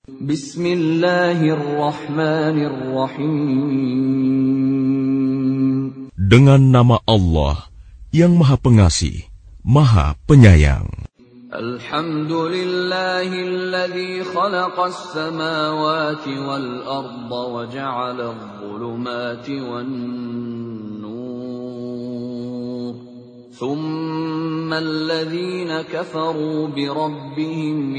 Bismillahirrahmanirrahim. Dengan nama Allah yang Maha Pengasih, Maha Penyayang. Alhamdulillahilladzi khalaqas samawati wal arda wa ja'alal dhulumati wan nur. Thumma alladhina kafaru bi rabbihim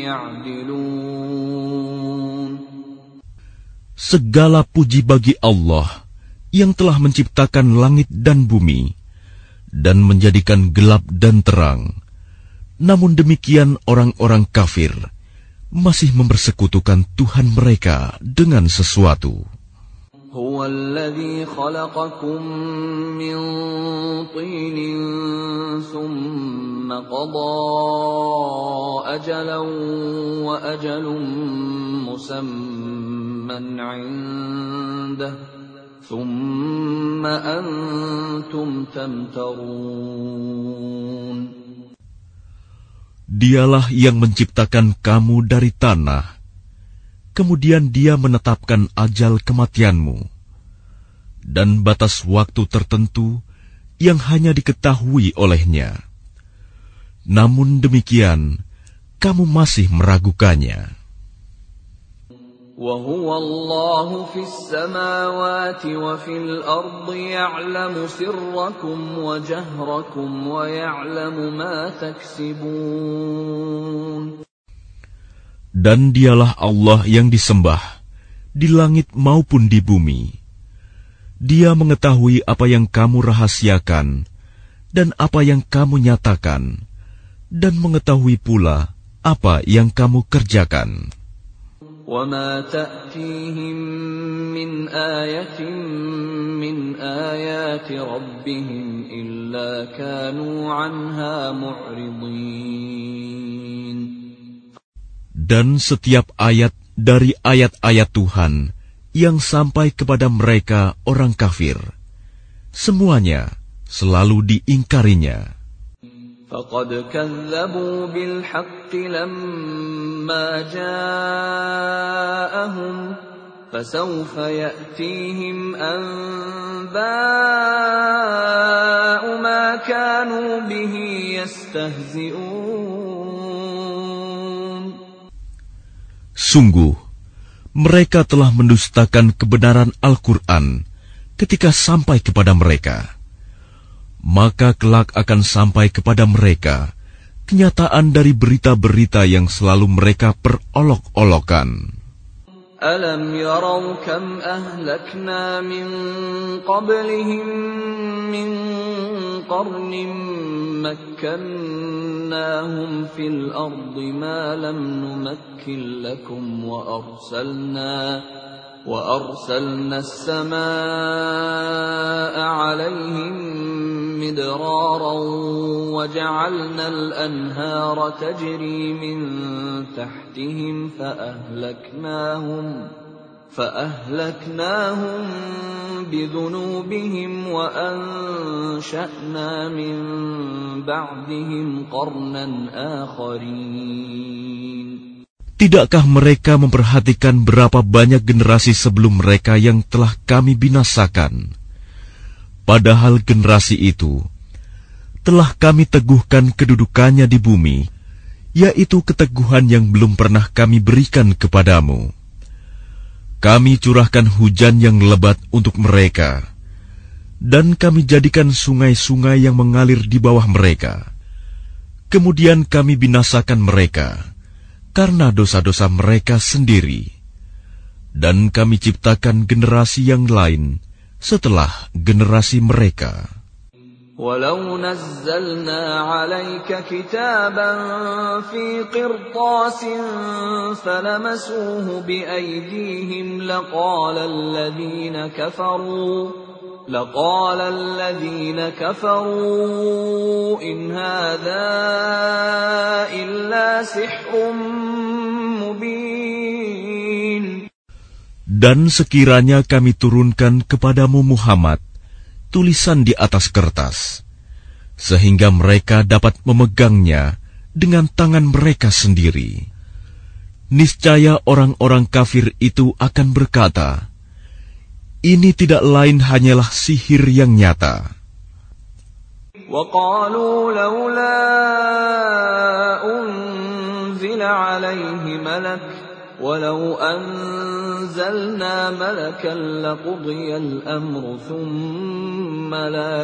ya'dilun. Segala puji bagi Allah yang telah menciptakan langit dan bumi dan menjadikan gelap dan terang. Namun demikian orang-orang kafir masih mempersekutukan Tuhan mereka dengan sesuatu. Huwa alladhi khalaqakum min tinin thumma qada ajalan wa ajalun musamman 'indah thumma antum tamtarun. Dialah yang menciptakan kamu dari tanah, kemudian Dia menetapkan ajal kematianmu dan batas waktu tertentu yang hanya diketahui olehnya. Namun demikian, kamu masih meragukannya. وَهُوَ اللَّهُ فِي السَّمَاوَاتِ وَفِي الْأَرْضِ يَعْلَمُ سِرَّكُمْ وَجَهْرَكُمْ وَيَعْلَمُ مَا تَكْسِبُونَ. Dan Dialah Allah yang disembah di langit maupun di bumi. Dia mengetahui apa yang kamu rahasiakan dan apa yang kamu nyatakan, dan mengetahui pula apa yang kamu kerjakan. وَمَا تَأْتِيهِمْ مِنْ آيَةٍ مِنْ آيَاتِ رَبِّهِمْ إِلَّا كَانُوا عَنْهَا مُعْرِضِينَ. Dan setiap ayat dari ayat-ayat Tuhan yang sampai kepada mereka orang kafir, semuanya selalu diingkarinya. فَقَدْ كَذَّبُوا بِالْحَقِّ لَمَّا جَاءَهُمْ فَسَوْفَ يَأْتِيهِمْ أَنبَاءُ مَا كَانُوا بِهِ يَسْتَهْزِئُونَ. Sungguh, mereka telah mendustakan kebenaran Al-Quran ketika sampai kepada mereka. Maka kelak akan sampai kepada mereka kenyataan dari berita-berita yang selalu mereka perolok-olokan. Alam yarau kam ahlakna min qablihim min qarnin makkannahum fil ardi ma lam numakkin lakum وأرسلنا السماء عليهم مدرارا وجعلنا الأنهار تجري من تحتهم فأهلكناهم بذنوبهم وأنشأنا من بعدهم قرنا آخرين. Tidakkah mereka memperhatikan berapa banyak generasi sebelum mereka yang telah kami binasakan? Padahal generasi itu telah kami teguhkan kedudukannya di bumi, yaitu keteguhan yang belum pernah kami berikan kepadamu. Kami curahkan hujan yang lebat untuk mereka, dan kami jadikan sungai-sungai yang mengalir di bawah mereka. Kemudian kami binasakan mereka karena dosa-dosa mereka sendiri, dan kami ciptakan generasi yang lain setelah generasi mereka. Walau nazzalna 'alaika kitaban fi qirtasin falamasuhu biaydihim laqala alladhina kafaru in hadha illa sihrun mubin. Dan sekiranya kami turunkan kepadamu Muhammad tulisan di atas kertas, sehingga mereka dapat memegangnya dengan tangan mereka sendiri. niscaya orang-orang kafir itu akan berkata, ini tidak lain hanyalah sihir yang nyata. وَقَالُوا لَوْلَا أُنزِلَ عَلَيْهِ مَلَكٌ وَلَوْ أَنزَلْنَا مَلَكًا لَقُضِيَ الْأَمْرُ ثُمَّ لَا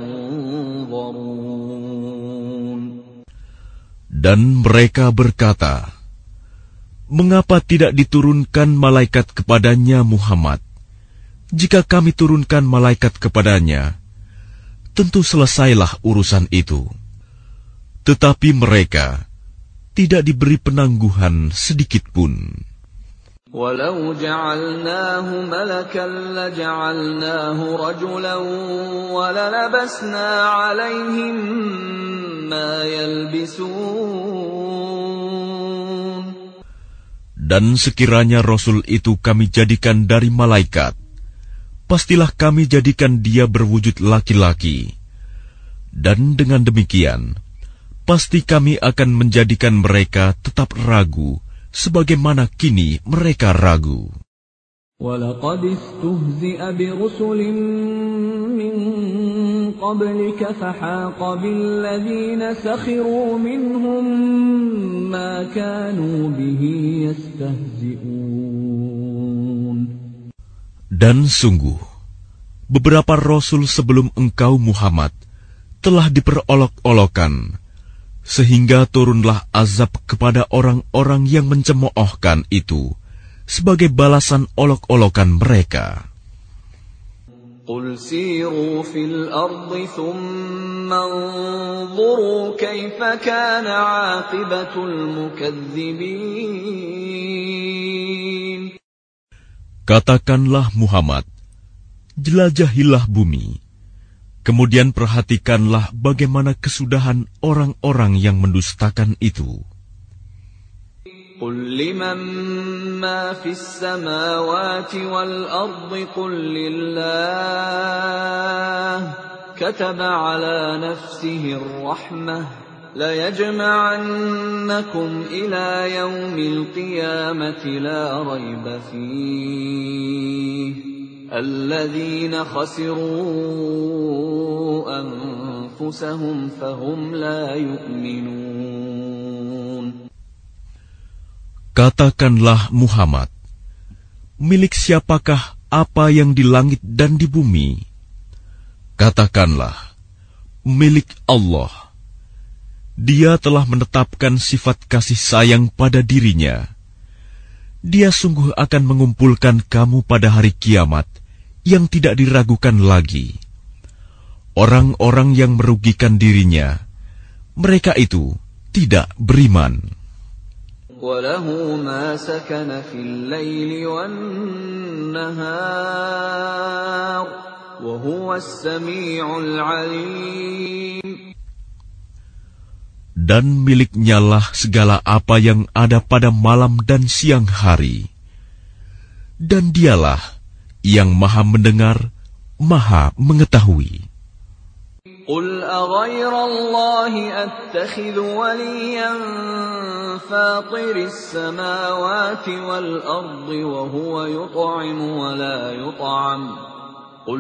يُنظَرُونَ. Dan mereka berkata, mengapa tidak diturunkan malaikat kepadanya Muhammad? Jika kami turunkan malaikat kepadanya, tentu selesailah urusan itu. Tetapi mereka tidak diberi penangguhan sedikit pun. وَلَوْ جَعَلْنَاهُ مَلَكًا لَجَعَلْنَاهُ رَجُلًا وَلَلَبَسْنَا عَلَيْهِمْ مَا يَلْبِسُونَ. Dan sekiranya Rasul itu kami jadikan dari malaikat, pastilah kami jadikan dia berwujud laki-laki. Dan dengan demikian, pasti kami akan menjadikan mereka tetap ragu, sebagaimana kini mereka ragu. وَلَقَدِ اسْتُهْزِئَ بِرُسُلٍ مِّن قَبْلِكَ فَحَاقَ بِالَّذِينَ سَخِرُوا مِنْهُم مَّا كَانُوا بِهِ يَسْتَهْزِئُونَ. Dan sungguh, beberapa rasul sebelum engkau Muhammad telah diperolok-olokan, sehingga turunlah azab kepada orang-orang yang mencemoohkan itu, sebagai balasan olok-olokan mereka. قُلْ سِيرُوا فِي الْأَرْضِ ثُمَّ انظُرُوا كَيْفَ كَانَ عَاقِبَةُ الْمُكَذِّبِينَ. Katakanlah Muhammad, jelajahilah bumi, kemudian perhatikanlah bagaimana kesudahan orang-orang yang mendustakan itu. قُلْ لِمَنْ مَا فِي السَّمَاوَاتِ وَالْأَرْضِ قُلْ لِلَّهِ كَتَبَ عَلَى نَفْسِهِ الرَّحْمَةَ لَيَجْمَعَنَّكُمْ إِلَى يَوْمِ الْقِيَامَةِ لَا رَيْبَ فِيهِ الَّذِينَ خَسِرُوا أَنفُسَهُمْ فَهُمْ لَا يُؤْمِنُونَ. Katakanlah Muhammad, milik siapakah apa yang di langit dan di bumi? Katakanlah, milik Allah. Dia telah menetapkan sifat kasih sayang pada dirinya. Dia sungguh akan mengumpulkan kamu pada hari kiamat yang tidak diragukan lagi. Orang-orang yang merugikan dirinya, mereka itu tidak beriman. وَلَهُ مَا سَكَنَ فِي اللَّيْلِ وَالنَّهَارِ وَهُوَ السَّمِيعُ الْعَلِيمُ. Dan miliknyalah segala apa yang ada pada malam dan siang hari. Dan dialah yang maha mendengar, maha mengetahui. قُلْ أَغَيْرَ اللَّهِ أَتَّخِذُ وَلِيًّا فَاطِرِ السَّمَاوَاتِ وَالْأَرْضِ وَهُوَ يُطْعِمُ وَلَا يُطْعَمُ قُلْ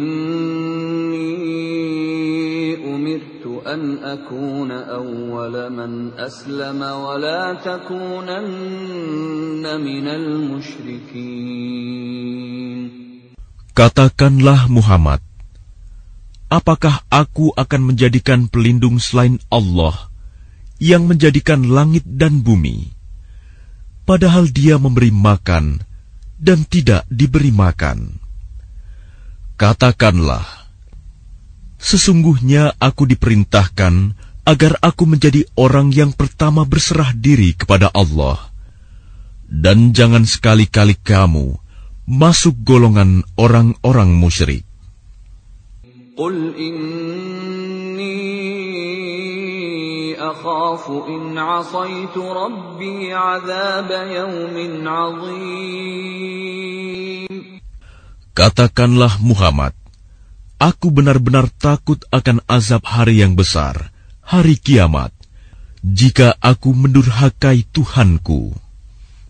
إِنِّي أُمِرْتُ أَنْ أَكُونَ أَوَّلَ مَنْ أَسْلَمَ وَلَا تَكُونَنَّ مِنَ الْمُشْرِكِينَ. Katakanlah Muhammad, apakah aku akan menjadikan pelindung selain Allah yang menjadikan langit dan bumi, padahal Dia memberi makan dan tidak diberi makan? Katakanlah, sesungguhnya aku diperintahkan agar aku menjadi orang yang pertama berserah diri kepada Allah, dan jangan sekali-kali kamu masuk golongan orang-orang musyrik. قُلْ إِنِّي أَخَافُ إِنْ عَصَيْتُ رَبِّي عَذَابَ يَوْمٍ عَظِيمٍ. Katakanlah Muhammad, aku benar-benar takut akan azab hari yang besar, hari kiamat, jika aku mendurhakai Tuhanku.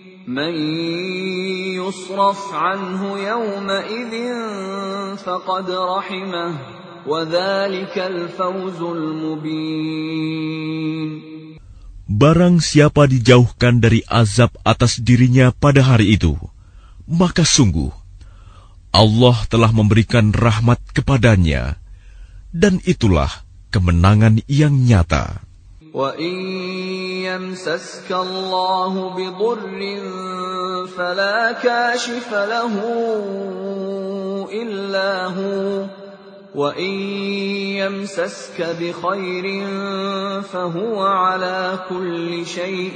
من يصرف عنه يومئذ فقد رحمه وذلك الفوز المبين. Barang siapa dijauhkan dari azab atas dirinya pada hari itu, maka sungguh Allah telah memberikan rahmat kepadanya, dan itulah kemenangan yang nyata. وَإِن يَمْسَسْكَ اللَّهُ بِضُرٍّ فَلَا كَاشِفَ لَهُ إِلَّا هُوَ وَإِن يَمْسَسْكَ بِخَيْرٍ فَهُوَ عَلَى كُلِّ شَيْءٍ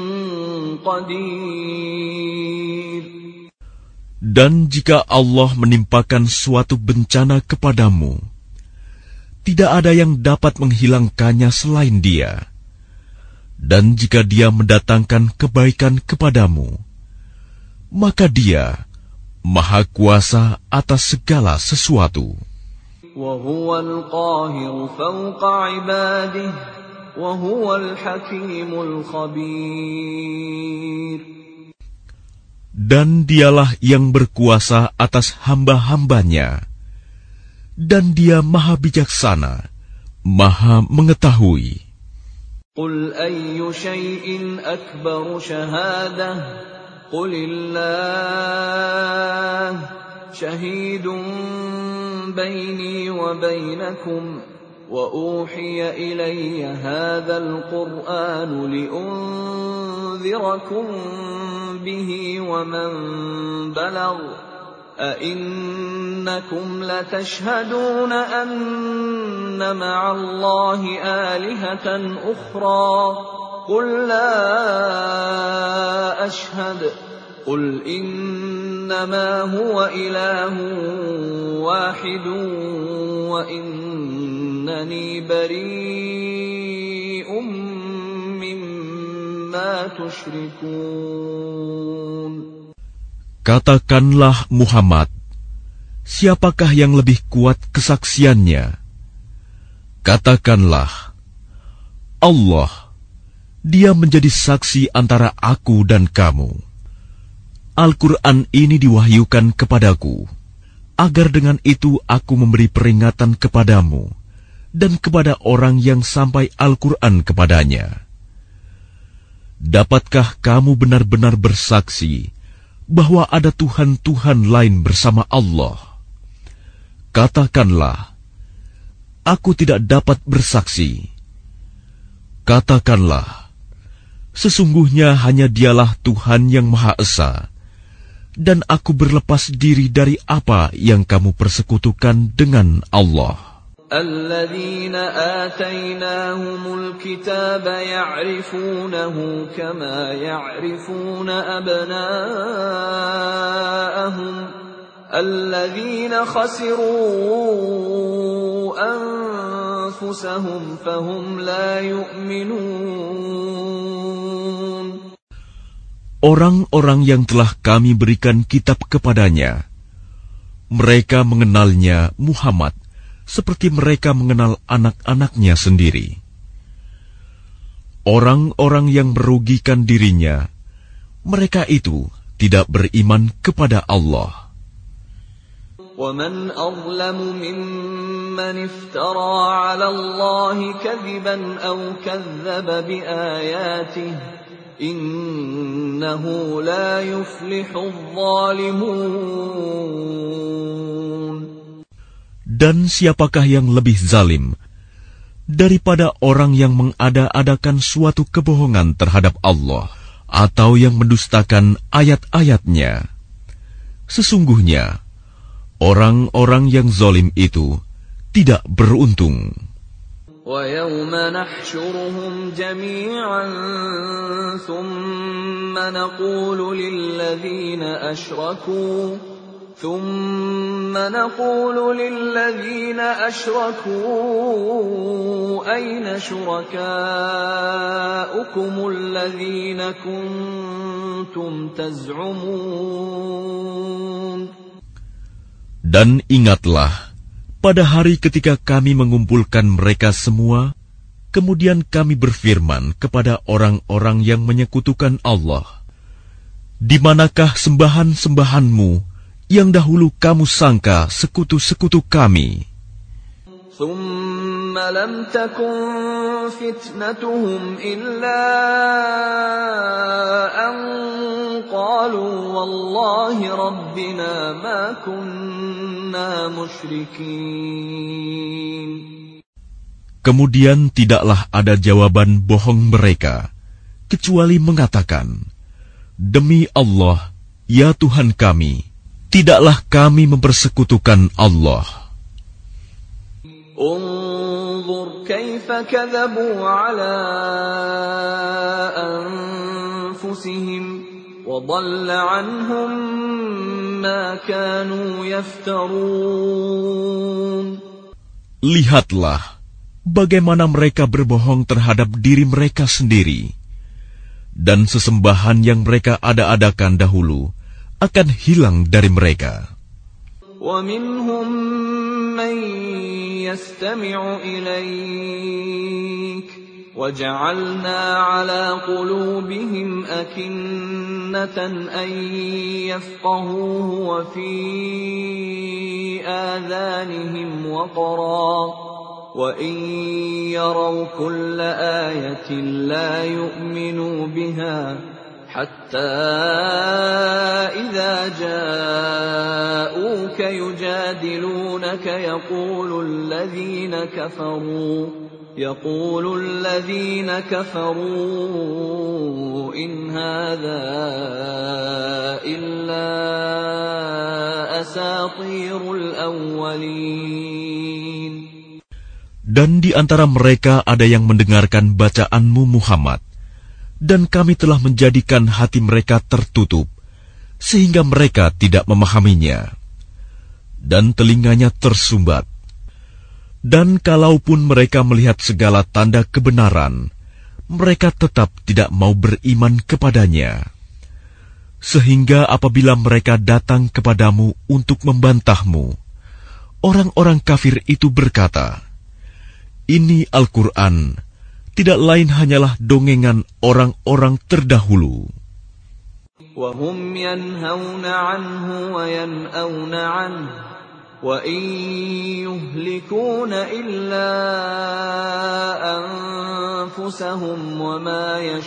قَدِيرٌ. Dan jika Allah menimpakan suatu bencana kepadamu, tidak ada yang dapat menghilangkannya selain Dia. Dan jika Dia mendatangkan kebaikan kepadamu, maka Dia Maha Kuasa atas segala sesuatu. وَهُوَ الْقَاهِرُ فَوْقَ عِبَادِهِ وَهُوَ الْحَكِيمُ الْخَبِيرُ. Dan Dialah yang berkuasa atas hamba-hambanya, dan Dia Maha Bijaksana, Maha Mengetahui. قُلْ أَيُّ شَيْءٍ أَكْبَرُ شَهَادَةً قُلِ اللَّهُ شَهِيدٌ بَيْنِي وَبَيْنَكُمْ وَأُوحِيَ إِلَيَّ هَذَا الْقُرْآنُ لِأُنذِرَكُم بِهِ وَمَن بَلَغَ أَإِنَّكُمْ لَتَشْهَدُونَ أَنَّ مَعَ اللَّهِ آلِهَةً أُخْرَى قُل لَّا أَشْهَدُ قُلْ إِنَّمَا هُوَ إِلَٰهٌ وَاحِدٌ وَإِنَّنِي بَرِيءٌ مِّمَّا تُشْرِكُونَ. Katakanlah Muhammad, siapakah yang lebih kuat kesaksiannya? Katakanlah, Allah, Dia menjadi saksi antara aku dan kamu. Al-Quran ini diwahyukan kepadaku, agar dengan itu aku memberi peringatan kepadamu dan kepada orang yang sampai Al-Quran kepadanya. Dapatkah kamu benar-benar bersaksi bahwa ada Tuhan-Tuhan lain bersama Allah? Katakanlah, aku tidak dapat bersaksi. Katakanlah, sesungguhnya hanya Dialah Tuhan yang Maha Esa, dan aku berlepas diri dari apa yang kamu persekutukan dengan Allah. الذين آتيناهم الكتاب يعرفونه كما يعرفون أبناءهم الذين خسروا أنفسهم فهم لا يؤمنون. Orang-orang yang telah kami berikan kitab kepadanya, mereka mengenalnya Muhammad seperti mereka mengenal anak-anaknya sendiri. Orang-orang yang merugikan dirinya, mereka itu tidak beriman kepada Allah. وَمَنْ أَظْلَمُ مِمَّنِ افْتَرَى عَلَى اللَّهِ كَذِبًا أَوْ كَذَّبَ بِآيَاتِهِ إِنَّهُ لَا يُفْلِحُ الظَّالِمُونَ. Dan siapakah yang lebih zalim daripada orang yang mengada-adakan suatu kebohongan terhadap Allah atau yang mendustakan ayat-ayatnya? Sesungguhnya, orang-orang yang zalim itu tidak beruntung. وَيَوْمَ نَحْشُرُهُمْ جَمِيعًا ثُمَّ نَقُولُ لِلَّذِينَ أَشْرَكُوا أَيْنَ شُرَكَاؤُكُمُ الَّذِينَ كُنتُمْ تَزْعُمُونَ. Dan ingatlah, pada hari ketika kami mengumpulkan mereka semua, kemudian kami berfirman kepada orang-orang yang menyekutukan Allah, Di manakah sembahan-sembahanmu yang dahulu kamu sangka sekutu-sekutu kami? ثم لم تكن فتنتهم إلا أن قالوا والله ربنا ما كنا مشركين. Kemudian tidaklah ada jawaban bohong mereka, kecuali mengatakan, Demi Allah, ya Tuhan kami, tidaklah kami mempersekutukan Allah. انظر كيف كذبوا على أنفسهم وضل عنهم ما كانوا يفترون. Lihatlah bagaimana mereka berbohong terhadap diri mereka sendiri, dan sesembahan yang mereka ada-adakan dahulu akan hilang dari mereka. ومنهم من يستمع إليك وجعلنا على قلوبهم أكنة أن يفقهوه وفي آذانهم وقرا وإن يروا كل آية لا يؤمنوا بها حتى إذا جاءوك يجادلونك يقول الذين كفروا إن هذا إلا أساطير الأولين. Dan di antara mereka ada yang mendengarkan bacaanmu Muhammad, dan kami telah menjadikan hati mereka tertutup, sehingga mereka tidak memahaminya, dan telinganya tersumbat. Dan kalaupun mereka melihat segala tanda kebenaran, mereka tetap tidak mau beriman kepadanya. Sehingga apabila mereka datang kepadamu untuk membantahmu, orang-orang kafir itu berkata, Ini Al-Quran tidak lain hanyalah dongengan orang-orang terdahulu. وَهُمْ يَنْهَوْنَ عَنْهُ وَيَنْأَوْنَ عَنْهُ وَإِنْ يُهْلِكُونَ إِلَّا أَنفُسَهُمْ وَمَا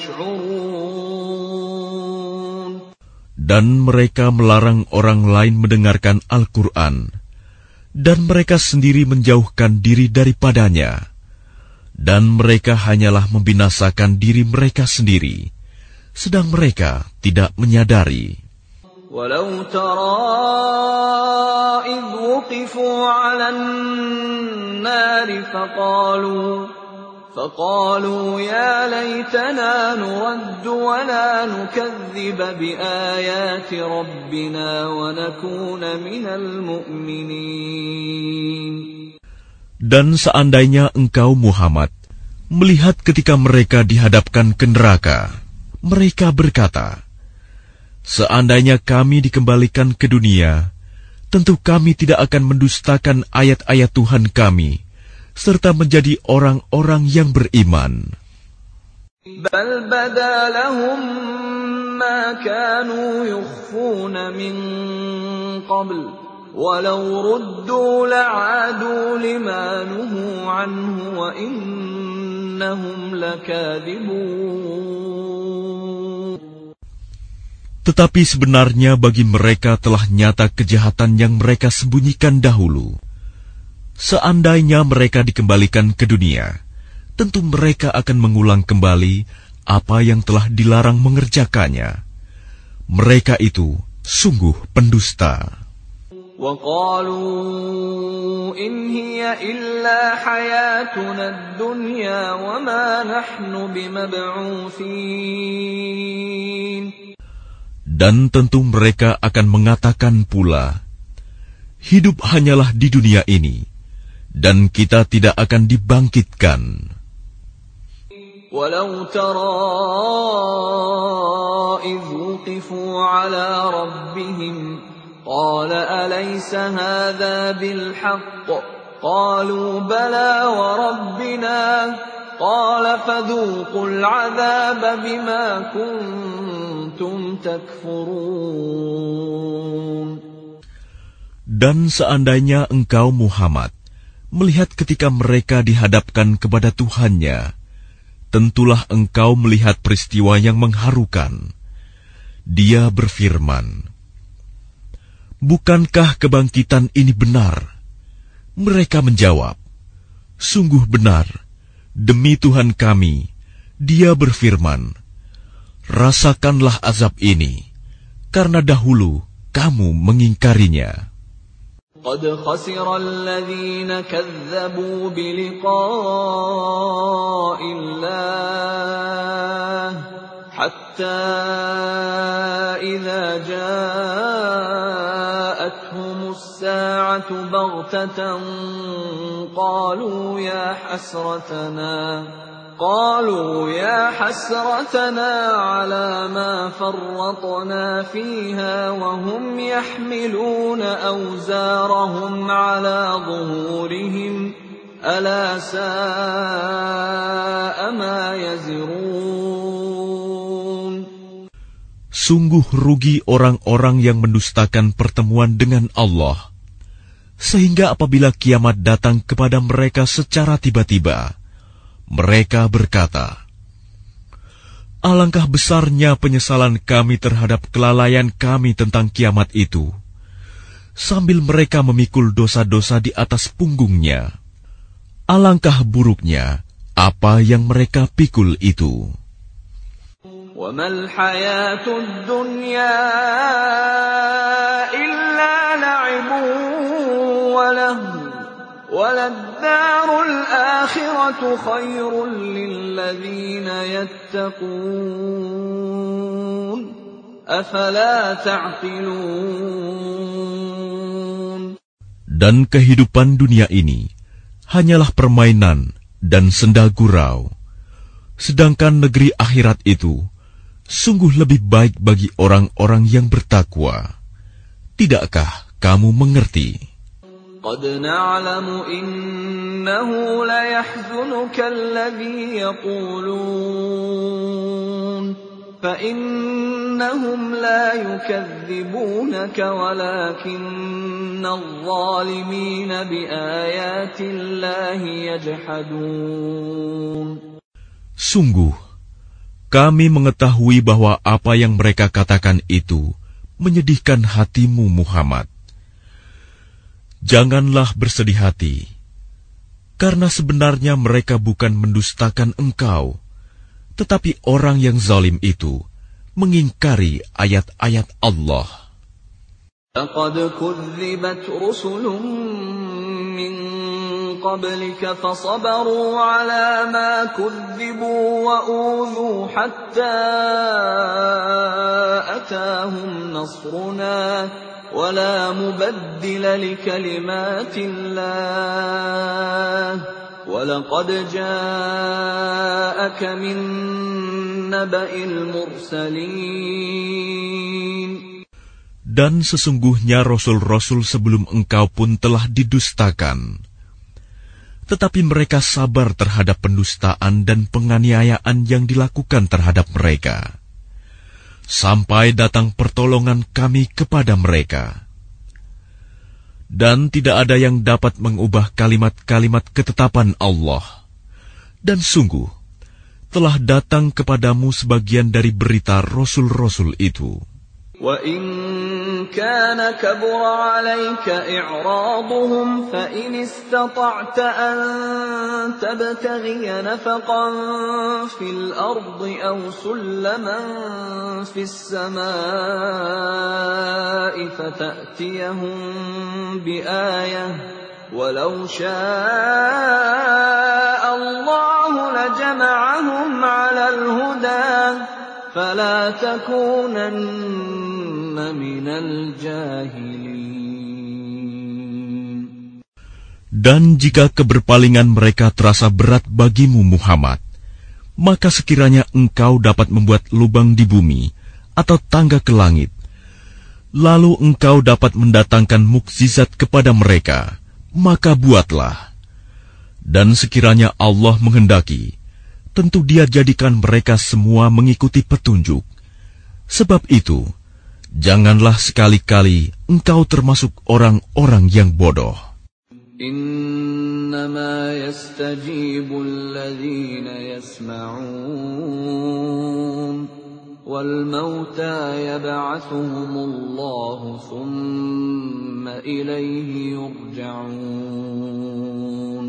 يَشْعُرُونَ. Dan mereka melarang orang lain mendengarkan Al-Quran, dan mereka sendiri menjauhkan diri daripadanya. Dan mereka hanyalah membinasakan diri mereka sendiri, sedang mereka tidak menyadari. Walau tara idh wuqifu 'alan nari faqalu ya laitana nuraddu wa la nukadziba biayati rabbina wa nakuna minal mu'minin. Dan seandainya engkau Muhammad melihat ketika mereka dihadapkan ke neraka, mereka berkata, Seandainya kami dikembalikan ke dunia, tentu kami tidak akan mendustakan ayat-ayat Tuhan kami, serta menjadi orang-orang yang beriman. Bal bada lahum ma kanu yukhfuna min qabl. Walau ruddu la'adu lima nuhu anhu wa innahum lakadibun. Tetapi sebenarnya bagi mereka telah nyata kejahatan yang mereka sembunyikan dahulu. Seandainya mereka dikembalikan ke dunia, tentu mereka akan mengulang kembali apa yang telah dilarang mengerjakannya. Mereka itu sungguh pendusta. وَقَالُوا إِنْ هِيَ إِلَّا حَيَاتُنَا الدُّنْيَا وَمَا نَحْنُ بِمَبْعُوثِينَ. Dan tentu mereka akan mengatakan pula, hidup hanyalah di dunia ini, dan kita tidak akan dibangkitkan. وَلَوْ تَرَى إِذْ وُقِفُوا عَلَى رَبِّهِمْ قال أليس هذا بالحق قالوا بلى وربنا قال فذوقوا العذاب بما كنتم كنتم تكفرون. Dan seandainya engkau Muhammad melihat ketika mereka dihadapkan kepada Tuhannya, tentulah engkau melihat peristiwa yang mengharukan. Dia berfirman, "Bukankah kebangkitan ini benar?" Mereka menjawab, "Sungguh benar, demi Tuhan kami." Dia berfirman, "Rasakanlah azab ini, karena dahulu kamu mengingkarinya." قد خسر الذين كذبوا بلقاء الله حتى إذا جاءتهم الساعة بغتة قالوا يا حسرتنا على ما فرطنا فيها وهم يحملون أوزارهم على ظهورهم ألا ساء ما يزرون. Sungguh rugi orang-orang yang mendustakan pertemuan dengan Allah, sehingga apabila kiamat datang kepada mereka secara tiba-tiba, mereka berkata, "Alangkah besarnya penyesalan kami terhadap kelalaian kami tentang kiamat itu," sambil mereka memikul dosa-dosa di atas punggungnya. Alangkah buruknya apa yang mereka pikul itu. وَمَا الْحَيَاةُ الدُّنْيَا إِلَّا لَعِبٌ وَلَهْوٌ وَلَلدَّارُ الْآخِرَةُ خَيْرٌ لِّلَّذِينَ يَتَّقُونَ أَفَلَا تَعْقِلُونَ. Dan kehidupan dunia ini hanyalah permainan dan senda gurau, sedangkan negeri akhirat itu sungguh lebih baik bagi orang-orang yang bertakwa. Tidakkah kamu mengerti? قد نعلم إنه ليحزنك الذي يقولون فإنهم لا يكذبونك ولكن الظالمين بآيات الله يجحدون. Sungguh, kami mengetahui bahwa apa yang mereka katakan itu menyedihkan hatimu Muhammad. Janganlah bersedih hati, karena sebenarnya mereka bukan mendustakan engkau, tetapi orang yang zalim itu mengingkari ayat-ayat Allah. لقد كذبت رسل من قبلك فصبروا على ما كذبوا وأوذوا حتى أتاهم نصرنا ولا مبدل لكلمات الله وَلَقَدْ جَاءَكَ مِن نَّبَإِ الْمُرْسَلِينَ. Dan sesungguhnya rasul-rasul sebelum engkau pun telah didustakan. Tetapi mereka sabar terhadap pendustaan dan penganiayaan yang dilakukan terhadap mereka, sampai datang pertolongan kami kepada mereka. Dan tidak ada yang dapat mengubah kalimat-kalimat ketetapan Allah. Dan sungguh, telah datang kepadamu sebagian dari berita rasul-rasul itu. وَإِن كَانَ كَبُرَ عَلَيْكَ إِعْرَاضُهُمْ فَإِنِ اسْتَطَعْتَ أَن تَبْتَغِيَ نَفَقًا فِي الْأَرْضِ أَوْ سُلَّمًا فِي السَّمَاءِ فَتَأْتِيَهُم بِآيَةٍ وَلَوْ شَاءَ اللَّهُ لَجَمَعَهُمْ عَلَى الْهُدَى فَلَا تَكُونَنَّ مِنَ الْجَاهِلِينَ. Dan jika keberpalingan mereka terasa berat bagimu Muhammad, maka sekiranya engkau dapat membuat lubang di bumi atau tangga ke langit, lalu engkau dapat mendatangkan mukjizat kepada mereka, maka buatlah. Dan sekiranya Allah menghendaki, tentu Dia jadikan mereka semua mengikuti petunjuk, Sebab itu, janganlah sekali-kali engkau termasuk orang-orang yang bodoh. Innama yastajibu alladhina yasma'un wal mauta yab'athuhumullahu thumma ilayhi yurja'un.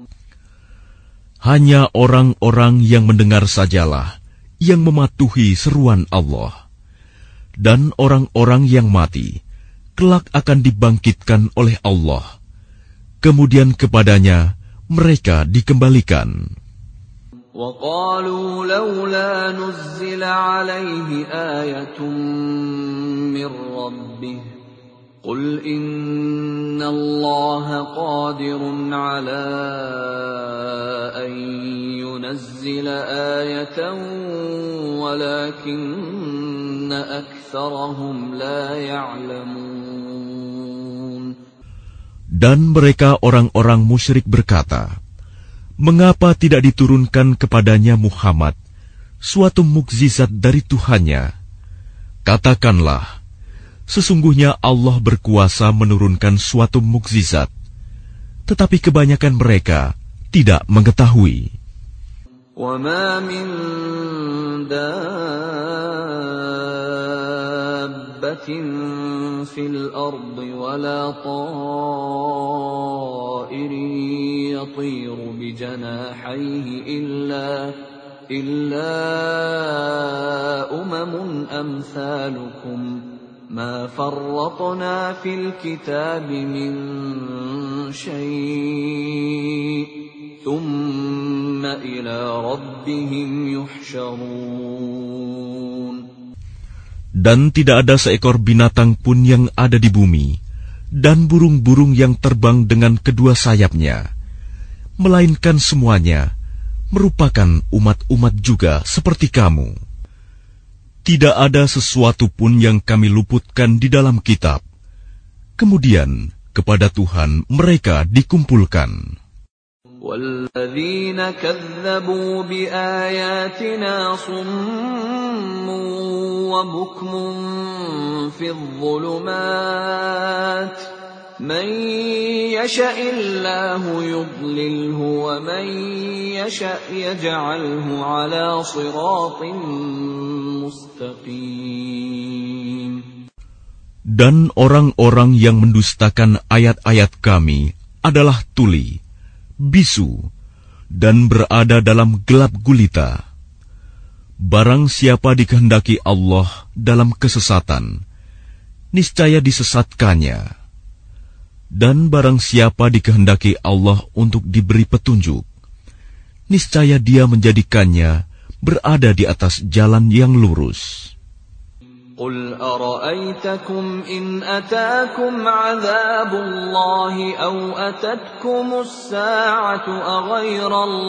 Hanya orang-orang yang mendengar sajalah yang mematuhi seruan Allah. Dan orang-orang yang mati kelak akan dibangkitkan oleh Allah. Kemudian kepadanya mereka dikembalikan. وَقَالُوا لَوْلَا نُزِّلَ عَلَيْهِ آيَةٌ مِّن رَّبِّهِ قُلْ إِنَّ اللَّهَ قَادِرٌ عَلَىٰ أَن يُنَزِّلَ آيَةً وَلَٰكِنَّ أَكْثَرَهُمْ لَا يَعْلَمُونَ. Dan mereka orang-orang musyrik berkata, mengapa tidak diturunkan kepadanya Muhammad suatu mukjizat dari Tuhannya? Katakanlah, sesungguhnya Allah berkuasa menurunkan suatu mukjizat, tetapi kebanyakan mereka tidak mengetahui. وَمَا مِن دَابَّةٍ فِي الْأَرْضِ وَلَا طَائِرٍ يَطِيرُ بِجَنَاحَيْهِ إِلَّا أُمَمٌ أَمْثَالُكُمْ مَا فَرَّطْنَا فِي الْكِتَابِ مِنْ شَيْءٍ ثُمَّ إِلَى رَبِّهِمْ يُحْشَرُونَ. Dan tidak ada seekor binatang pun yang ada di bumi, dan burung-burung yang terbang dengan kedua sayapnya, melainkan semuanya merupakan umat-umat juga seperti kamu. Tidak ada sesuatu pun yang kami luputkan di dalam kitab. Kemudian kepada Tuhan mereka dikumpulkan. وَالَّذِينَ كَذَّبُوا بِآيَاتِنَا صُمٌّ وَبُكْمٌ فِي الظُّلُمَاتِ مَن يَشَإِ اللَّهُ يُضْلِلْهُ وَمَن يَشَأْ يَجْعَلْهُ عَلَى صِرَاطٍ مُّسْتَقِيمٍ. Dan orang-orang yang mendustakan ayat-ayat kami adalah tuli, bisu, dan berada dalam gelap gulita. Barang siapa dikehendaki Allah dalam kesesatan, niscaya disesatkannya. Dan barang siapa dikehendaki Allah untuk diberi petunjuk, niscaya Dia menjadikannya berada di atas jalan yang lurus. قُلْ أَرَأَيْتَكُمْ إِنْ أَتَاكُمْ عَذَابُ اللَّهِ أَوْ أَتَتْكُمُ السَّاعَةُ أَغَيْرَ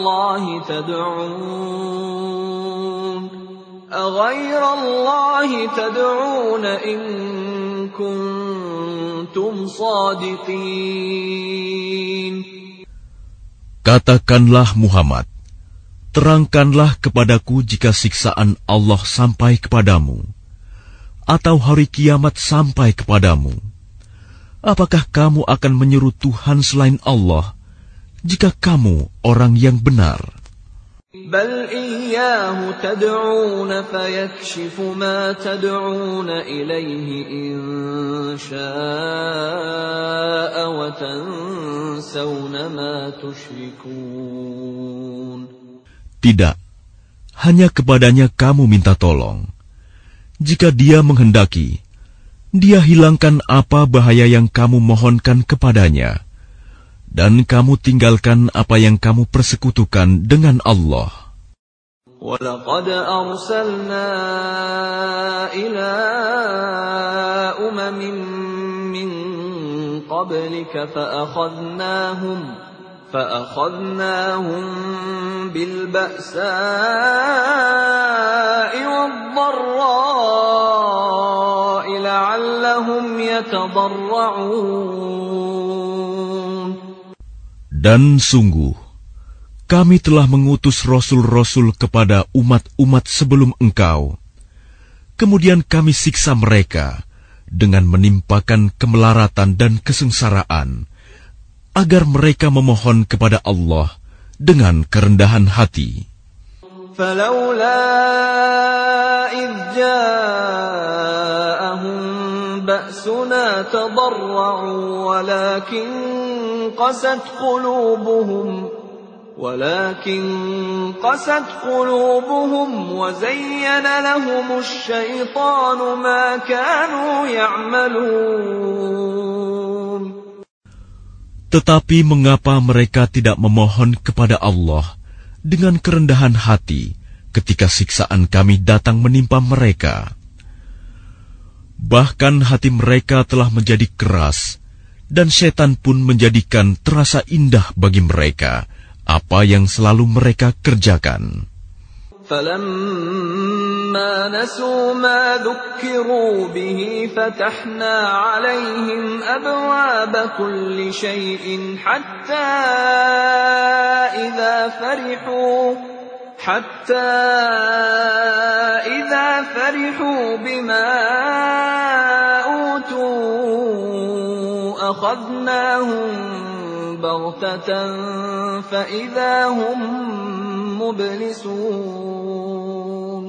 اللَّهِ تَدْعُونَ إِن كُنتُمْ صَادِقِينَ. Katakanlah Muhammad, terangkanlah kepadaku jika siksaan Allah sampai kepadamu, atau hari kiamat sampai kepadamu. Apakah kamu akan menyeru Tuhan selain Allah, jika kamu orang yang benar? بَلْ إِيَّاهُ تَدْعُونَ فَيَكْشِفُ مَا تَدْعُونَ إِلَيْهِ إِن شَاءَ وَتَنسَوْنَ مَا تُشْرِكُونَ. Tidak, hanya kepadanya kamu minta tolong. Jika Dia menghendaki, Dia hilangkan apa bahaya yang kamu mohonkan kepadanya, dan kamu tinggalkan apa yang kamu persekutukan dengan Allah. وَلَقَدْ أَرْسَلْنَا إِلَىٰ أُمَمٍ مِّن قَبْلِكَ فَأَخَذْنَاهُم بِالْبَأْسَاءِ وَالضَّرَّاءِ لَعَلَّهُمْ يَتَضَرَّعُونَ. Dan sungguh, kami telah mengutus rasul-rasul kepada umat-umat sebelum engkau. Kemudian kami siksa mereka dengan menimpakan kemelaratan dan kesengsaraan, agar mereka memohon kepada Allah dengan kerendahan hati. فَلَوْلَا إِذْ جَاءَهُم بَأْسُنَا تَضَرَّعُوا ولكن قست قلوبهم وزين لهم الشيطان ما كانوا يعملون. Tetapi mengapa mereka tidak memohon kepada Allah dengan kerendahan hati ketika siksaan kami datang menimpa mereka? Bahkan hati mereka telah menjadi keras, dan setan pun menjadikan terasa indah bagi mereka apa yang selalu mereka kerjakan. فَلَمَّا نَسُوا مَا ذُكِّرُوا بِهِ فَتَحْنَا عَلَيْهِمْ أَبْوَابَ كُلِّ شَيْءٍ حَتَّى إِذَا فَرِحُوا بِمَا أُوتُوا أَخَذْنَاهُمْ بَغْتَةً فَإِذَا هُمْ مُبْلِسُونَ.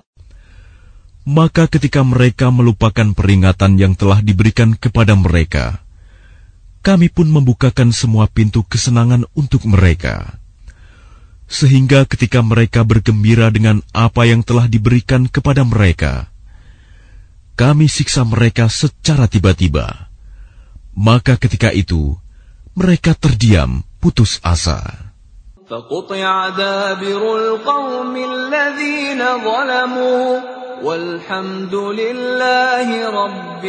Maka ketika mereka melupakan peringatan yang telah diberikan kepada mereka, kami pun membukakan semua pintu kesenangan untuk mereka. Sehingga ketika mereka bergembira dengan apa yang telah diberikan kepada mereka, kami siksa mereka secara tiba-tiba. Maka ketika itu, mereka terdiam, putus asa. فَقُطِعَ دَابِرُ الْقَوْمِ الَّذِينَ ظَلَمُوا وَالْحَمْدُ لِلَّهِ رَبِّ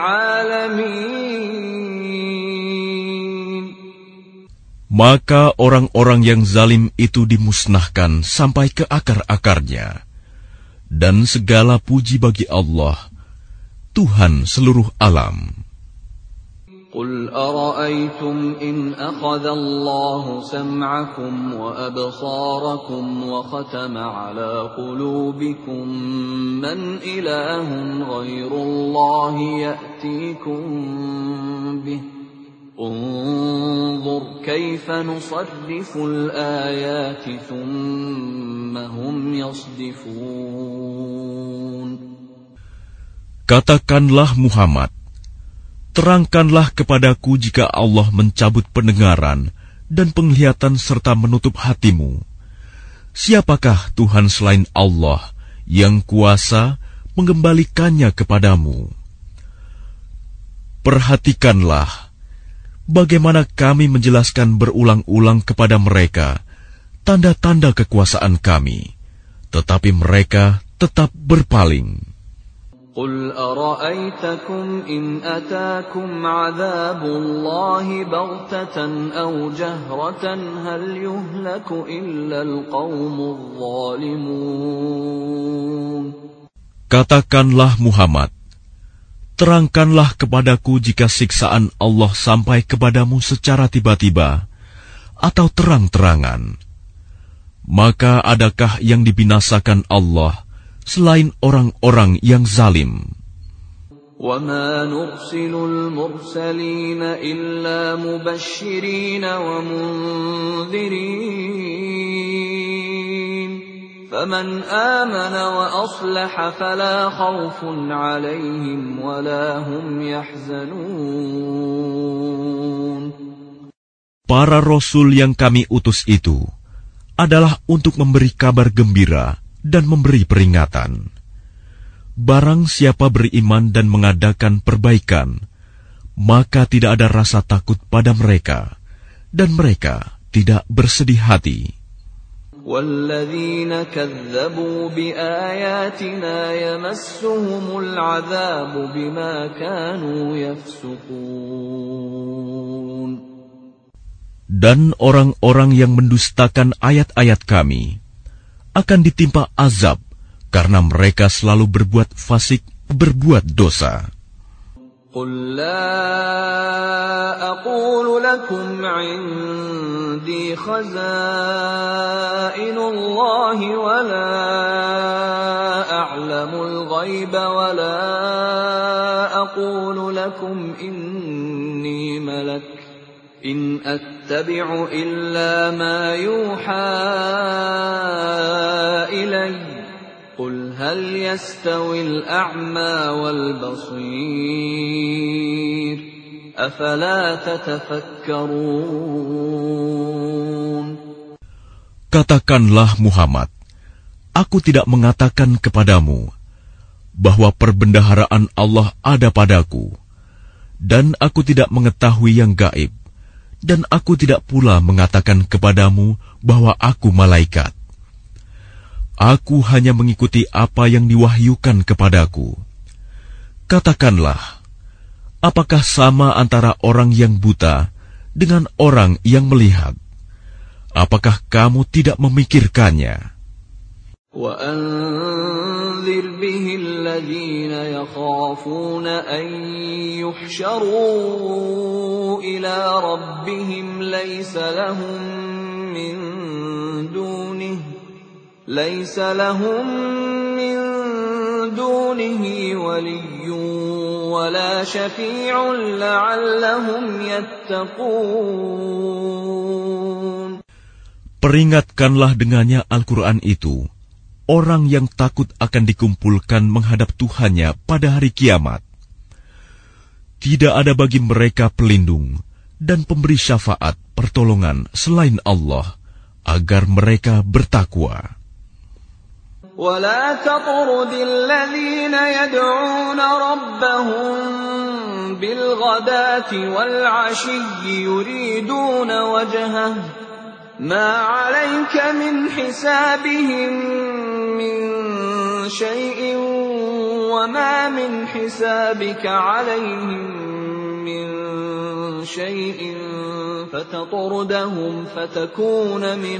الْعَالَمِينَ. Maka orang-orang yang zalim itu dimusnahkan sampai ke akar-akarnya. Dan segala puji bagi Allah, Tuhan seluruh alam. قُلْ أَرَأَيْتُمْ إِنْ أَخَذَ اللَّهُ سَمْعَكُمْ وَأَبْصَارَكُمْ وَخَتَمَ عَلَى قُلُوبِكُمْ مَنْ إِلَٰهٌ غَيْرُ اللَّهِ يَأْتِيكُمْ بِهِ انظُرْ كَيْفَ نُصَرِّفُ الْآيَاتِ ثُمَّ هُمْ يَصْدِفُونَ. Katakanlah Muhammad, terangkanlah kepadaku jika Allah mencabut pendengaran dan penglihatan serta menutup hatimu. Siapakah Tuhan selain Allah yang kuasa mengembalikannya kepadamu? Perhatikanlah bagaimana kami menjelaskan berulang-ulang kepada mereka tanda-tanda kekuasaan kami, tetapi mereka tetap berpaling. قُلْ أَرَأَيْتَكُمْ إِنْ أَتَاكُمْ عَذَابُ اللَّهِ بَغْتَةً أَوْ جَهْرَةً هَلْ يُهْلَكُ إِلَّا الْقَوْمُ الظَّالِمُونَ. Katakanlah Muhammad, terangkanlah kepadaku jika siksaan Allah sampai kepadamu secara tiba-tiba atau terang-terangan. Maka adakah yang dibinasakan Allah selain orang-orang yang zalim? وَمَا نُرْسِلُ الْمُرْسَلِينَ إِلَّا مُبَشِّرِينَ وَمُنذِرِينَ فَمَنْ آمَنَ وَأَصْلَحَ فَلَا خَوْفٌ عَلَيْهِمْ وَلَا هُمْ يَحْزَنُونَ. Para rasul yang kami utus itu adalah untuk memberi kabar gembira dan memberi peringatan. Barang siapa beriman dan mengadakan perbaikan, maka tidak ada rasa takut pada mereka, dan mereka tidak bersedih hati. وَالَّذِينَ كَذَّبُوا بِآيَاتِنَا يَمَسُّهُمُ الْعَذَابُ بِمَا كَانُوا يَفْسُقُونَ. Dan orang-orang yang mendustakan ayat-ayat kami akan ditimpa azab karena mereka selalu berbuat fasik, berbuat dosa. قُلْ لَا أَقُولُ لَكُمْ عِنْدِي خَزَائِنُ اللَّهِ وَلَا أعلم الغيب ولا أقول لكم إني ملك إن أتبع إلا ما يوحى إلي قل هل يستوي الأعمى والبصير أفلا تتفكرون. Katakanlah Muhammad, aku tidak mengatakan kepadamu bahwa perbendaharaan Allah ada padaku, dan aku tidak mengetahui yang gaib, dan aku tidak pula mengatakan kepadamu bahwa aku malaikat. Aku hanya mengikuti apa yang diwahyukan kepadaku. Katakanlah, apakah sama antara orang yang buta dengan orang yang melihat? Apakah kamu tidak memikirkannya? وَأَنذِرْ بِهِ الَّذِينَ يَخَافُونَ أَن يُحْشَرُوا إِلَى رَبِّهِمْ لَيْسَ لَهُم مِّن دُونِهِ وَلِيٌّ وَلَا شَفِيعٌ لَّعَلَّهُمْ يَتَّقُونَ. Peringatkanlah dengannya Al-Quran itu orang yang takut akan dikumpulkan menghadap Tuhannya pada hari kiamat. Tidak ada bagi mereka pelindung dan pemberi syafaat pertolongan selain Allah agar mereka bertakwa. وَلَا تَطْرُدِ الَّذِينَ يَدْعُونَ رَبَّهُم بِالْغَدَاةِ وَالْعَشِيِّ يُرِيدُونَ وَجْهَهُ مَا عَلَيْكَ مِنْ حِسَابِهِمْ مِنْ شَيْءٍ وَمَا مِنْ حِسَابِكَ عَلَيْهِمْ مِنْ شَيْءٍ فَتَطْرُدَهُمْ فَتَكُونَ مِنَ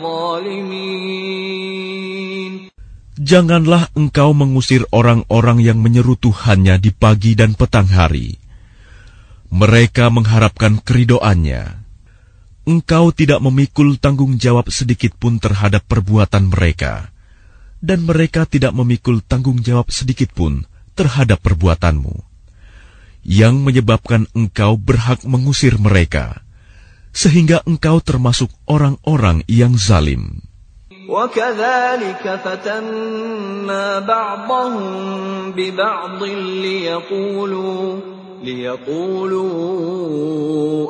الظَّالِمِينَ. Janganlah engkau mengusir orang-orang yang menyeru Tuhannya di pagi dan petang hari. Mereka mengharapkan keridoannya. Engkau tidak memikul tanggung jawab sedikit pun terhadap perbuatan mereka, dan mereka tidak memikul tanggung jawab sedikit pun terhadap perbuatanmu, yang menyebabkan engkau berhak mengusir mereka, sehingga engkau termasuk orang-orang yang zalim. وَكَذَلِكَ فَتَنَّا بَعْضَهُم بِبَعْضٍ لِيَقُولُوا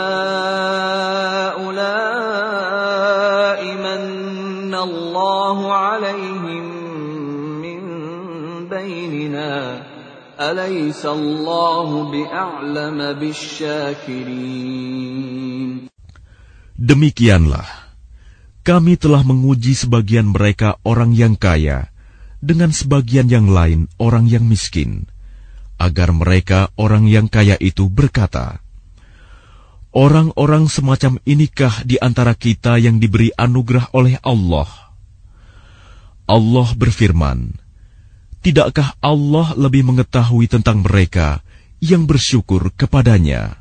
أَهَٰؤُلَاءِ مَنَّ اللَّهُ عَلَيْهِم مِّن بَيْنِنَا أَلَيْسَ اللَّهُ بِأَعْلَمَ بِالشَّاكِرِينَ. Demikianlah, kami telah menguji sebagian mereka orang yang kaya dengan sebagian yang lain orang yang miskin, agar mereka orang yang kaya itu berkata, orang-orang semacam inikah di antara kita yang diberi anugerah oleh Allah? Allah berfirman, tidakkah Allah lebih mengetahui tentang mereka yang bersyukur kepadanya?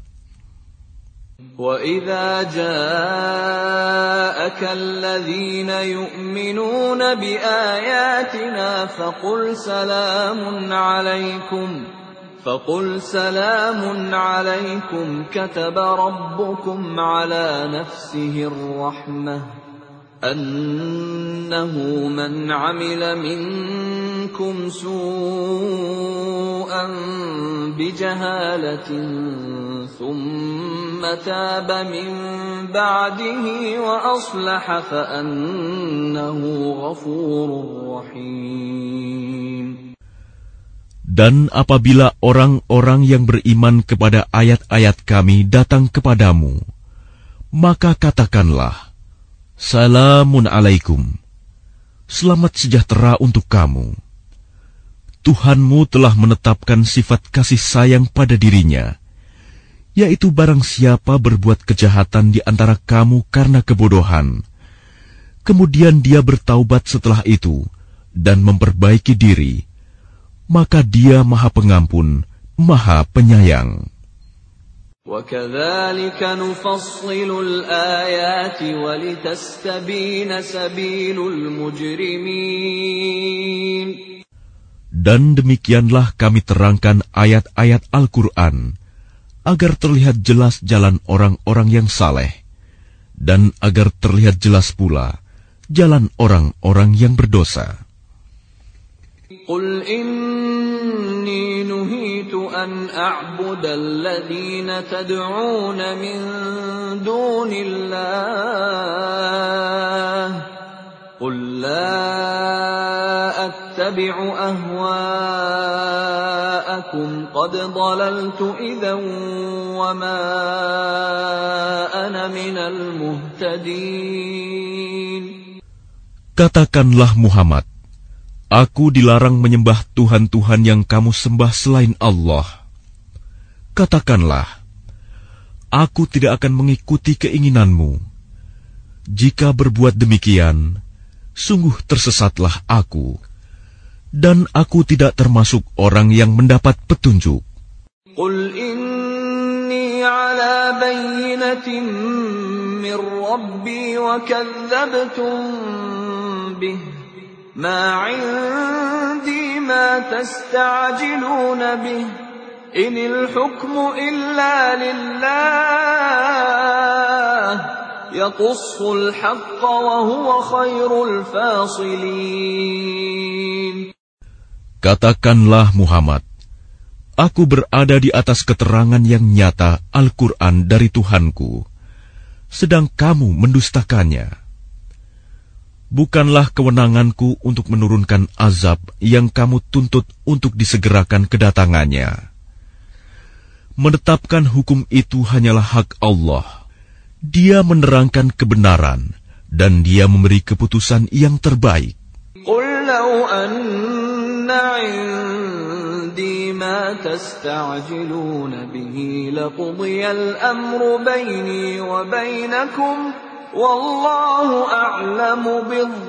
وَإِذَا جَاءَكَ الَّذِينَ يُؤْمِنُونَ بِآيَاتِنَا فَقُلْ سَلَامٌ عَلَيْكُمْ كَتَبَ رَبُّكُمْ عَلَى نَفْسِهِ الرَّحْمَةَ أَنَّهُ مَنْ عَمِلَ مِنْكُمْ سُوءًا بِجَهَالَةٍ ثُمَّ تَابَ مِنْ بَعْدِهِ وَأَصْلَحَ فَأَنَّهُ غَفُورٌ رَحِيمٌ. Dan apabila orang-orang yang beriman kepada ayat-ayat kami datang kepadamu, maka katakanlah, Salamun alaikum, selamat sejahtera untuk kamu. Tuhanmu telah menetapkan sifat kasih sayang pada dirinya, yaitu barang siapa berbuat kejahatan di antara kamu karena kebodohan, kemudian dia bertaubat setelah itu dan memperbaiki diri, maka dia Maha Pengampun, Maha Penyayang. وَكَذَلِكَ نُفَصِّلُ الْآيَاتِ وَلِتَسْتَبِينَ سَبِيلُ الْمُجْرِمِينَ. Dan demikianlah kami terangkan ayat-ayat Al-Quran, agar terlihat jelas jalan orang-orang yang saleh, dan agar terlihat jelas pula jalan orang-orang yang berdosa. Qul inni nuhitu an a'buda alladhina tad'una min dunillah. Qul la attabi'u ahwa'akum qad dhalaltu idhan wa ma ana minal muhtadin. Katakanlah Muhammad, aku dilarang menyembah Tuhan-Tuhan yang kamu sembah selain Allah. Katakanlah, aku tidak akan mengikuti keinginanmu. Jika berbuat demikian, sungguh tersesatlah aku, dan aku tidak termasuk orang yang mendapat petunjuk. Qul inni ala bayyinatin min Rabbi wa kadzabtum bih. Ma 'indi ma tasta'jiluna bih. Inil hukmu illa lillah. Yaqussul haqqa wa huwa khairul fasilin. Katakanlah Muhammad, aku berada di atas keterangan yang nyata Al-Quran dari Tuhanku, sedang kamu mendustakannya. Bukanlah kewenanganku untuk menurunkan azab yang kamu tuntut untuk disegerakan kedatangannya. Menetapkan hukum itu hanyalah hak Allah. Dia menerangkan kebenaran, dan Dia memberi keputusan yang terbaik. Qul law anna 'indi ma tasta'jiluna bihi laqudiyal amru baini wa bainakum. Wallahu a'lamu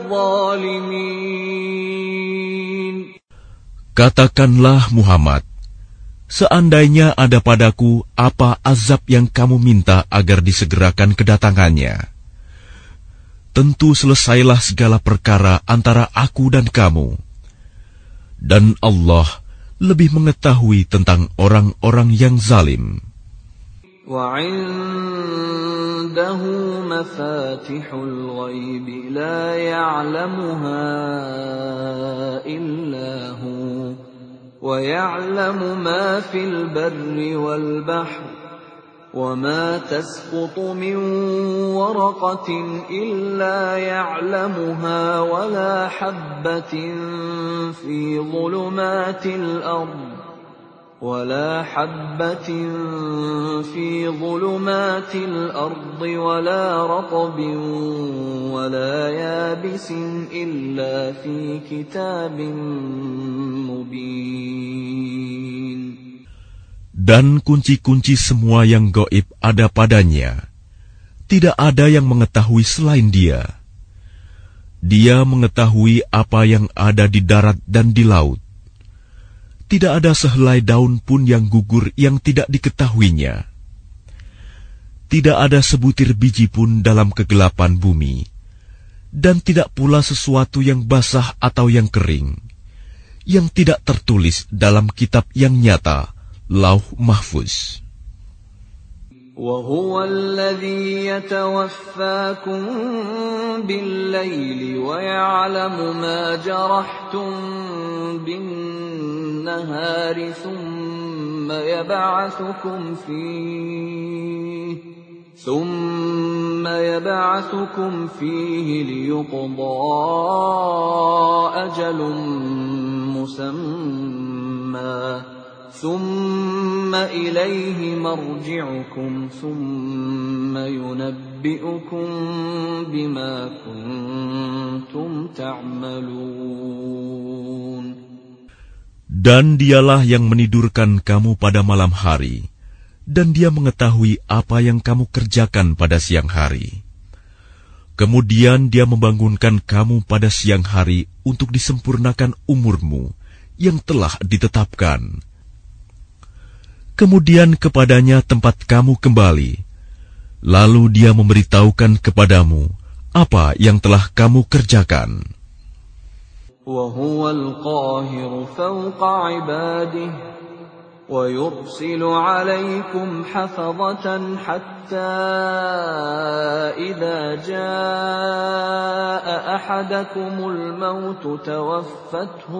bizzalimin. Katakanlah Muhammad, seandainya ada padaku apa azab yang kamu minta agar disegerakan kedatangannya, tentu selesailah segala perkara antara aku dan kamu. Dan Allah lebih mengetahui tentang orang-orang yang zalim. وعنده مفاتح الغيب لا يعلمها إلا هو ويعلم ما في البر والبحر وما تسقط من ورقة إلا يعلمها ولا حبة في ظلمات الأرض ولا حبة في ظلمات الأرض ولا رطب ولا يابس إلا في كتاب مبين. Dan kunci-kunci semua yang gaib ada padanya. Tidak ada yang mengetahui selain Dia. Dia mengetahui apa yang ada di darat dan di laut. Tidak ada sehelai daun pun yang gugur yang tidak diketahuinya. Tidak ada sebutir biji pun dalam kegelapan bumi, dan tidak pula sesuatu yang basah atau yang kering, yang tidak tertulis dalam kitab yang nyata, Lauh Mahfuz. وهو الذي يتوفاكم بالليل ويعلم ما جرحتم بالنهار ثم يبعثكم فيه ليقضى أجل مسمى ثم إليه مرجعكم ثم ينبئكم بما كنتم تعملون. Dan Dialah yang menidurkan kamu pada malam hari, dan Dia mengetahui apa yang kamu kerjakan pada siang hari. Kemudian Dia membangunkan kamu pada siang hari untuk disempurnakan umurmu yang telah ditetapkan. Kemudian kepadanya tempat kamu kembali, lalu Dia memberitahukan kepadamu apa yang telah kamu kerjakan. وهو القاهر فوق عباده ويرسل عليكم حفظة حتى إذا جاء أحدكم الموت توفته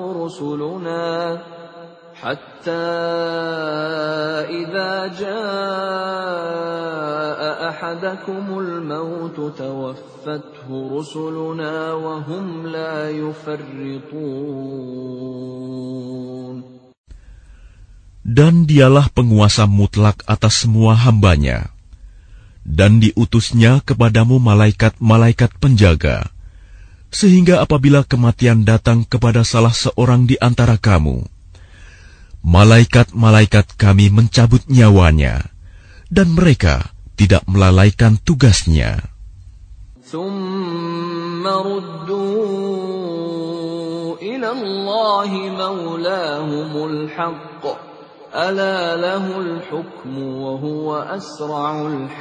رسلنا وهم لا يفرطون. Dan dialah penguasa mutlak atas semua hambanya, dan diutusnya kepadamu malaikat-malaikat penjaga, sehingga apabila kematian datang kepada salah seorang di antara kamu, malaikat-malaikat kami mencabut nyawanya, dan mereka tidak melalaikan tugasnya. ثم ردوا إلى الله مولاهم الحق ألا له الحكم وهو أسرع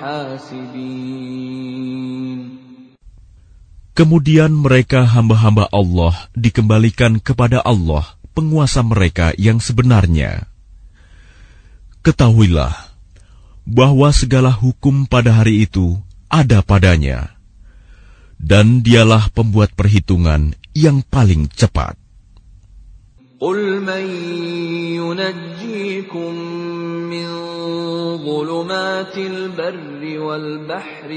الحاسبين. Kemudian mereka hamba-hamba Allah dikembalikan kepada Allah, penguasa mereka yang sebenarnya. Ketahuilah bahwa segala hukum pada hari itu ada padanya, dan dialah pembuat perhitungan yang paling cepat. قل من ينجيكم من ظلمات البر والبحر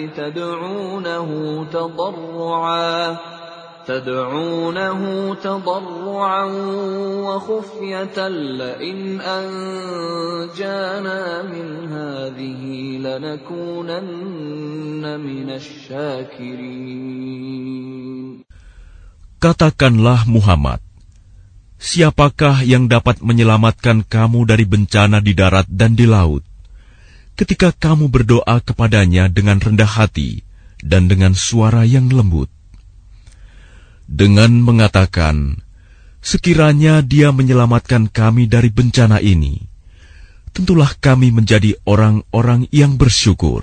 تدعونه تضرعا وخفية لئن أنجانا من هذه لنكونن من الشاكرين. Katakanlah Muhammad, siapakah yang dapat menyelamatkan kamu dari bencana di darat dan di laut, ketika kamu berdoa kepadanya dengan rendah hati dan dengan suara yang lembut? Dengan mengatakan, sekiranya dia menyelamatkan kami dari bencana ini, tentulah kami menjadi orang-orang yang bersyukur.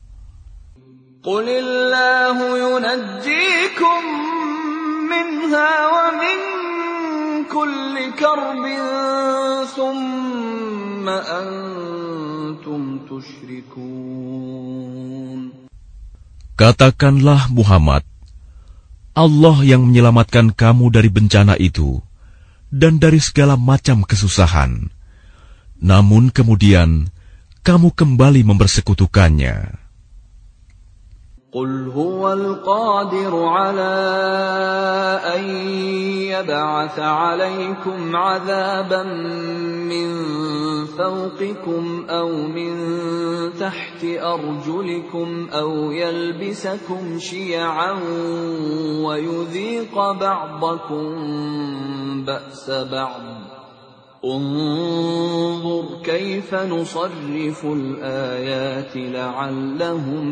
Qulillahu yunajjikum minha wa min kulli karbin thumma antum tusyrikun. Katakanlah Muhammad, Allah yang menyelamatkan kamu dari bencana itu dan dari segala macam kesusahan. Namun kemudian kamu kembali mempersekutukannya. قل هو القادر على أن يبعث عليكم عذابا من فوقكم أو من تحت أرجلكم أو يلبسكم شيعا ويذيق بعضكم بأس بعض انظر كيف نصرف الآيات لعلهم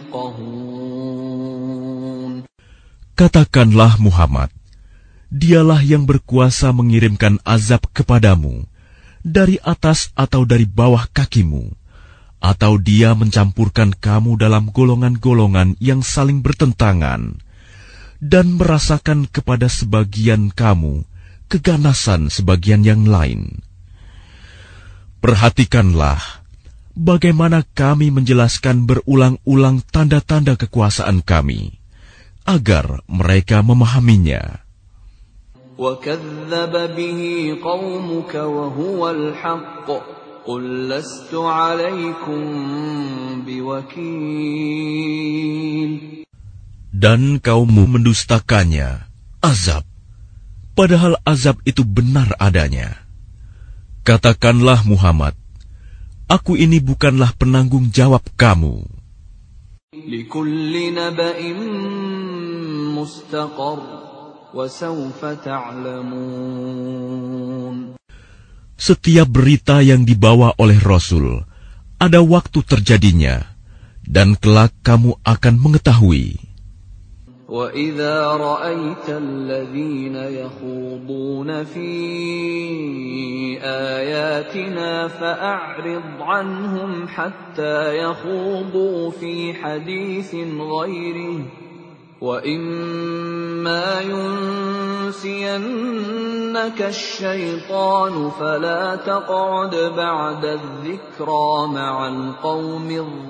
يفقهون. Katakanlah Muhammad, dialah yang berkuasa mengirimkan azab kepadamu dari atas atau dari bawah kakimu, atau dia mencampurkan kamu dalam golongan-golongan yang saling bertentangan, dan merasakan kepada sebagian kamu keganasan sebagian yang lain. Perhatikanlah bagaimana kami menjelaskan berulang-ulang tanda-tanda kekuasaan kami, agar mereka memahaminya. وَكَذَّبَ بِهِ قَوْمُكَ وَهُوَ الْحَقُّ قُلْ لَسْتُ عَلَيْكُمْ بِوَكِيلٍ. Dan kaummu mendustakannya, azab, padahal azab itu benar adanya. Katakanlah Muhammad, aku ini bukanlah penanggung jawab kamu. لِكُلِّ نَبَإٍ مُسْتَقَرٌّ وَسَوْفَ تَعْلَمُونَ. Setiap berita yang dibawa oleh Rasul ada waktu terjadinya, dan kelak kamu akan mengetahui. وَإِذَا رَأَيْتَ الَّذِينَ يَخُوضُونَ فِي آيَاتِنَا فَأَعْرِضْ عَنْهُمْ حَتَّى يَخُوضُوا فِي حَدِيثٍ غَيْرِهِ وَإِمَّا ينسينك الشيطان فلا تقعد بعد الذكرى مع القوم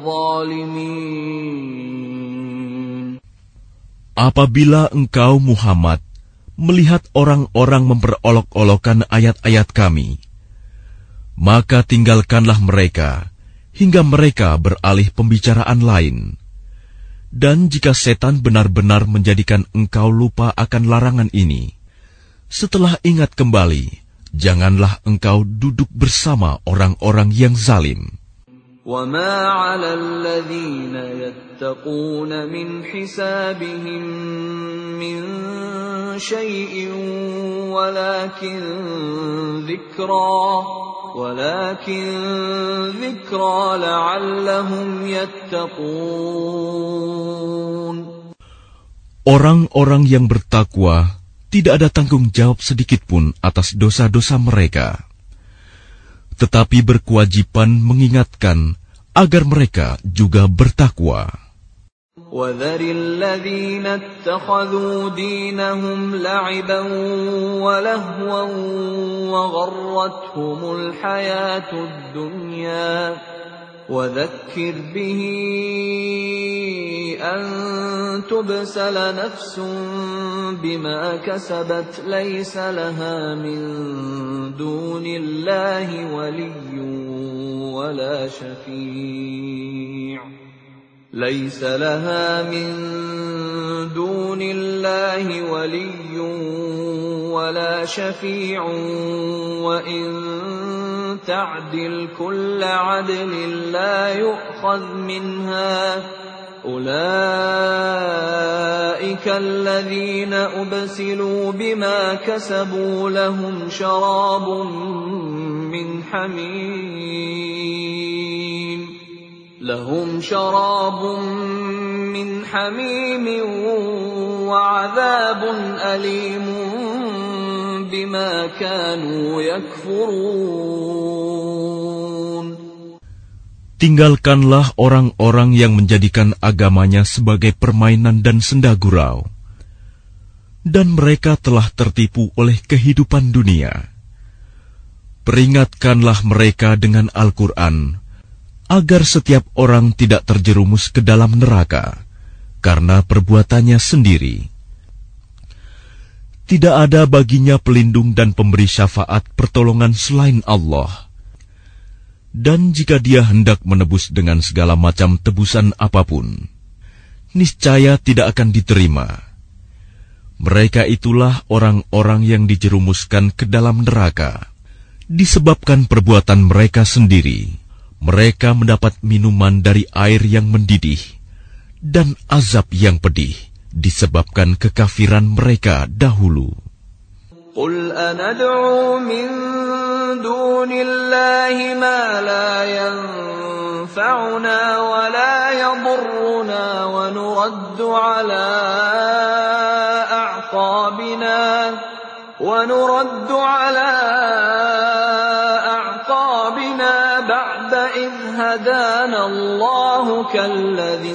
الظالمين. Apabila engkau Muhammad melihat orang-orang memperolok-olokkan ayat-ayat kami, maka tinggalkanlah mereka hingga mereka beralih pembicaraan lain. Dan jika setan benar-benar menjadikan engkau lupa akan larangan ini, setelah ingat kembali, janganlah engkau duduk bersama orang-orang yang zalim. وَمَا عَلَى الَّذِينَ يَتَّقُونَ مِنْ حِسَابِهِمْ مِنْ شَيْءٍ وَلَكِنْ ذِكْرَى لَعَلَّهُمْ يَتَّقُونَ. Orang-orang yang bertakwa tidak ada tanggung jawab sedikitpun atas dosa-dosa mereka, tetapi berkewajiban mengingatkan agar mereka juga bertakwa. وَذَرِ الَّذِينَ اتَّخَذُوا دِينَهُمْ لَعِبًا وَلَهْوًا وَغَرَّتْهُمُ الْحَيَاةُ الدُّنْيَا وَذَكِّرْ بِهِ أَن تُبْسَلَ نَفْسٌ بِمَا كَسَبَتْ لَيْسَ لَهَا مِن دُونِ اللَّهِ وَلِيٌّ ولا شفيع وإن تعدل كل عدل لا يؤخذ منها أولئك الذين أبسلوا بما كسبوا لهم شراب من حميم وعذاب أليم بما كانوا يكفرون. Tinggalkanlah orang-orang yang menjadikan agamanya sebagai permainan dan senda gurau, dan mereka telah tertipu oleh kehidupan dunia. Peringatkanlah mereka dengan Al-Quran, agar setiap orang tidak terjerumus ke dalam neraka karena perbuatannya sendiri. Tidak ada baginya pelindung dan pemberi syafaat pertolongan selain Allah. Dan jika dia hendak menebus dengan segala macam tebusan apapun, niscaya tidak akan diterima. Mereka itulah orang-orang yang dijerumuskan ke dalam neraka disebabkan perbuatan mereka sendiri. Mereka mendapat minuman dari air yang mendidih dan azab yang pedih disebabkan kekafiran mereka dahulu. Qul anad'u min dunillahi ma la yanfa'una wa la yadurruna wa nuraddu ala a'qabina ba'da idh hadana Allah kalladhi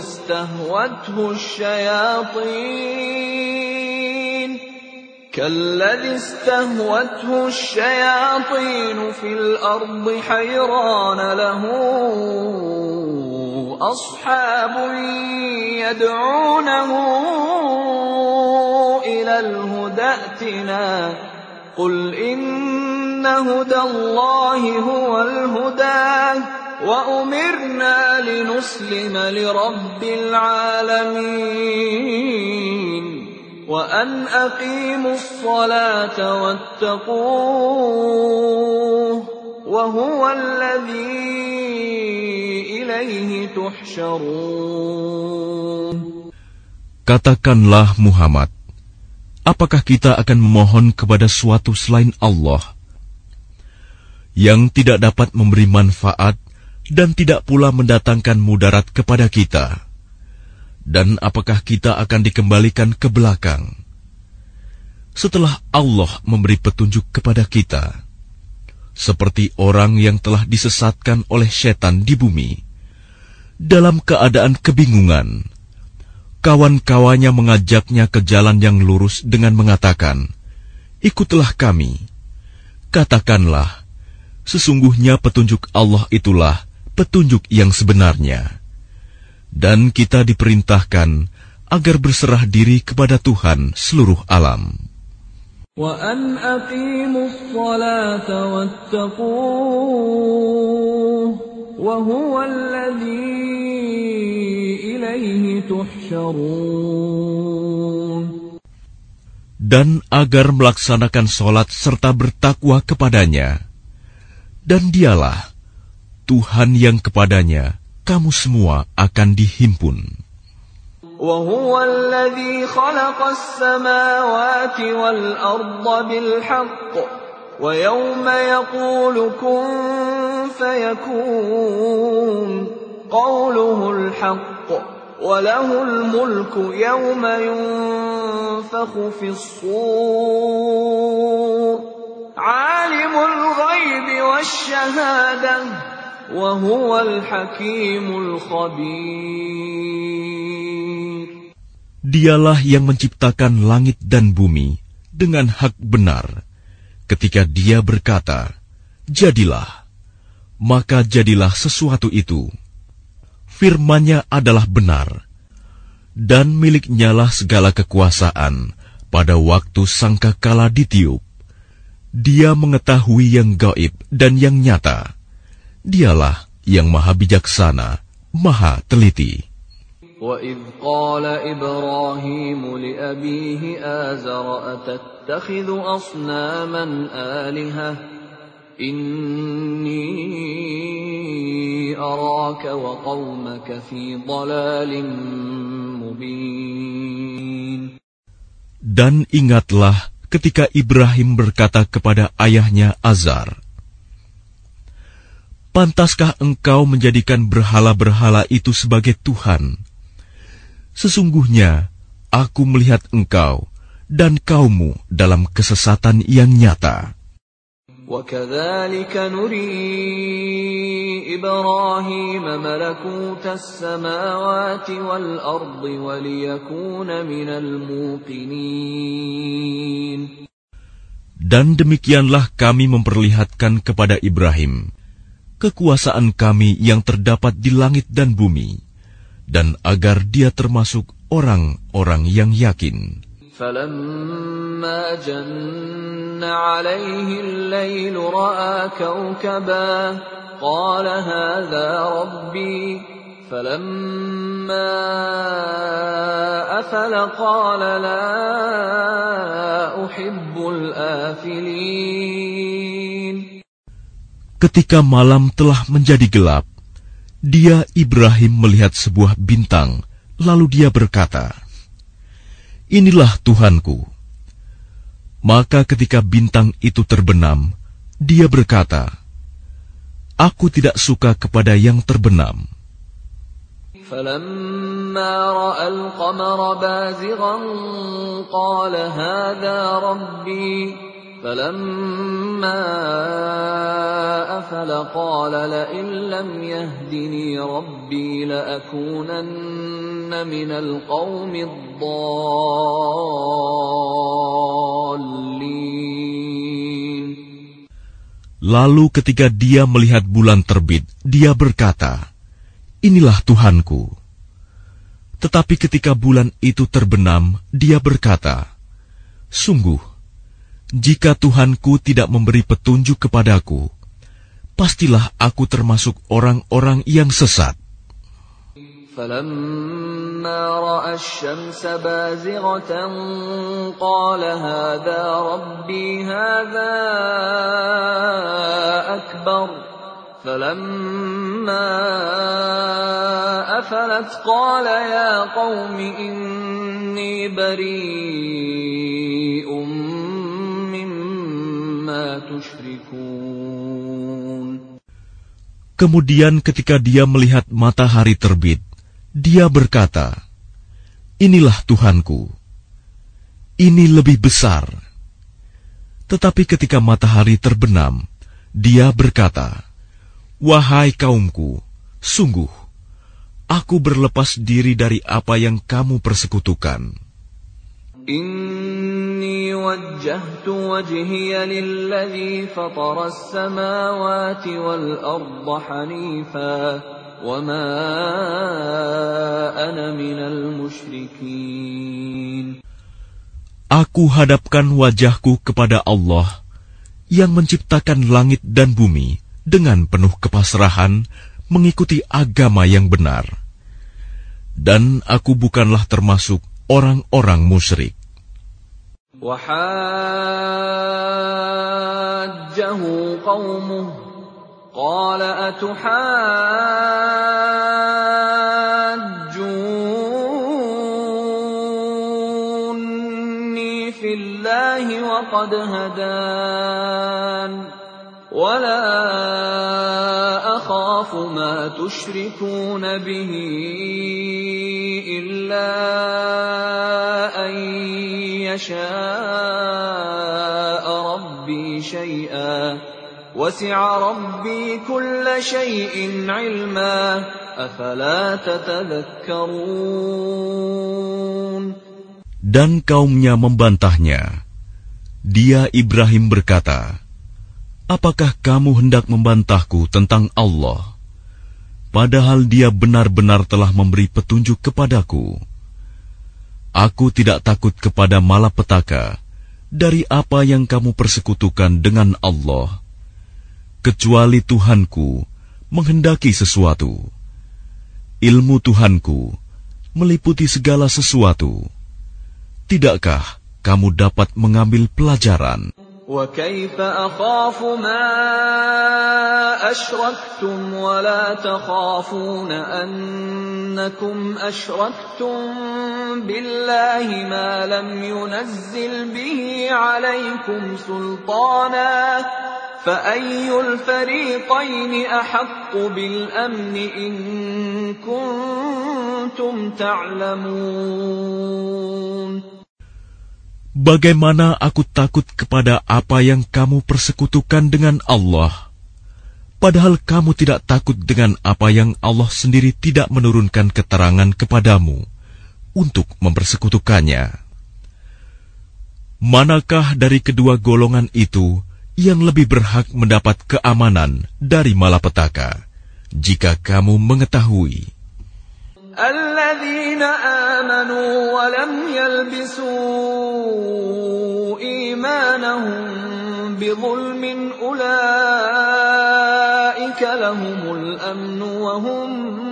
استهوته الشياطين في الأرض حيران له أصحاب يدعونه إلى الهدى ائتنا قل إن هدى الله هو الهدى وأمرنا لنسلم لرب العالمين وأن أقيموا الصلاة واتقوه وهو الذي إليه تحشرون. Katakanlah Muhammad, apakah kita akan memohon kepada suatu selain Allah yang tidak dapat memberi manfaat dan tidak pula mendatangkan mudarat kepada kita? Dan apakah kita akan dikembalikan ke belakang setelah Allah memberi petunjuk kepada kita, seperti orang yang telah disesatkan oleh setan di bumi dalam keadaan kebingungan, kawan-kawannya mengajaknya ke jalan yang lurus dengan mengatakan, "Ikutlah kami." Katakanlah, sesungguhnya petunjuk Allah itulah petunjuk yang sebenarnya. Dan kita diperintahkan agar berserah diri kepada Tuhan seluruh alam. وَأَنْ أَقِيمُوا الصَّلَاةَ وَاتَّقُوهُ وَهُوَ الَّذِي إِلَيْهِ تُحْشَرُونَ. Dan agar melaksanakan sholat serta bertakwa kepadanya. Dan dialah Tuhan yang kepadanya kamu semua akan dihimpun. وَهُوَ الَّذِي خَلَقَ السَّمَاوَاتِ وَالْأَرْضَ بِالْحَقِّ وَيَوْمَ يَقُولُ كُن فَيَكُونُ قَوْلُهُ الْحَقُّ وَلَهُ الْمُلْكُ يَوْمَ يُنفَخُ فِي الصُّورِ عَالِمُ الْغَيْبِ وَالشَّهَادَةِ وَهُوَ الْحَكِيمُ الْخَبِيرُ. Dialah yang menciptakan langit dan bumi dengan hak benar. Ketika Dia berkata, "Jadilah," maka jadilah sesuatu itu. Firman-Nya adalah benar, dan milik-Nyalah segala kekuasaan pada waktu sangkakala ditiup. Dia mengetahui yang gaib dan yang nyata. Dialah yang maha bijaksana, maha teliti. وَإِذْ قَالَ إِبْرَاهِيمُ لِأَبِيهِ آزَرَ أَتَتَّخِذُ أَصْنَامًا آلِهَةً إِنِّي أَرَاكَ وَقَوْمَكَ فِي ضَلَالٍ مُبِينٍ. Dan ingatlah ketika Ibrahim berkata kepada ayahnya Azar, "Pantaskah engkau menjadikan berhala-berhala itu sebagai Tuhan? Sesungguhnya aku melihat engkau dan kaummu dalam kesesatan yang nyata." وَكَذَلِكَ نُرِي إِبْرَاهِيمَ مَلَكُوتَ السَّمَاوَاتِ وَالْأَرْضِ وَلِيَكُونَ مِنَ الْمُوقِنِينَ. Dan demikianlah kami memperlihatkan kepada Ibrahim kekuasaan kami yang terdapat di langit dan bumi, dan agar dia termasuk orang-orang yang yakin. فَلَمَّا جَنَّ عَلَيْهِ اللَّيْلُ رَأَىٰ كَوْكَبًا قَالَ هَٰذَا رَبِّي فَلَمَّا أَفَلَ قَالَ لَا أُحِبُّ الْآفِلِينَ. Ketika malam telah menjadi gelap, dia Ibrahim melihat sebuah bintang, lalu dia berkata, "Inilah Tuhanku." Maka ketika bintang itu terbenam, dia berkata, "Aku tidak suka kepada yang terbenam." فَلَمَّا رَأَى الْقَمَرَ بَازِغًا قَالَ هَٰذَا رَبِّي فَلَمَّا أَفَلَ قَالَ لَئِن لَّمْ يَهْدِنِي رَبِّي لَأَكُونَنَّ مِنَ الْقَوْمِ الضَّالِّينَ. Lalu ketika dia melihat bulan terbit, dia berkata, "Inilah Tuhanku." Tetapi ketika bulan itu terbenam, dia berkata, "Sungguh, jika Tuhanku tidak memberi petunjuk kepadaku, pastilah aku termasuk orang-orang yang sesat." فَلَمَّا رَأَى الشَّمْسَ بَازِغَةً قَالَ هَٰذَا رَبِّي هَٰذَا أَكْبَرُ فَلَمَّا أَفَلَتْ قَالَ يَا قَوْمِ إِنِّي بَرِيءٌ مِّمَّا تُشْرِكُونَ. Kemudian ketika dia melihat matahari terbit, dia berkata, "Inilah Tuhanku. Ini lebih besar." Tetapi ketika matahari terbenam, dia berkata, "Wahai kaumku, sungguh, aku berlepas diri dari apa yang kamu persekutukan. Inni wajjahtu wajhiya lilladzi fatara as-samawati wal arda hanifa wa ma ana minal musyrikin. Aku hadapkan wajahku kepada Allah yang menciptakan langit dan bumi dengan penuh kepasrahan mengikuti agama yang benar. Dan aku bukanlah termasuk orang-orang musyrik. Wa hajjahu qaumuh qala atuhajjunni fillahi wa qad hadan wa la akhafu ma tushrikuna bihi illa an yasha'a rabbi shay'an wasi'a rabbi kulla shay'in 'ilma afala tatadhakkarun. Dan kaumnya membantahnya. Dia Ibrahim berkata, apakah kamu hendak membantahku tentang Allah, padahal Dia benar-benar telah memberi petunjuk kepadaku? Aku tidak takut kepada malapetaka dari apa yang kamu persekutukan dengan Allah, kecuali Tuhanku menghendaki sesuatu. Ilmu Tuhanku meliputi segala sesuatu. Tidakkah kamu dapat mengambil pelajaran? وَكَيْفَ أَخَافُ مَا أَشْرَكْتُمْ وَلَا تَخَافُونَ أَنَّكُمْ أَشْرَكْتُمْ بِاللَّهِ مَا لَمْ يُنَزِّلْ بِهِ عَلَيْكُمْ سُلْطَانًا فَأَيُّ الْفَرِيقَيْنِ أَحَقُّ بِالْأَمْنِ إِن كُنتُمْ تَعْلَمُونَ. Bagaimana aku takut kepada apa yang kamu persekutukan dengan Allah, padahal kamu tidak takut dengan apa yang Allah sendiri tidak menurunkan keterangan kepadamu untuk mempersekutukannya. Manakah dari kedua golongan itu yang lebih berhak mendapat keamanan dari malapetaka, jika kamu mengetahui? الذين آمنوا ولم يلبسوا إيمانهم بظلم أولئك لهم الأمن وهم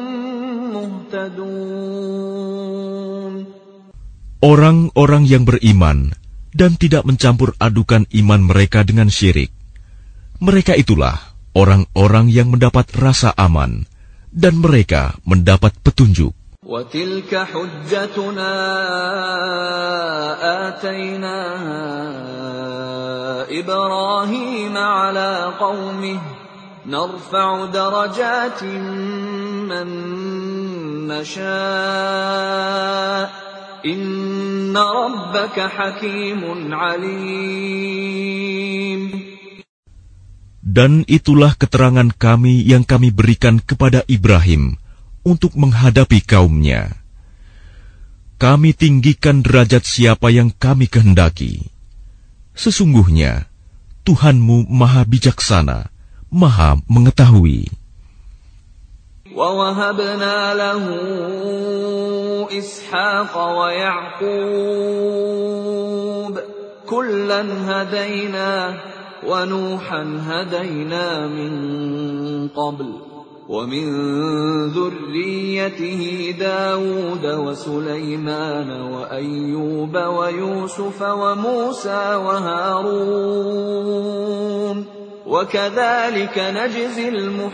مهتدون. Orang-orang yang beriman dan tidak mencampur adukan iman mereka dengan syirik, mereka itulah orang-orang yang mendapat rasa aman dan mereka mendapat petunjuk. وَتِلْكَ حُجَّتُنَا آتَيْنَاهَا إِبْرَاهِيمَ عَلَى قَوْمِهِ نَرْفَعُ دَرَجَاتٍ مَّن نَّشَاءُ إِنَّ رَبَّكَ حَكِيمٌ عَلِيمٌ. Dan itulah keterangan kami yang kami berikan kepada Ibrahim untuk menghadapi kaumnya. Kami tinggikan derajat siapa yang kami kehendaki. Sesungguhnya, Tuhanmu Maha Bijaksana, Maha Mengetahui. وَوَهَبْنَا لَهُ إِسْحَاقَ وَيَعْقُوبَ كُلًّا هَدَيْنَا وَنُوحًا هَدَيْنَا مِن قَبْلُ وَمِن ذُرِّيَّتِهِ دَاوُودَ وَسُلَيْمَانَ وَأَيُّوبَ وَيُوسُفَ وَمُوسَى وَهَارُونَ وَكَذَلِكَ نَجْزِي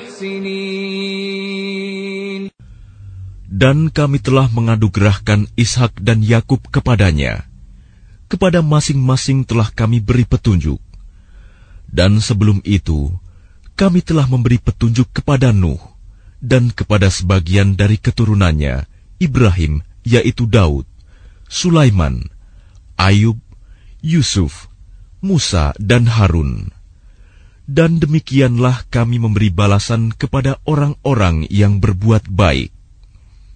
الْمُحْسِنِينَ. Dan kami telah menganugerahkan Ishak dan Yakub kepadanya. Kepada masing-masing telah kami beri petunjuk. Dan sebelum itu, kami telah memberi petunjuk kepada Nuh dan kepada sebagian dari keturunannya, Ibrahim, yaitu Daud, Sulaiman, Ayub, Yusuf, Musa, dan Harun. Dan demikianlah kami memberi balasan kepada orang-orang yang berbuat baik.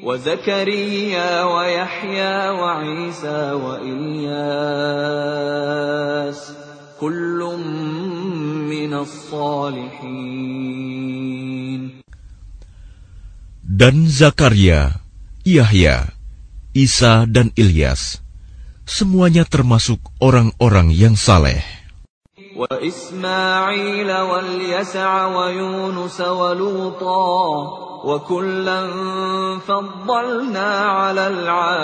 وزكريا ويحيى وعيسى وإلياس كل من الصالحين. Dan Zakaria, Yahya, Isa dan Ilyas, semuanya termasuk orang-orang yang saleh. Wa Ismail wal Yas'a wa Yunus wa Luta wa kullan faddalna 'alal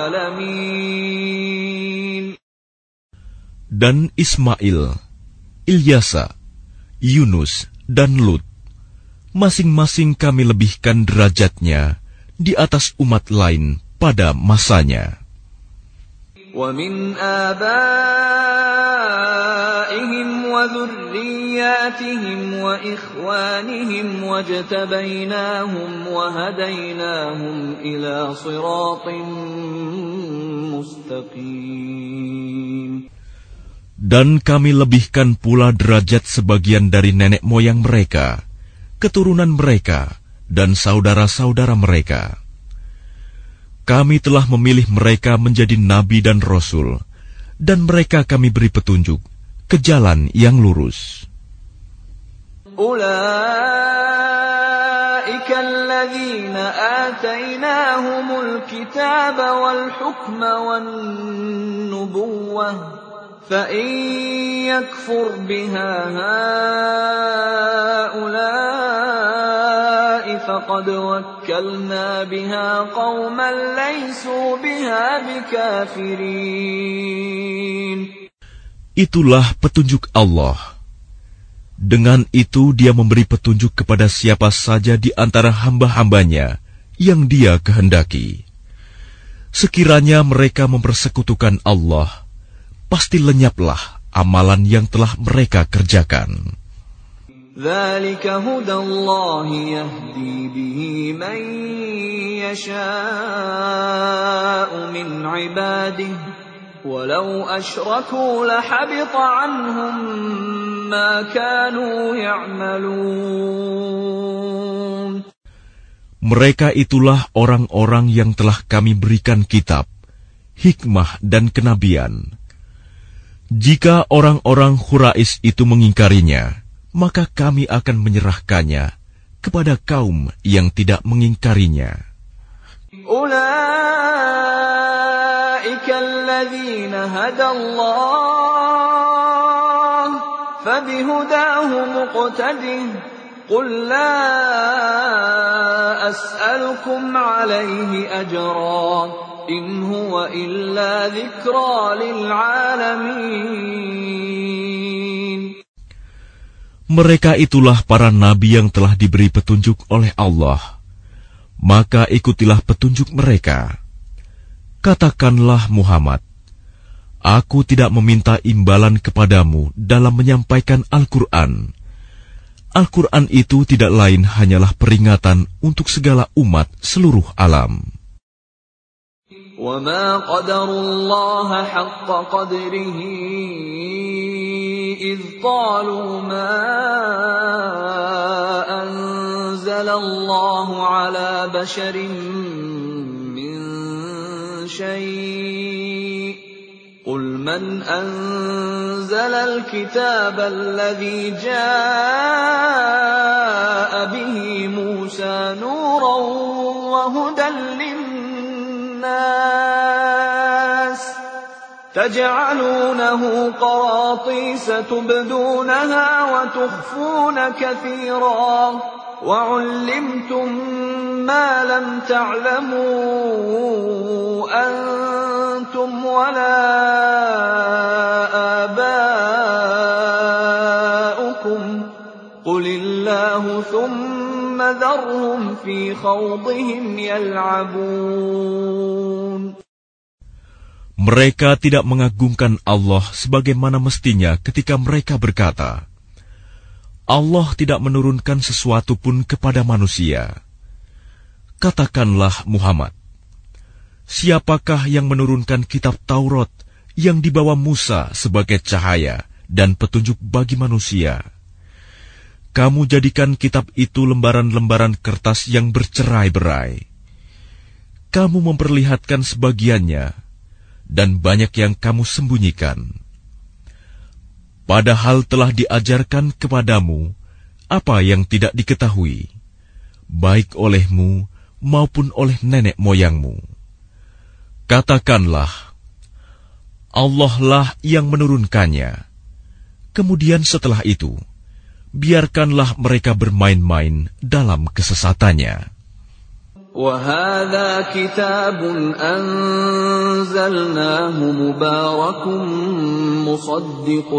'alamin. Dan Ismail, Ilyasa, Yunus dan Lut, masing-masing kami lebihkan derajatnya di atas umat lain pada masanya. وَمِنْ آبَائِهِمْ وَذُرِّيَّاتِهِمْ وَإِخْوَانِهِمْ وَاجْتَبَيْنَاهُمْ وَهَدَيْنَاهُمْ إِلَى صِرَاطٍ مُسْتَقِيمٍ. Dan kami lebihkan pula derajat sebagian dari nenek moyang mereka, keturunan mereka, dan saudara-saudara mereka. Kami telah memilih mereka menjadi nabi dan rasul, dan mereka kami beri petunjuk ke jalan yang lurus. Ulaika alladzina atainahumul kitaba wal hukma wan nubuwwah. فَإِنْ يَكْفُرْ بِهَا هَؤُلَاءِ فَقَدْ وَكَّلْنَا بِهَا قَوْمًا لَيْسُوا بِهَا بِكَافِرِينَ. Itulah petunjuk Allah. Dengan itu Dia memberi petunjuk kepada siapa saja di antara hamba-hambanya yang Dia kehendaki. Sekiranya mereka mempersekutukan Allah, pasti lenyaplah amalan yang telah mereka kerjakan. Dzalika hudallahi yahdi bihi man yasha'u min 'ibadihi walau asyraku lahabita 'anhum ma kanu ya'malun. Mereka itulah orang-orang yang telah kami berikan kitab, hikmah dan kenabian. Jika orang-orang Quraisy itu mengingkarinya, maka kami akan menyerahkannya kepada kaum yang tidak mengingkarinya. Ulaika alladzina hadallah fabihudahu muqtadih. Qul la as'alukum 'alaihi ajran. In huwa illa dzikra lil 'alamin. Mereka itulah para nabi yang telah diberi petunjuk oleh Allah. Maka ikutilah petunjuk mereka. Katakanlah Muhammad, aku tidak meminta imbalan kepadamu dalam menyampaikan Al-Quran. Al-Quran itu tidak lain hanyalah peringatan untuk segala umat seluruh alam. وَمَا قَدَرُوا اللَّهَ حَقَّ قَدْرِهِ إِذْ قَالُوا مَا أَنزَلَ اللَّهُ عَلَى بَشَرٍ مِّن شَيْءٍ قُلْ مَنْ أَنزَلَ الْكِتَابَ الَّذِي جَاءَ بِهِ مُوسَى نُورًا وَهُدًى الناس تجعلونه قراطيس تبدونها وتخفون كثيرا وعلمتم ما لم تعلموا أنتم ولا آباؤكم قل الله ثم ذرهم في خوضهم يلعبون. Mereka tidak mengagungkan Allah sebagaimana mestinya ketika mereka berkata, Allah tidak menurunkan sesuatu pun kepada manusia. Katakanlah Muhammad, siapakah yang menurunkan kitab Taurat yang dibawa Musa sebagai cahaya dan petunjuk bagi manusia? Kamu jadikan kitab itu lembaran-lembaran kertas yang bercerai-berai. kamu memperlihatkan sebagiannya, dan banyak yang kamu sembunyikan. Padahal telah diajarkan kepadamu apa yang tidak diketahui, baik olehmu maupun oleh nenek moyangmu. Katakanlah, Allah lah yang menurunkannya. Kemudian setelah itu, biarkanlah mereka bermain-main dalam kesesatannya. وَهَذَا كِتَابٌ أَنزَلْنَاهُ مُبَارَكٌ مُصَدِّقُ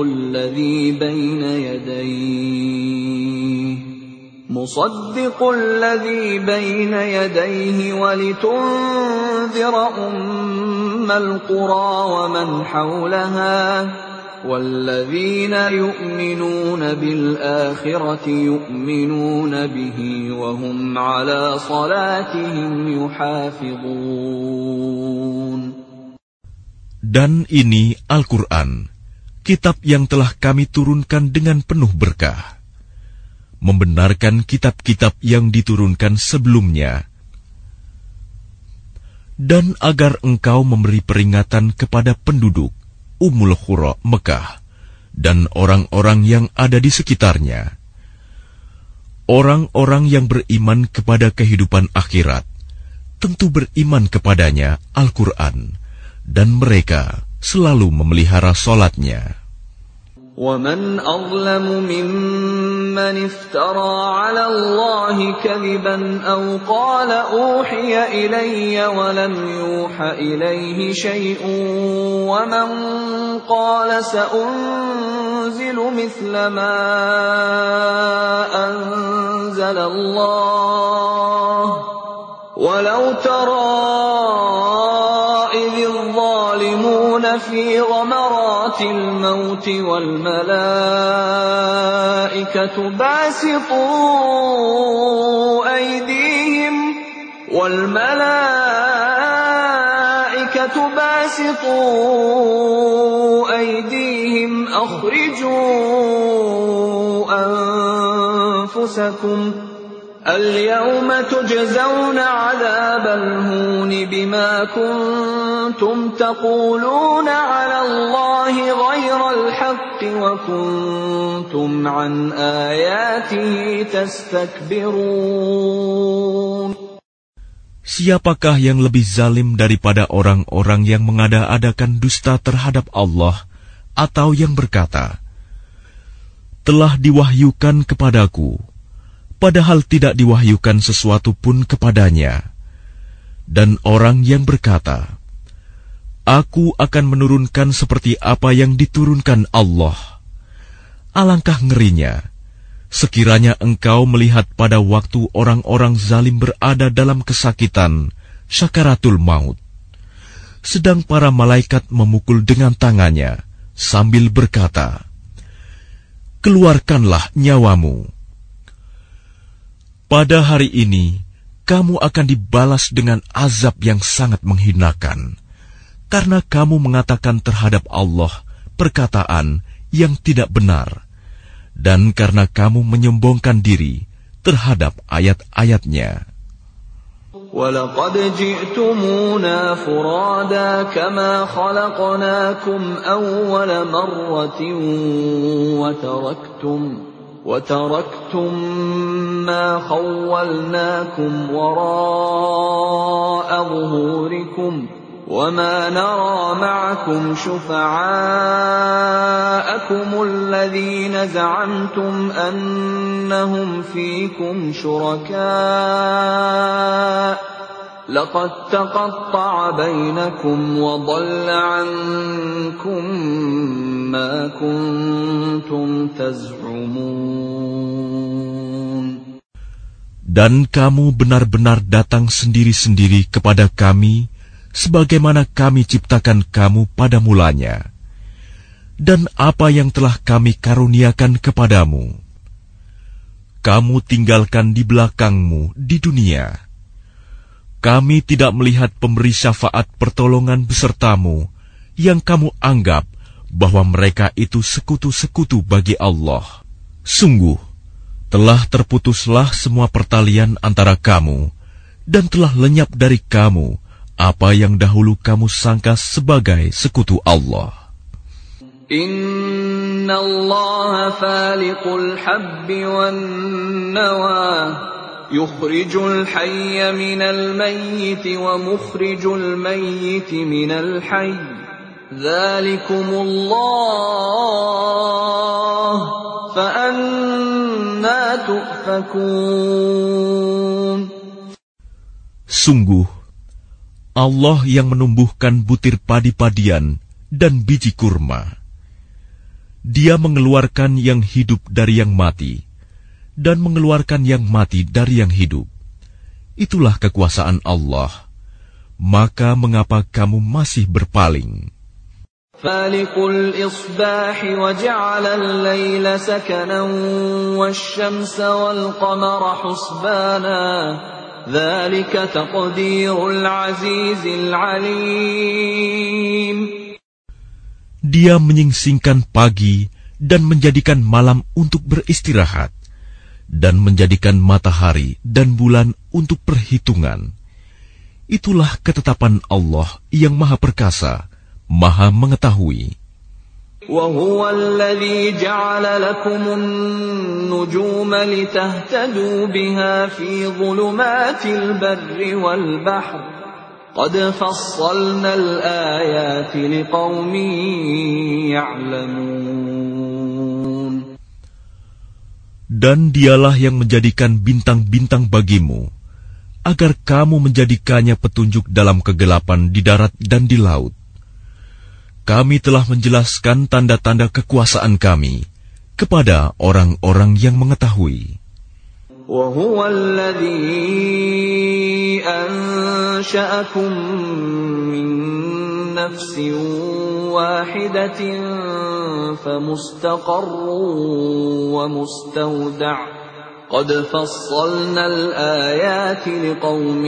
الَّذِي بَيْنَ يَدَيْهِ وَلِتُنذِرَ أُمَّ الْقُرَى وَمَنْ حَوْلَهَا وَالَّذِينَ يُؤْمِنُونَ بِالْآخِرَةِ يُؤْمِنُونَ بِهِ وَهُمْ عَلَى صَلَاتِهِمْ يُحَافِظُونَ. Dan ini Al-Quran, kitab yang telah kami turunkan dengan penuh berkah, membenarkan kitab-kitab yang diturunkan sebelumnya, dan agar engkau memberi peringatan kepada penduduk Ummul Qura Mekah dan orang-orang yang ada di sekitarnya. Orang-orang yang beriman kepada kehidupan akhirat tentu beriman kepadanya Al-Quran, dan mereka selalu memelihara salatnya. وَمَنْ أَظْلَمُ مِمَّنِ افْتَرَى عَلَى اللَّهِ كَذِبًا أَوْ قَالَ أُوحِيَ إِلَيَّ وَلَمْ يُوحَ إِلَيْهِ شَيْءٌ وَمَنْ قَالَ سَأُنْزِلُ مِثْلَ مَا أَنْزَلَ اللَّهُ وَلَوْ تَرَى إِذِ الظَّالِمُونَ فِي غَمَرَاتِ الْمَوْتِ وَالْمَلَائِكَةُ باسطوا أيديهم أخرجوا أنفسكم اليوم تجزون عذاب الهون بما كنتم تقولون على الله غير الحق وكنتم عن آياته تستكبرون. Siapakah yang lebih zalim daripada orang-orang yang mengada-adakan dusta terhadap Allah, atau yang berkata, telah diwahyukan kepadaku, padahal tidak diwahyukan sesuatu pun kepadanya, dan orang yang berkata, aku akan menurunkan seperti apa yang diturunkan Allah. Alangkah ngerinya sekiranya engkau melihat pada waktu orang-orang zalim berada dalam kesakitan syakaratul maut, sedang para malaikat memukul dengan tangannya sambil berkata, keluarkanlah nyawamu. Pada hari ini, kamu akan dibalas dengan azab yang sangat menghinakan, karena kamu mengatakan terhadap Allah perkataan yang tidak benar, dan karena kamu menyombongkan diri terhadap ayat-ayatnya. وَلَقَدْ جِئْتُمُونَا فُرَادَى كَمَا خَلَقْنَاكُمْ أَوَّلَ مَرَّةٍ وَتَرَكْتُمْ مَا خَوَّلْنَاكُمْ وَرَاءَ ظُهُورِكُمْ وَمَا نَرَى مَعَكُمْ شُفَعَاءَكُمُ الَّذِينَ زَعَمْتُمْ أَنَّهُمْ فِيكُمْ شُرَكَاءُ لَقَدْ تَقَطَّعَ بَيْنَكُمْ وَضَلَّ عَنكُمْ مَا كُنْتُمْ تَزْعُمُونَ. Dan kamu benar-benar datang sendiri-sendiri kepada kami, sebagaimana kami ciptakan kamu pada mulanya, dan apa yang telah kami karuniakan kepadamu, kamu tinggalkan di belakangmu di dunia. Kami tidak melihat pemberi syafaat pertolongan besertamu yang kamu anggap bahwa mereka itu sekutu-sekutu bagi Allah. Sungguh, telah terputuslah semua pertalian antara kamu, dan telah lenyap dari kamu apa yang dahulu kamu sangka sebagai sekutu Allah. Inna Allah faliqul habbi wan nawa, yukhrijul hayya minal mayyiti wa mukhrijul mayyiti minal hayy, dzalikumullah fa anna tu'fakun. Sungguh, Allah yang menumbuhkan butir padi-padian dan biji kurma. Dia mengeluarkan yang hidup dari yang mati, dan mengeluarkan yang mati dari yang hidup. Itulah kekuasaan Allah. Maka mengapa kamu masih berpaling? Falikul isbahi wa ja'ala al-layla sakanan wash-shamsa wal-qamara husbana. Dzalika taqdirul azizil alim. Dia menyingsingkan pagi dan menjadikan malam untuk beristirahat, dan menjadikan matahari dan bulan untuk perhitungan. Itulah ketetapan Allah yang Maha Perkasa, Maha Mengetahui. وَهُوَ الَّذِي جَعَلَ لَكُمُ النُّجُومَ لِتَهْتَدُوا بِهَا فِي ظُلُمَاتِ الْبَرِّ وَالْبَحْرِ قَدْ فَصَّلْنَا الْآيَاتِ لِقَوْمٍ يَعْلَمُونَ. Dan dialah yang menjadikan bintang-bintang bagimu, agar kamu menjadikannya petunjuk dalam kegelapan di darat dan di laut. Kami telah menjelaskan tanda-tanda kekuasaan kami kepada orang-orang yang mengetahui. وَهُوَ الَّذِي أَنشَأَكُم مِّن نَّفْسٍ وَاحِدَةٍ فَمُسْتَقَرٌّ وَمُسْتَوْدَعٌ قَدْ فَصَّلْنَا الْآيَاتِ لِقَوْمٍ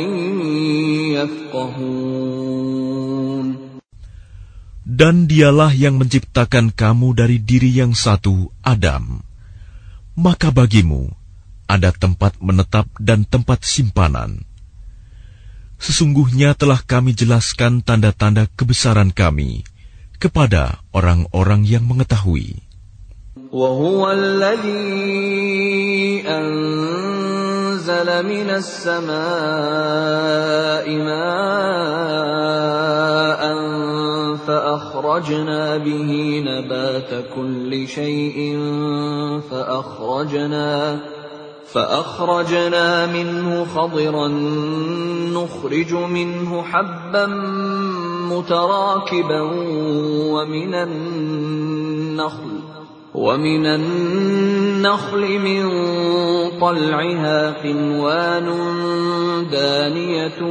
يَفْقَهُونَ. Dan dialah yang menciptakan kamu dari diri yang satu, Adam. Maka bagimu ada tempat menetap dan tempat simpanan. Sesungguhnya telah kami jelaskan tanda-tanda kebesaran kami kepada orang-orang yang mengetahui. وَهُوَ الَّذِي أَنزَلَ مِنَ السَّمَاءِ مَاءً فَأَخْرَجْنَا بِهِ نَبَاتَ كُلِّ شَيْءٍ فَأَخْرَجْنَا مِنْهُ خَضِرًا نُخْرِجُ مِنْهُ حَبًّا مُتَرَاكِبًا وَمِنَ النَّخْلِ مِنْ طَلْعِهَا قِنْوَانٌ دَانِيَةٌ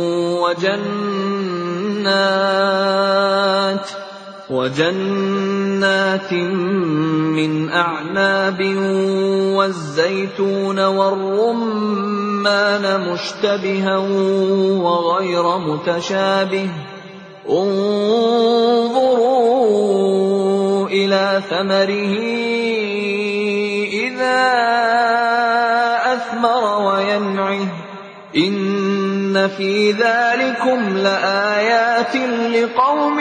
وَجَنَّاتٍ مِّنْ أَعْنَابٍ وَالزَّيْتُونَ وَالرُّمَّانَ مُشْتَبِهًا وَغَيْرَ مُتَشَابِهٍ انظُرُوا إِلَى ثَمَرِهِ إِذَا أَثْمَرَ وَيَنْعِهِ إِنَّ فِي ذَلِكُمْ لَآيَاتٍ لِقَوْمٍ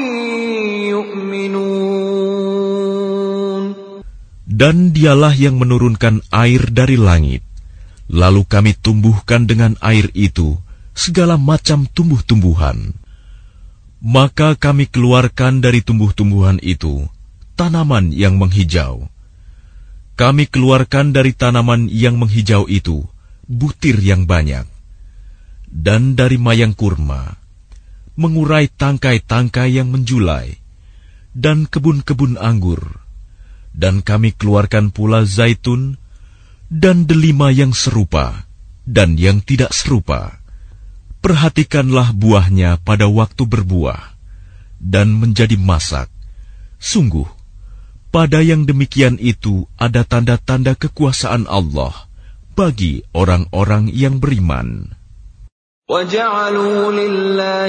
يُؤْمِنُونَ. Dan dialah yang menurunkan air dari langit, lalu kami tumbuhkan dengan air itu segala macam tumbuh-tumbuhan. Maka kami keluarkan dari tumbuh-tumbuhan itu tanaman yang menghijau. Kami keluarkan dari tanaman yang menghijau itu butir yang banyak. Dan dari mayang kurma, mengurai tangkai-tangkai yang menjulai, dan kebun-kebun anggur. Dan kami keluarkan pula zaitun, dan delima yang serupa, dan yang tidak serupa. Perhatikanlah buahnya pada waktu berbuah, dan menjadi masak. Sungguh, pada yang demikian itu ada tanda-tanda kekuasaan Allah bagi orang-orang yang beriman. وَجَعَلُوا لِلَّهِ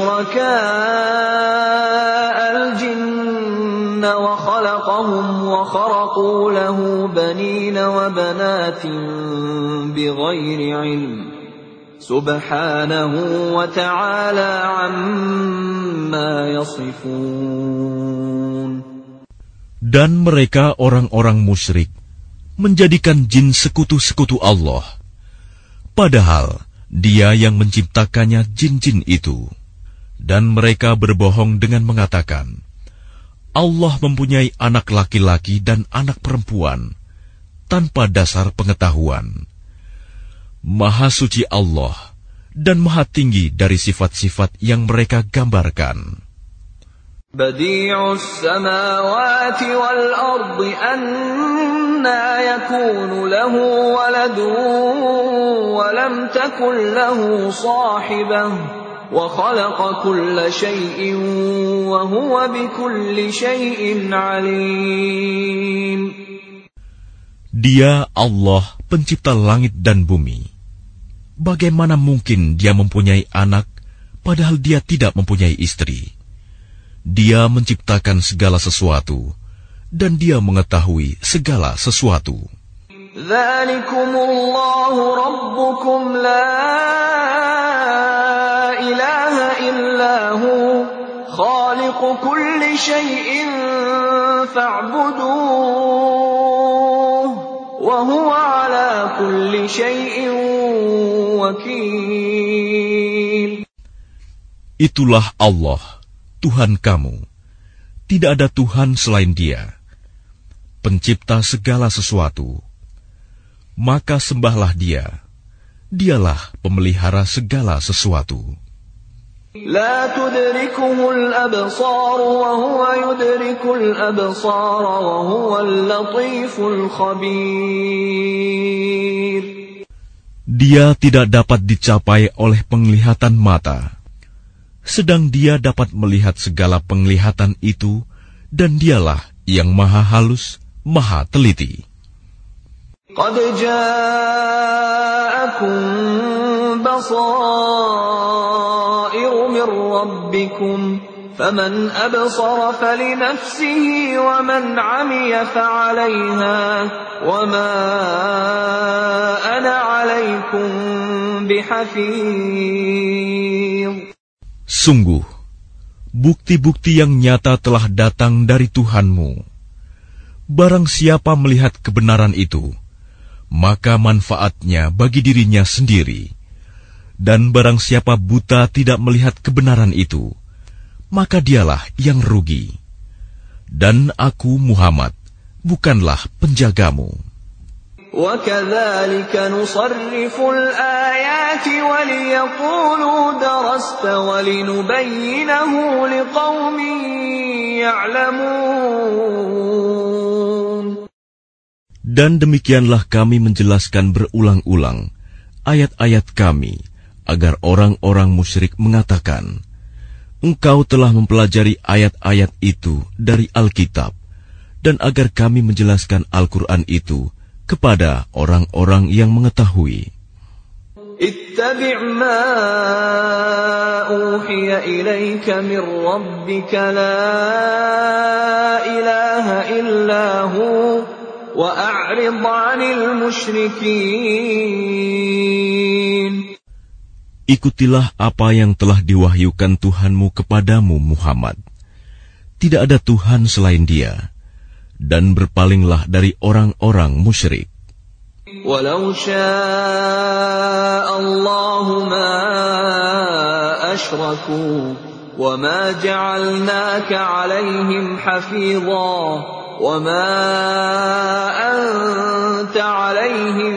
شُرَكَاءَ الْجِنَّ وَخَلَقَهُمْ وَخَرَقُوا لَهُ بَنِينَ وَبَنَاتٍ بِغَيْرِ عِلْمٍ Subhanahu wa ta'ala amma yasifun. Dan mereka orang-orang musyrik menjadikan jin sekutu-sekutu Allah, padahal Dia yang menciptakannya jin-jin itu. Dan mereka berbohong dengan mengatakan, Allah mempunyai anak laki-laki dan anak perempuan, tanpa dasar pengetahuan. Maha suci Allah dan maha tinggi dari sifat-sifat yang mereka gambarkan. Badi'us samawati wal ardi anna yakunu lahu waladun wa lam takun lahu sahibah wa khalaqa kulla shay'in wa huwa bikulli shay'in alim. Dia Allah, pencipta langit dan bumi. Bagaimana mungkin Dia mempunyai anak, padahal Dia tidak mempunyai istri? Dia menciptakan segala sesuatu, dan Dia mengetahui segala sesuatu. Dzalikumullahu rabbukum la ilaha illahu khaliqu kulli syai'in fa'buduh wa huwa ala kulli syai'in wakil. Itulah Allah, Tuhan kamu. Tidak ada Tuhan selain Dia, pencipta segala sesuatu. Maka sembahlah Dia. Dialah pemelihara segala sesuatu. La tudrikuhul absar wa huwa yudrikul absar wa huwal latiful khabir. Dia tidak dapat dicapai oleh penglihatan mata, sedang Dia dapat melihat segala penglihatan itu, dan Dialah yang maha halus, maha teliti. Qad ja'akum basairu min rabbikum faman absara falinafsihi wa man 'amiya fa'alayha wa ma ana 'alaykum bihafiz. Sungguh, bukti-bukti yang nyata telah datang dari Tuhanmu. Barang siapa melihat kebenaran itu, maka manfaatnya bagi dirinya sendiri. Dan barang siapa buta tidak melihat kebenaran itu, maka dialah yang rugi. Dan aku, Muhammad, bukanlah penjagamu. وَكَذَلِكَ نُصَرِّفُ الْآيَاتِ وَلِيَقُولُوا دَرَسْتَ وَلِنُبَيِّنَهُ لِقَوْمٍ يَعْلَمُونَ. Dan demikianlah kami menjelaskan berulang-ulang ayat-ayat kami, agar orang-orang musyrik mengatakan, Engkau telah mempelajari ayat-ayat itu dari Alkitab, dan agar kami menjelaskan Al-Quran itu kepada orang-orang yang mengetahui. Ittabi' ma uhiya ilayka min rabbika la ilaha illa hu wa a'rid 'anil musyrikin. Ikutilah apa yang telah diwahyukan Tuhanmu kepadamu, Muhammad. Tidak ada Tuhan selain Dia. Dan berpalinglah dari orang-orang musyrik. Walau syaa Allahu ma asyraku wa ma ja'alnaka 'alaihim hafidha wa ma anta 'alaihim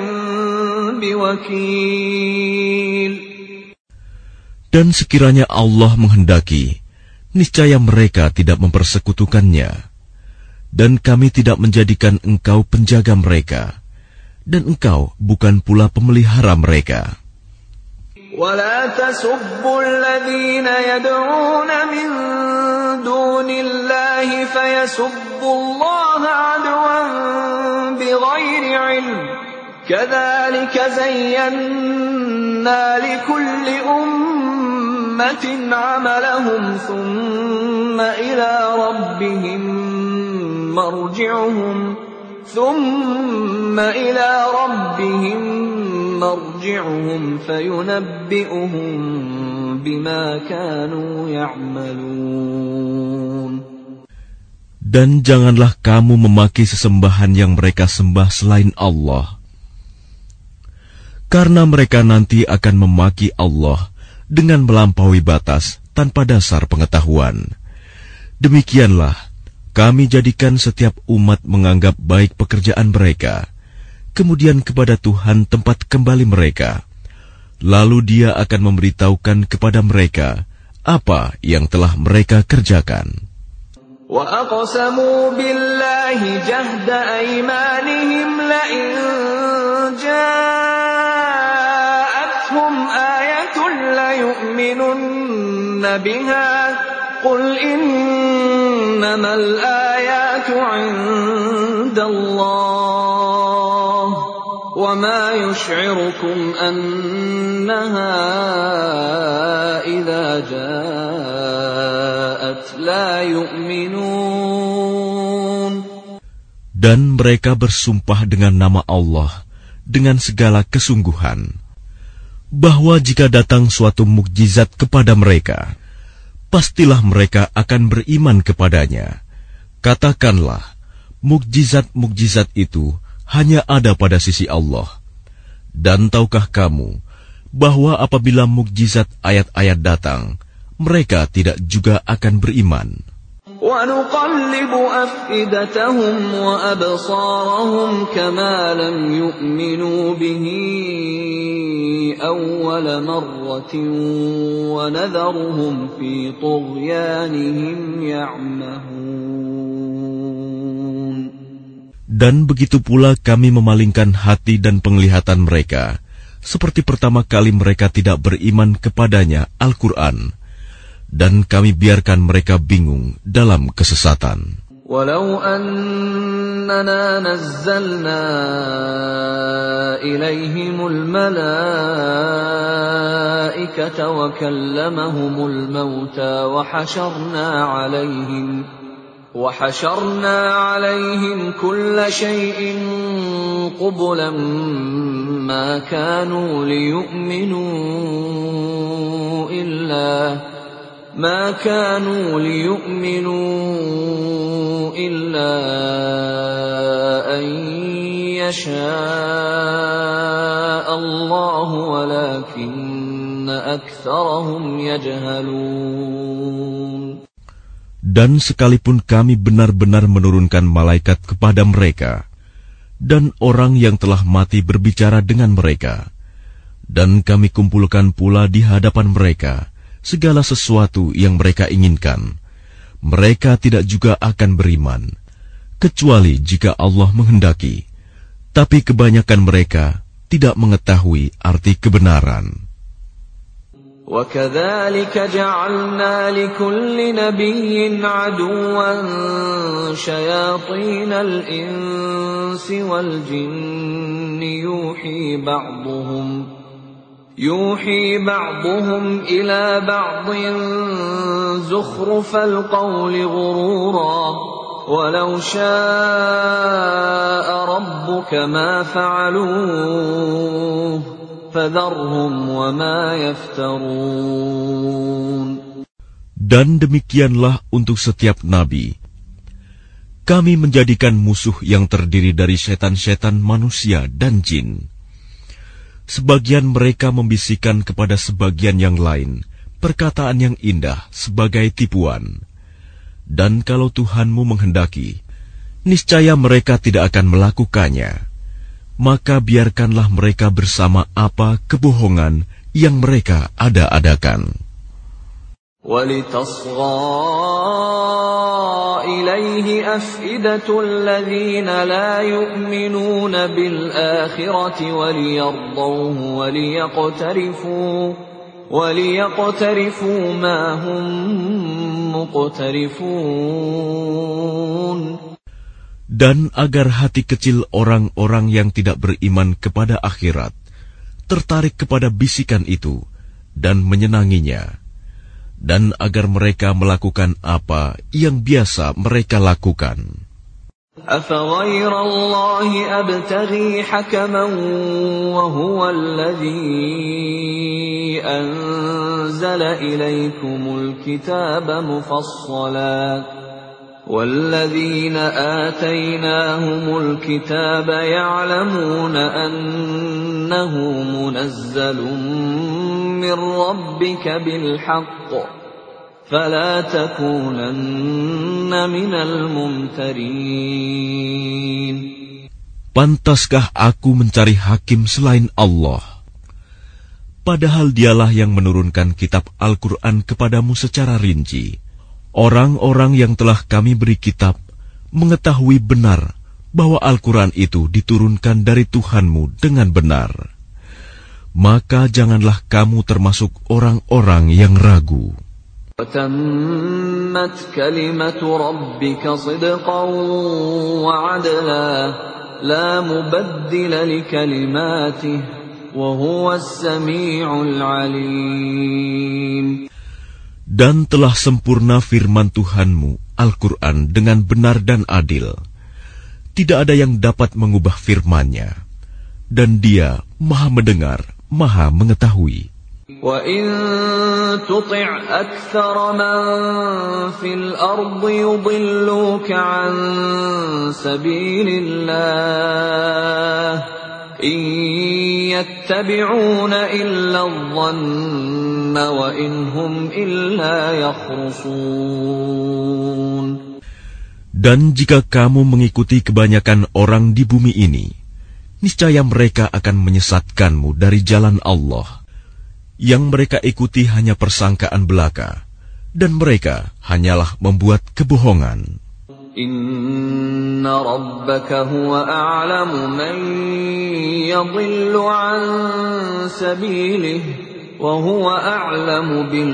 biwakil. Dan sekiranya Allah menghendaki, niscaya mereka tidak mempersekutukannya. Dan kami tidak menjadikan engkau penjaga mereka, dan engkau bukan pula pemelihara mereka. وَلَا تَسُبُّوا الَّذِينَ يَدْعُونَ مِن دُونِ اللَّهِ فَيَسُبُّوا اللَّهَ عَدْوًا بِغَيْرِ عِلْمٍ كَذَلِكَ زَيَّنَّا لِكُلِّ أُمَّةٍ عَمَلَهُمْ ثُمَّ إِلَى رَبِّهِمْ مرجعهم فينبئهم بما كانوا يعملون. Dan janganlah kamu memaki sesembahan yang mereka sembah selain Allah, karena mereka nanti akan memaki Allah dengan melampaui batas tanpa dasar pengetahuan. Demikianlah kami jadikan setiap umat menganggap baik pekerjaan mereka, kemudian kepada Tuhan tempat kembali mereka. Lalu Dia akan memberitahukan kepada mereka apa yang telah mereka kerjakan. وَأَقْسَمُوا بِاللَّهِ جَهْدَ أَيْمَانِهِمْ لَئِن جَاءَتْهُمْ آيَةٌ لَّيُؤْمِنُنَّ بِهَا قُلْ إِنَّمَا الْآيَاتُ عِندَ اللَّهِ وَمَا يُشْعِرُكُمْ أَنَّهَا إِذَا جَاءَتْ لَا يُؤْمِنُونَ. Dan mereka bersumpah dengan nama Allah dengan segala kesungguhan, bahwa jika datang suatu mukjizat kepada mereka, pastilah mereka akan beriman kepadanya. Katakanlah, mukjizat-mukjizat itu hanya ada pada sisi Allah. Dan tahukah kamu bahwa apabila mukjizat ayat-ayat datang, mereka tidak juga akan beriman. وَنُقَلِّبُ أَفْئِدَتَهُمْ وَأَبْصَارَهُمْ كَمَا لَمْ يُؤْمِنُوا بِهِ أَوَّلَ مَرَّةٍ وَنَذَرُهُمْ فِي طُغْيَانِهِمْ يَعْمَهُونَ. Dan begitu pula kami memalingkan hati dan penglihatan mereka, seperti pertama kali mereka tidak beriman kepadanya Al-Quran, dan kami biarkan mereka bingung dalam kesesatan. Walau annana nazzalna ilaihimul malaikata wa kallamahumul mauta wa hasharna alaihim kulla shay'in qublan ma kanu liyu'minu إلا أن يشاء الله ولكن أكثرهم يجهلون. Dan sekalipun kami benar-benar menurunkan malaikat kepada mereka, dan orang yang telah mati berbicara dengan mereka, dan kami kumpulkan pula di hadapan mereka segala sesuatu yang mereka inginkan, mereka tidak juga akan beriman, kecuali jika Allah menghendaki. Tapi kebanyakan mereka tidak mengetahui arti kebenaran. وَكَذَلِكَ جَعَلْنَا لِكُلِّ نَبِيٍّ عَدُوًّا شَيَاطِينَ الْإِنسِ وَالْجِنِّ يوحي بعضهم إلى بعض زخرف القول غرورا ولو شاء ربك ما فعلوه فذرهم وما يفترون. Dan demikianlah untuk setiap nabi. Kami menjadikan musuh yang terdiri dari setan-setan manusia dan jin. Sebagian mereka membisikkan kepada sebagian yang lain perkataan yang indah sebagai tipuan. Dan kalau Tuhanmu menghendaki, niscaya mereka tidak akan melakukannya. Maka biarkanlah mereka bersama apa kebohongan yang mereka ada-adakan. وَلِتَصْغَى إِلَيْهِ أَفْئِدَةُ الَّذِينَ لَا يُؤْمِنُونَ بِالْآخِرَةِ وَلِيَرْضَوْهُ وَلِيَقْتَرِفُوا مَا هُمْ مُقْتَرِفُونَ. Dan agar hati kecil orang-orang yang tidak beriman kepada akhirat tertarik kepada bisikan itu dan menyenanginya, dan agar mereka melakukan apa yang biasa mereka lakukan. أفغير الله أبتغي حكما وهو الذي أنزل إليكم الكتاب مفصلا والذين آتيناهم الكتاب يعلمون أنه منزل من ربك بالحق فلا تكونن من الممترين. Pantaskah aku mencari hakim selain Allah? Padahal dialah yang menurunkan kitab Al-Quran kepadamu secara rinci. Orang-orang yang telah kami beri kitab mengetahui benar bahwa Al-Quran itu diturunkan dari Tuhanmu dengan benar. Maka janganlah kamu termasuk orang-orang yang ragu. وَتَمَّتْ كَلِمَةُ رَبِّكَ صِدْقًا وَعَدْلًا لَا مُبَدِّلَ لِكَلِمَاتِهِ وَهُوَ السَّمِيعُ الْعَلِيمُ. Dan telah sempurna firman Tuhanmu, Al-Quran, dengan benar dan adil. Tidak ada yang dapat mengubah firman-Nya. Dan Dia Maha Mendengar, Maha Mengetahui. وَإِن تُطِعْ أَكْثَرَ مَن فِي الْأَرْضِ يُضِلُّوكَ عَن سَبِيلِ اللَّهِ إِن يَتَّبِعُونَ إِلَّا الظَّنَّ وَإِنْ هُمْ إِلَّا يَخْرُصُونَ. Dan jika kamu mengikuti kebanyakan orang di bumi ini, niscaya mereka akan menyesatkanmu dari jalan Allah. Yang mereka ikuti hanya persangkaan belaka, dan mereka hanyalah membuat kebohongan. Inna rabbaka huwa a'lamu man yadhillu an sabilihi wa huwa a'lamu bil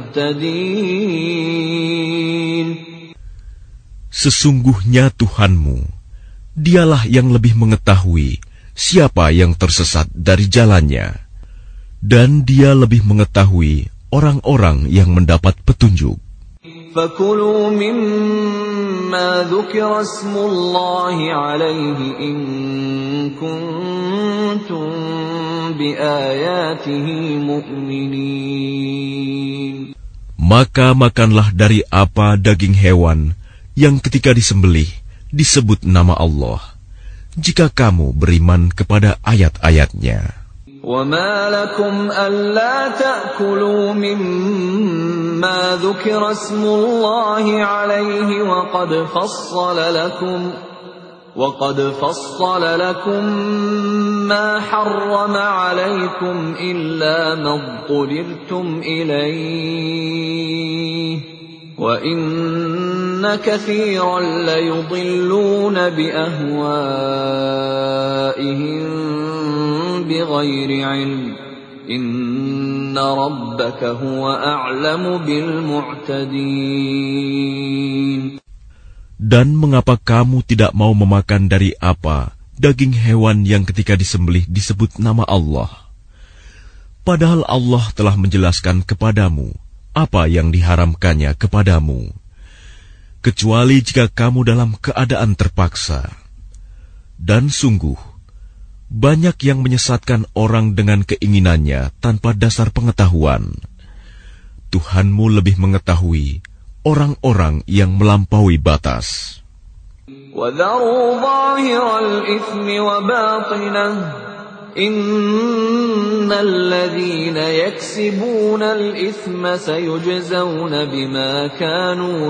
muhtadin. Sesungguhnya Tuhanmu, Dialah yang lebih mengetahui siapa yang tersesat dari jalannya. Dan Dia lebih mengetahui orang-orang yang mendapat petunjuk. فَكُلُوا مِمَّا ذُكِرَ اسْمُ اللَّهِ عَلَيْهِ إِن كُنتُم بِآيَاتِهِ مُؤْمِنِينَ. Maka makanlah dari apa daging hewan yang ketika disembelih disebut nama Allah, jika kamu beriman kepada ayat-ayat-Nya. وَمَا لَكُمْ أَلَّا تَأْكُلُوا مِمَّا ذُكِرَ اسْمُ اللَّهِ عَلَيْهِ وَقَدْ فَصَّلَ لَكُم مَّا حَرَّمَ عَلَيْكُمْ إِلَّا مَا اضْطُرِرْتُمْ إِلَيْهِ وَإِنَّ كَثِيرًا لَيُضِلُّونَ بِأَهْوَائِهِمْ بِغَيْرِ عِلْمٍ إِنَّ رَبَّكَ هُوَ أَعْلَمُ بِالْمُعْتَدِينَ. Dan mengapa kamu tidak mau memakan dari apa daging hewan yang ketika disembelih disebut nama Allah? Padahal Allah telah menjelaskan kepadamu apa yang diharamkannya kepadamu, kecuali jika kamu dalam keadaan terpaksa. Dan sungguh, banyak yang menyesatkan orang dengan keinginannya tanpa dasar pengetahuan. Tuhanmu lebih mengetahui orang-orang yang melampaui batas. وَذَرُوا ظَاهِرَ الْإِثْمِ وَبَاطِنَهُ إِنَّ الَّذِينَ يَكْسِبُونَ الْإِثْمَ سَيُجْزَوْنَ بِمَا كَانُوا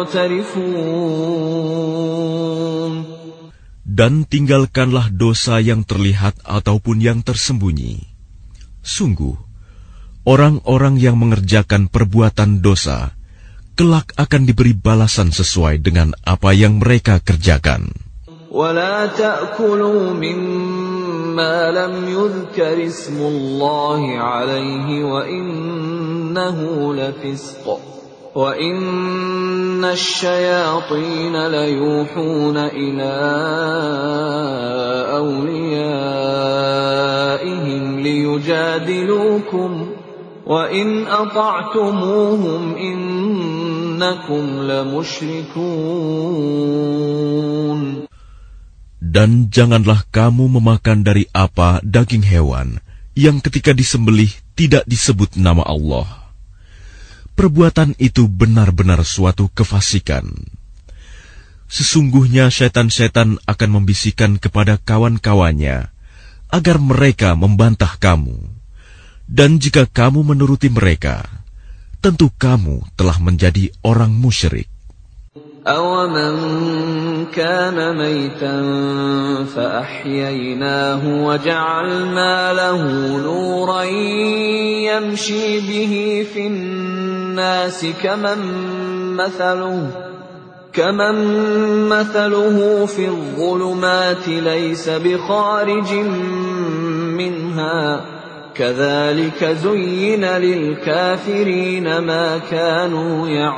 يَقْتَرِفُونَ. Dan tinggalkanlah dosa yang terlihat ataupun yang tersembunyi. Sungguh, orang-orang yang mengerjakan perbuatan dosa kelak akan diberi balasan sesuai dengan apa yang mereka kerjakan. وَلَا تَأْكُلُوا مِمَّا لَمْ يُذْكَرِ اسْمُ اللَّهِ عَلَيْهِ وَإِنَّهُ لَفِسْقٌ وَإِنَّ الشَّيَاطِينَ لَيُوحُونَ إِلَىٰ أَوْلِيَائِهِمْ لِيُجَادِلُوكُمْ وَإِنْ أَطَعْتُمُوهُمْ إِنَّكُمْ إنكم لمشركون. Dan janganlah kamu memakan dari apa daging hewan yang ketika disembelih tidak disebut nama Allah. Perbuatan itu benar-benar suatu kefasikan. Sesungguhnya setan-setan akan membisikkan kepada kawan-kawannya agar mereka membantah kamu. Dan jika kamu menuruti mereka, tentu kamu telah menjadi orang musyrik. أَوَمَنْ كَانَ مَيْتًا فَأَحْيَيْنَاهُ وَجَعَلْنَا لَهُ نُورًا يَمْشِي بِهِ فِي النَّاسِ كَمَنْ مَثَلُهُ فِي الظُّلُمَاتِ لَيْسَ بِخَارِجٍ مِنْهَا كَذَلِكَ زُيِّنَ لِلْكَافِرِينَ مَا كَانُوا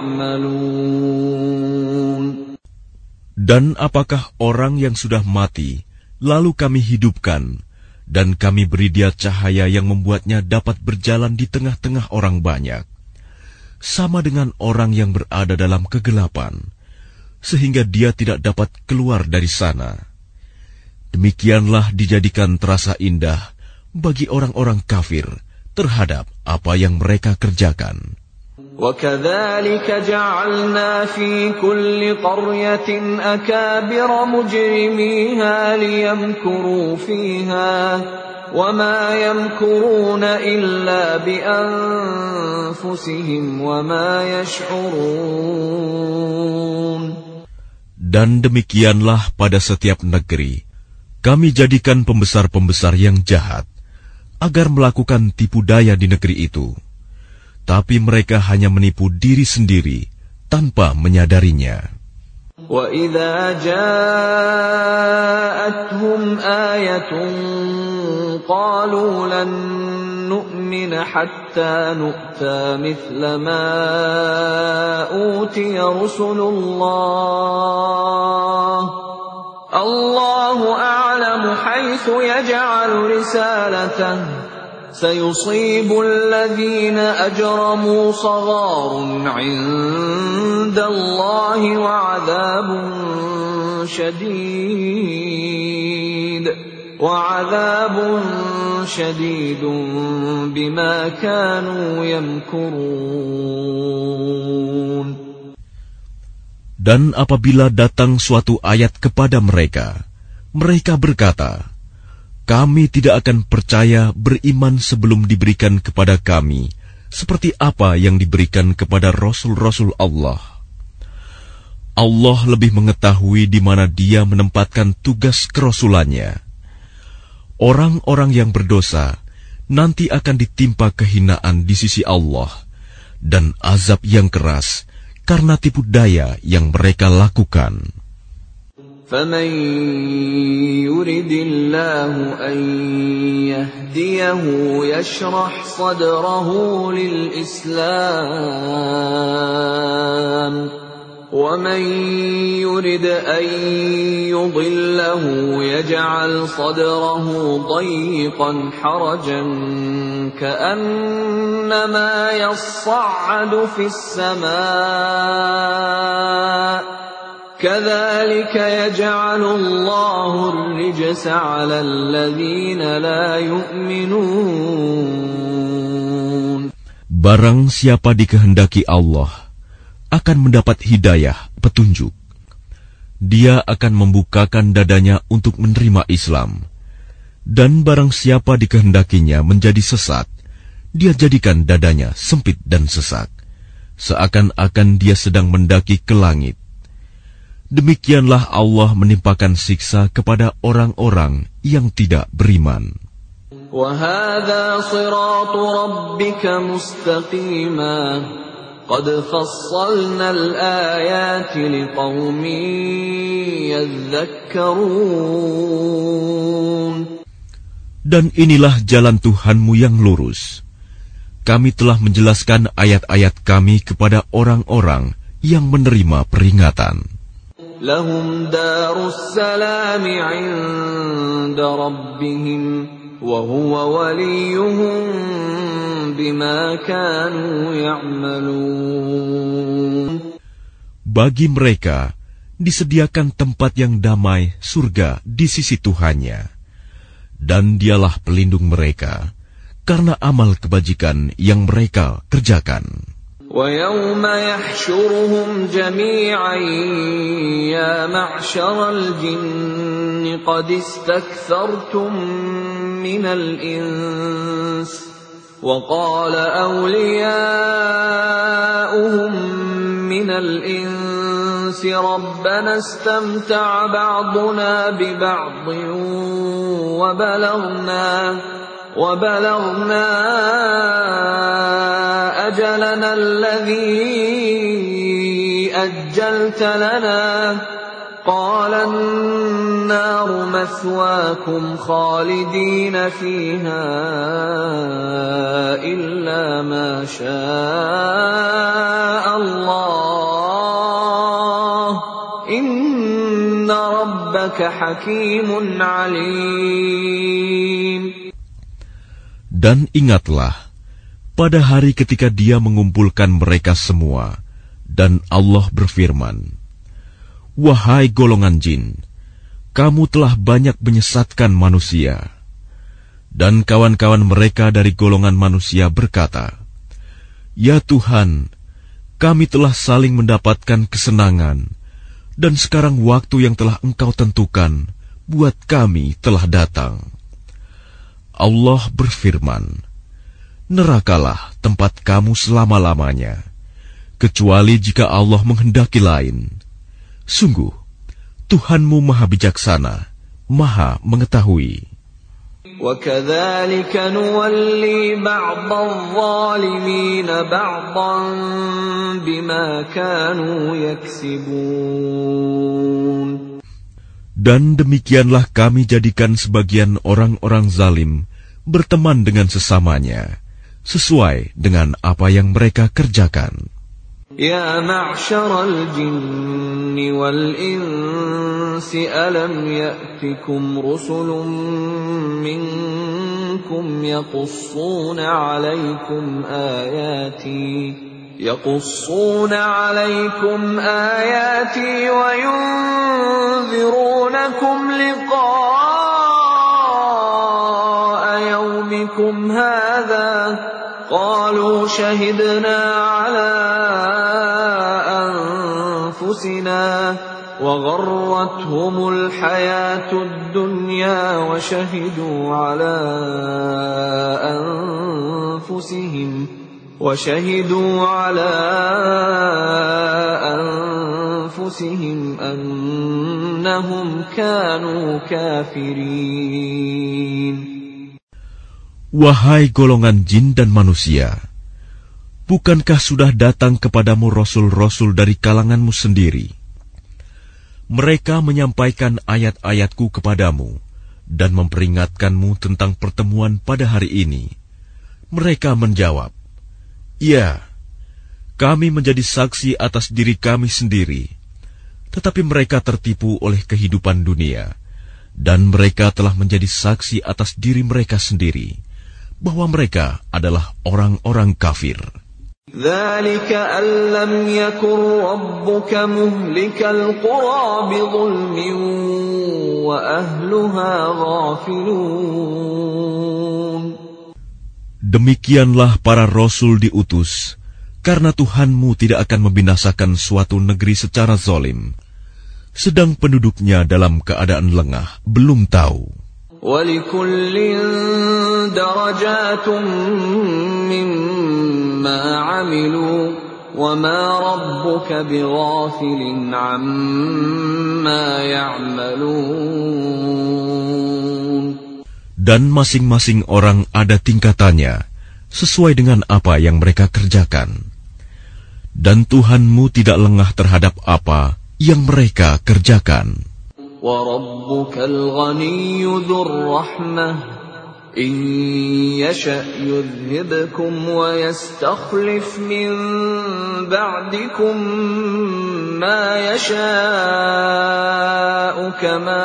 يَعْمَلُونَ. Dan apakah orang yang sudah mati, lalu kami hidupkan, dan kami beri dia cahaya yang membuatnya dapat berjalan di tengah-tengah orang banyak, sama dengan orang yang berada dalam kegelapan, sehingga dia tidak dapat keluar dari sana. Demikianlah dijadikan terasa indah bagi orang-orang kafir terhadap apa yang mereka kerjakan. وَكَذَلِكَ جَعَلْنَا فِي كُلِّ قَرْيَةٍ أَكَابِرَ مُجْرِمِيهَا لِيَمْكُرُوا فِيهَا وَمَا يَمْكُرُونَ إِلَّا بِأَنفُسِهِمْ وَمَا يَشْعُرُونَ. Dan demikianlah pada setiap negeri kami jadikan pembesar-pembesar yang jahat agar melakukan tipu daya di negeri itu. Tapi mereka hanya menipu diri sendiri tanpa menyadarinya. وَإِذَا جَاءَتْهُمْ آيَةٌ قَالُوا لَن نُّؤْمِنَ حَتَّى نُؤْتَىٰ مِثْلَ مَا أُوتِيَ رُسُلُ اللَّهِ اللَّهُ أَعْلَمُ حَيْثُ يَجْعَلُ رِسَالَتَهُ سَيُصِيبُ الَّذِينَ أَجْرَمُوا صَغَارٌ عِندَ اللَّهِ وَعَذَابٌ شَدِيدٌ بِمَا كَانُوا يَمْكُرُونَ. Dan apabila datang suatu ayat kepada mereka, mereka berkata, kami tidak akan percaya beriman sebelum diberikan kepada kami seperti apa yang diberikan kepada Rasul-Rasul Allah. Allah lebih mengetahui di mana Dia menempatkan tugas kerasulannya. Orang-orang yang berdosa nanti akan ditimpa kehinaan di sisi Allah dan azab yang keras karena tipu daya yang mereka lakukan. فَمَنْ يُرِدِ اللَّهُ أَنْ يَهْدِيَهُ يَشْرَحْ صَدْرَهُ لِلْإِسْلَامِ وَمَنْ يُرِدْ أَنْ يُضِلَّهُ يَجْعَلْ صَدْرَهُ ضَيِّقًا حَرَجًا كَأَنَّمَا يَصَّعَّدُ فِي السَّمَاءِ كَذَلِكَ يَجْعَلُ اللَّهُ الرِّجْسَ عَلَى الَّذِينَ لَا يُؤْمِنُونَ. Barang siapa dikehendaki Allah akan mendapat hidayah, petunjuk. Dia akan membukakan dadanya untuk menerima Islam. Dan barang siapa dikehendakinya menjadi sesat, dia jadikan dadanya sempit dan sesak, seakan-akan dia sedang mendaki ke langit. Demikianlah Allah menimpakan siksa kepada orang-orang yang tidak beriman. وَهَذَا صِرَاطُ رَبِّكَ مُسْتَقِيمًا قَدْ فَصَّلْنَا الْآيَاتِ لِقَوْمٍ يَذَّكَّرُونَ. Dan inilah jalan Tuhanmu yang lurus. Kami telah menjelaskan ayat-ayat kami kepada orang-orang yang menerima peringatan. لهم دار السلام عند ربهم وهو وليهم بما كانوا يعملون. Bagi mereka disediakan tempat yang damai, surga di sisi Tuhannya, dan Dialah pelindung mereka karena amal kebajikan yang mereka kerjakan. وَيَوْمَ يَحْشُرُهُمْ جَمِيعًا يَا مَعْشَرَ الْجِنِّ قَدِ اسْتَكْثَرْتُمْ مِنَ الْإِنسِ وَقَالَ أَوْلِيَاؤُهُمْ مِنَ الْإِنسِ رَبَّنَا اسْتَمْتَعَ بَعْضُنَا بِبَعْضٍ وَبَلَغْنَا أَجَلَنَا الَّذِي أَجَّلْتَ لَنَا قَالَ النَّارُ مَثْوَاكُمْ خَالِدِينَ فِيهَا إِلَّا مَا شَاءَ اللَّهُ إِنَّ رَبَّكَ حَكِيمٌ عَلِيمٌ. Dan ingatlah, pada hari ketika Dia mengumpulkan mereka semua, dan Allah berfirman, "Wahai golongan jin, kamu telah banyak menyesatkan manusia." Dan kawan-kawan mereka dari golongan manusia berkata, "Ya Tuhan, kami telah saling mendapatkan kesenangan, dan sekarang waktu yang telah Engkau tentukan buat kami telah datang." Allah berfirman, "Nerakalah tempat kamu selama-lamanya, kecuali jika Allah menghendaki lain. Sungguh, Tuhanmu Maha Bijaksana, Maha Mengetahui." وَكَذَلِكَ نُوَلِّي بَعْضَ الظَّالِمِينَ بَعْضًا بِمَا كَانُوا يَكْسِبُونَ. Dan demikianlah kami jadikan sebagian orang-orang zalim berteman dengan sesamanya, sesuai dengan apa yang mereka kerjakan. يا معشر الجن والإنس ألم يأتكم رسل منكم يقصون عليكم آياتي وينذرونكم لقاء يومكم هذا قالوا شهدنا على أنفسنا وغرتهم الحياة الدنيا وشهدوا على أنفسهم أنهم كانوا كافرين. Wahai golongan jin dan manusia, bukankah sudah datang kepadamu rasul-rasul dari kalanganmu sendiri? Mereka menyampaikan ayat-ayatku kepadamu dan memperingatkanmu tentang pertemuan pada hari ini. Mereka menjawab, "Ya, kami menjadi saksi atas diri kami sendiri." Tetapi mereka tertipu oleh kehidupan dunia, dan mereka telah menjadi saksi atas diri mereka sendiri bahwa mereka adalah orang-orang kafir. ذَلِكَ أَن لَّمْ يَكُن رَّبُّكَ مُهْلِكَ الْقُرَىٰ بِظُلْمٍ وَأَهْلُهَا غَافِلُونَ. Demikianlah para rasul diutus, karena Tuhanmu tidak akan membinasakan suatu negeri secara zalim, sedang penduduknya dalam keadaan lengah, belum tahu. وَلِكُلٍّ دَرَجَاتٌ مِّمَّا عَمِلُوا وَمَا رَبُّكَ بِغَافِلٍ عَمَّا يَعْمَلُونَ. Dan masing-masing orang ada tingkatannya, sesuai dengan apa yang mereka kerjakan. Dan Tuhanmu tidak lengah terhadap apa yang mereka kerjakan. وَرَبُّكَ الْغَنِيُّ ذُو الرَّحْمَةِ إِن يَشَأْ يُذْهِبْكُمْ وَيَسْتَخْلِفْ مِن بَعْدِكُم مَّا يَشَاءُ كَمَا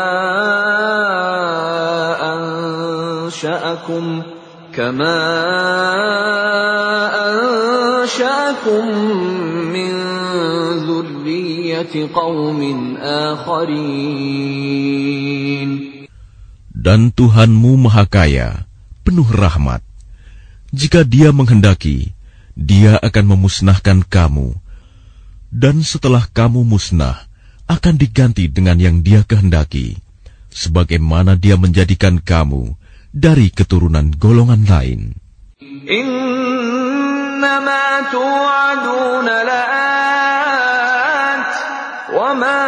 أَنشَأَكُم مِّن ذُرِّيَّةِ ذُرِّيَّةِ قَوْمٍ آخَرِينَ. Dan Tuhanmu Maha Kaya, penuh rahmat. Jika Dia menghendaki, Dia akan memusnahkan kamu, dan setelah kamu musnah, akan diganti dengan yang Dia kehendaki, sebagaimana Dia menjadikan kamu dari keturunan golongan lain. Innama tu'aduna la'at, wa ma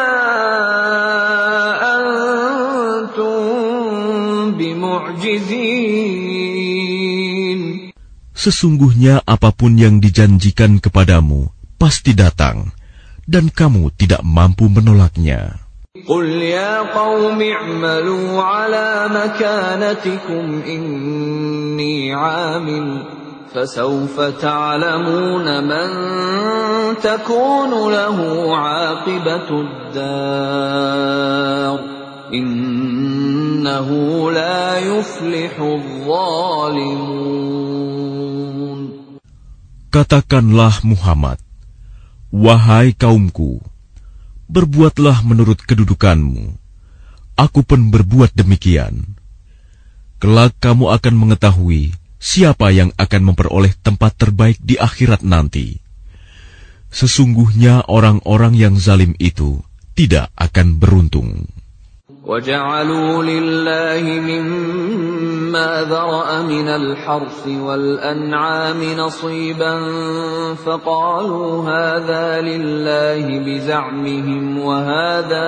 antum bimu'jizin. Sesungguhnya apapun yang dijanjikan kepadamu pasti datang, dan kamu tidak mampu menolaknya. Qul ya qaumi i'malu ala makanatikum inni 'amil fasawfa ta'lamuna man takunu lahu 'aqibatud dar innahu la yuflihudh dhalimun. Katakanlah Muhammad, wahai kaumku, berbuatlah menurut kedudukanmu. Aku pun berbuat demikian. Kelak kamu akan mengetahui siapa yang akan memperoleh tempat terbaik di akhirat nanti. Sesungguhnya orang-orang yang zalim itu tidak akan beruntung. وَجَعَلُوا لِلَّهِ مِمَّا ذَرَأَ مِنَ الْحَرْثِ وَالْأَنْعَامِ نَصِيبًا فَقَالُوا هَذَا لِلَّهِ بِزَعْمِهِمْ وَهَذَا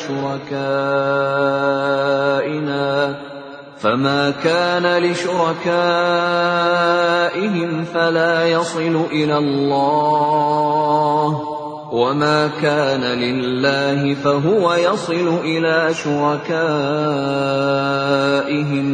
لِشُرَكَائِنَا فَمَا كَانَ لِشُرَكَائِهِمْ فَلَا يَصِلُ إِلَى اللَّهِ وَمَا كَانَ لِلَّهِ فَهُوَ يَصِلُ إِلَى شُرَكَائِهِمْ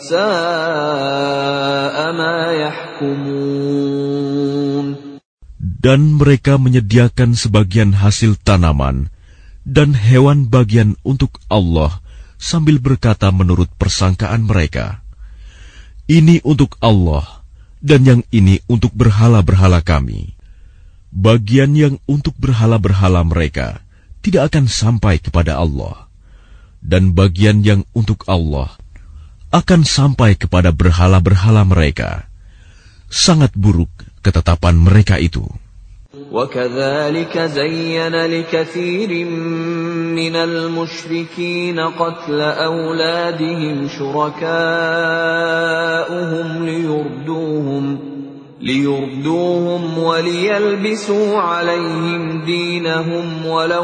سَاءَ مَا يَحْكُمُونَ. Dan mereka menyediakan sebagian hasil tanaman dan hewan bagian untuk Allah sambil berkata menurut persangkaan mereka, ini untuk Allah dan yang ini untuk berhala-berhala kami. Bagian yang untuk berhala-berhala mereka tidak akan sampai kepada Allah, dan bagian yang untuk Allah akan sampai kepada berhala-berhala mereka. Sangat buruk ketetapan mereka itu. وَكَذَلِكَ زَيَّنَ لِكَثِيرٍ مِّنَ الْمُشْرِكِينَ قَتْلَ أَوْلَادِهِمْ شُرَكَاؤُهُمْ لِيُرْدُوهُمْ وَلِيَلْبِسُوا عَلَيْهِمْ دِينَهُمْ وَلَوْ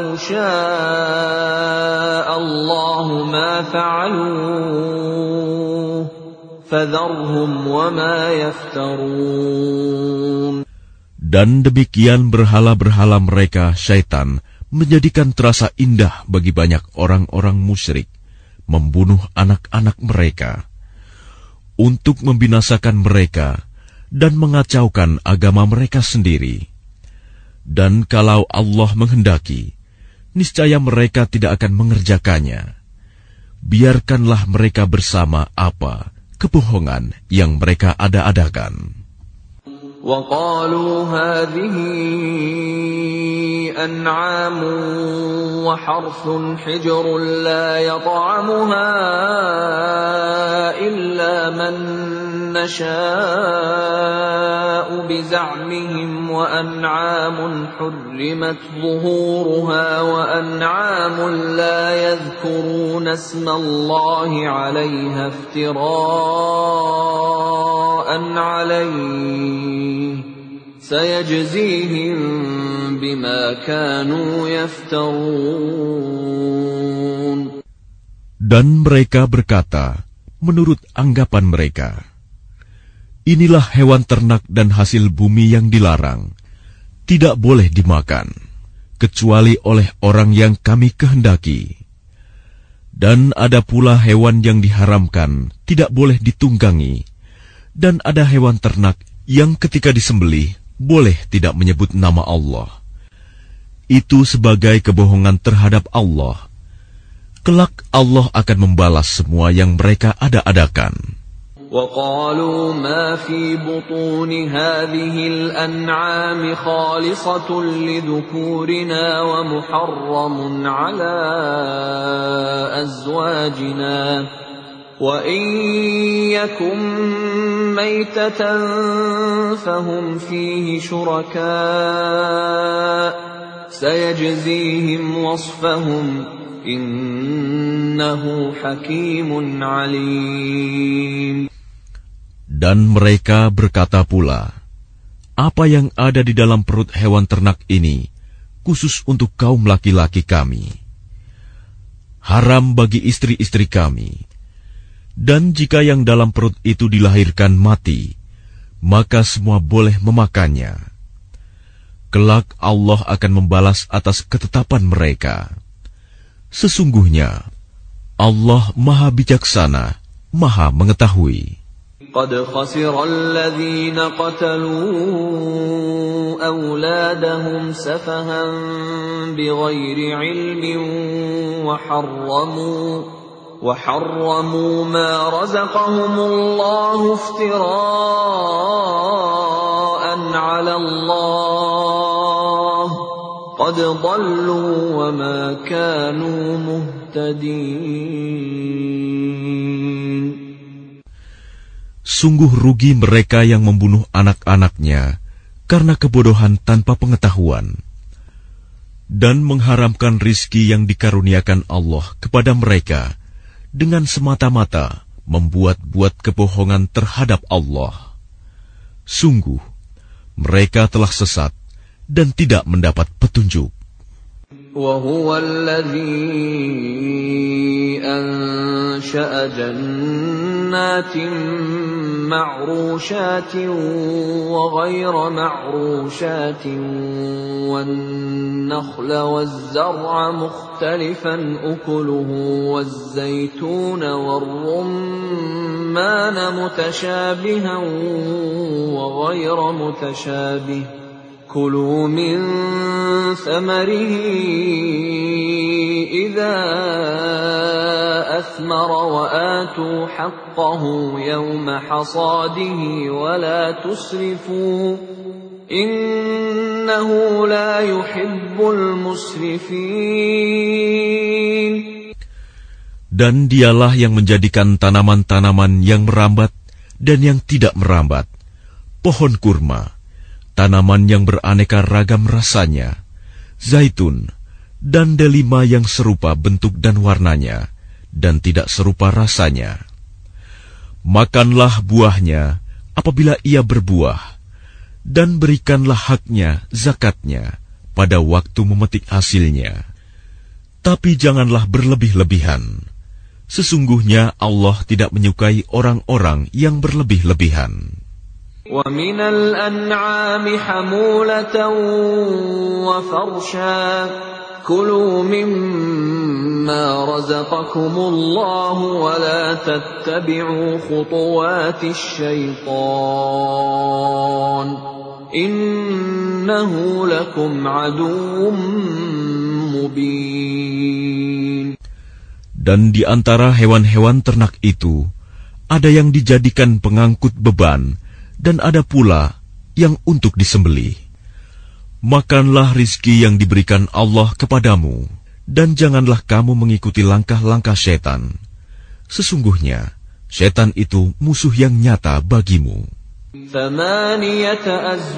شَاءَ اللَّهُ مَا فَعَلُوهُ فَذَرْهُمْ وَمَا يَفْتَرُونَ. Dan demikian berhala-berhala mereka syaitan menjadikan terasa indah bagi banyak orang-orang musyrik membunuh anak-anak mereka untuk membinasakan mereka dan mengacaukan agama mereka sendiri. Dan kalau Allah menghendaki, niscaya mereka tidak akan mengerjakannya. Biarkanlah mereka bersama apa kebohongan yang mereka ada-adakan. وَقَالُوا هَٰذِهِ أَنْعَامٌ وَحَرْثٌ حِجْرٌ لَّا يَطْعَمُهَا إِلَّا مَن نَّشَاءُ بِزَعْمِهِمْ وَأَنْعَامٌ حُرِّمَتْ ظُهُورُهَا وَأَنْعَامٌ لَّا يَذْكُرُونَ اسْمَ اللَّهِ عَلَيْهَا افْتِرَاءً عَلَيْهِ سَيَجْزِيهِم بِمَا كَانُوا يَفْتَرُونَ. Dan mereka berkata, menurut anggapan mereka, inilah hewan ternak dan hasil bumi yang dilarang, tidak boleh dimakan, kecuali oleh orang yang kami kehendaki. Dan ada pula hewan yang diharamkan, tidak boleh ditunggangi, dan ada hewan ternak yang ketika disembelih, boleh tidak menyebut nama Allah. Itu sebagai kebohongan terhadap Allah. Kelak Allah akan membalas semua yang mereka ada-adakan. وقالوا ما في بطون هذه الأنعام خالصة لذكورنا ومحرم على أزواجنا وإن يكن ميتة فهم فيه شركاء سيجزيهم وصفهم إنه حكيم عليم. Dan mereka berkata pula, apa yang ada di dalam perut hewan ternak ini khusus untuk kaum laki-laki kami, haram bagi istri-istri kami. Dan jika yang dalam perut itu dilahirkan mati, maka semua boleh memakannya. Kelak Allah akan membalas atas ketetapan mereka. Sesungguhnya Allah Maha Bijaksana, Maha Mengetahui. قد خسر الذين قتلوا أولادهم سفها بغير علم وحرموا ما رزقهم الله افتراء على الله قد ضلوا وما كانوا مهتدين. Sungguh rugi mereka yang membunuh anak-anaknya karena kebodohan tanpa pengetahuan dan mengharamkan rizki yang dikaruniakan Allah kepada mereka dengan semata-mata membuat-buat kebohongan terhadap Allah. Sungguh, mereka telah sesat dan tidak mendapat petunjuk. وَهُوَ الَّذِي أَنشَأَ جَنَّاتٍ مَّعْرُوشَاتٍ وَغَيْرَ مَعْرُوشَاتٍ وَالنَّخْلَ وَالزَّرْعَ مُخْتَلِفًا أُكُلُهُ وَالزَّيْتُونَ وَالرُّمَّانَ مُتَشَابِهًا وَغَيْرَ مُتَشَابِهٍ كُلُوا مِن ثَمَرِهِ إِذَا أَثْمَرَ وَآتُوا حَقَّهُ يَوْمَ حَصَادِهِ وَلَا تُسْرِفُوا إِنَّهُ لَا يُحِبُّ الْمُسْرِفِينَ. Dan dialah yang menjadikan tanaman-tanaman yang merambat dan yang tidak merambat, pohon kurma, tanaman yang beraneka ragam rasanya, zaitun, dan delima yang serupa bentuk dan warnanya, dan tidak serupa rasanya. Makanlah buahnya apabila ia berbuah, dan berikanlah haknya, zakatnya, pada waktu memetik hasilnya. Tapi janganlah berlebih-lebihan. Sesungguhnya Allah tidak menyukai orang-orang yang berlebih-lebihan. وَمِنَ الْأَنْعَامِ حَمُولَةً وَفَرْشًا كُلُوا مِمَّا رَزَقَكُمُ اللَّهُ وَلَا تَتَّبِعُوا خُطُوَاتِ الشَّيْطَانِ إِنَّهُ لَكُمْ عَدُوٌّ مُبِينٌ. Dan di antara hewan-hewan ternak itu ada yang dijadikan pengangkut beban, dan ada pula yang untuk disembelih. Makanlah rizki yang diberikan Allah kepadamu, dan janganlah kamu mengikuti langkah-langkah setan. Sesungguhnya, setan itu musuh yang nyata bagimu. 8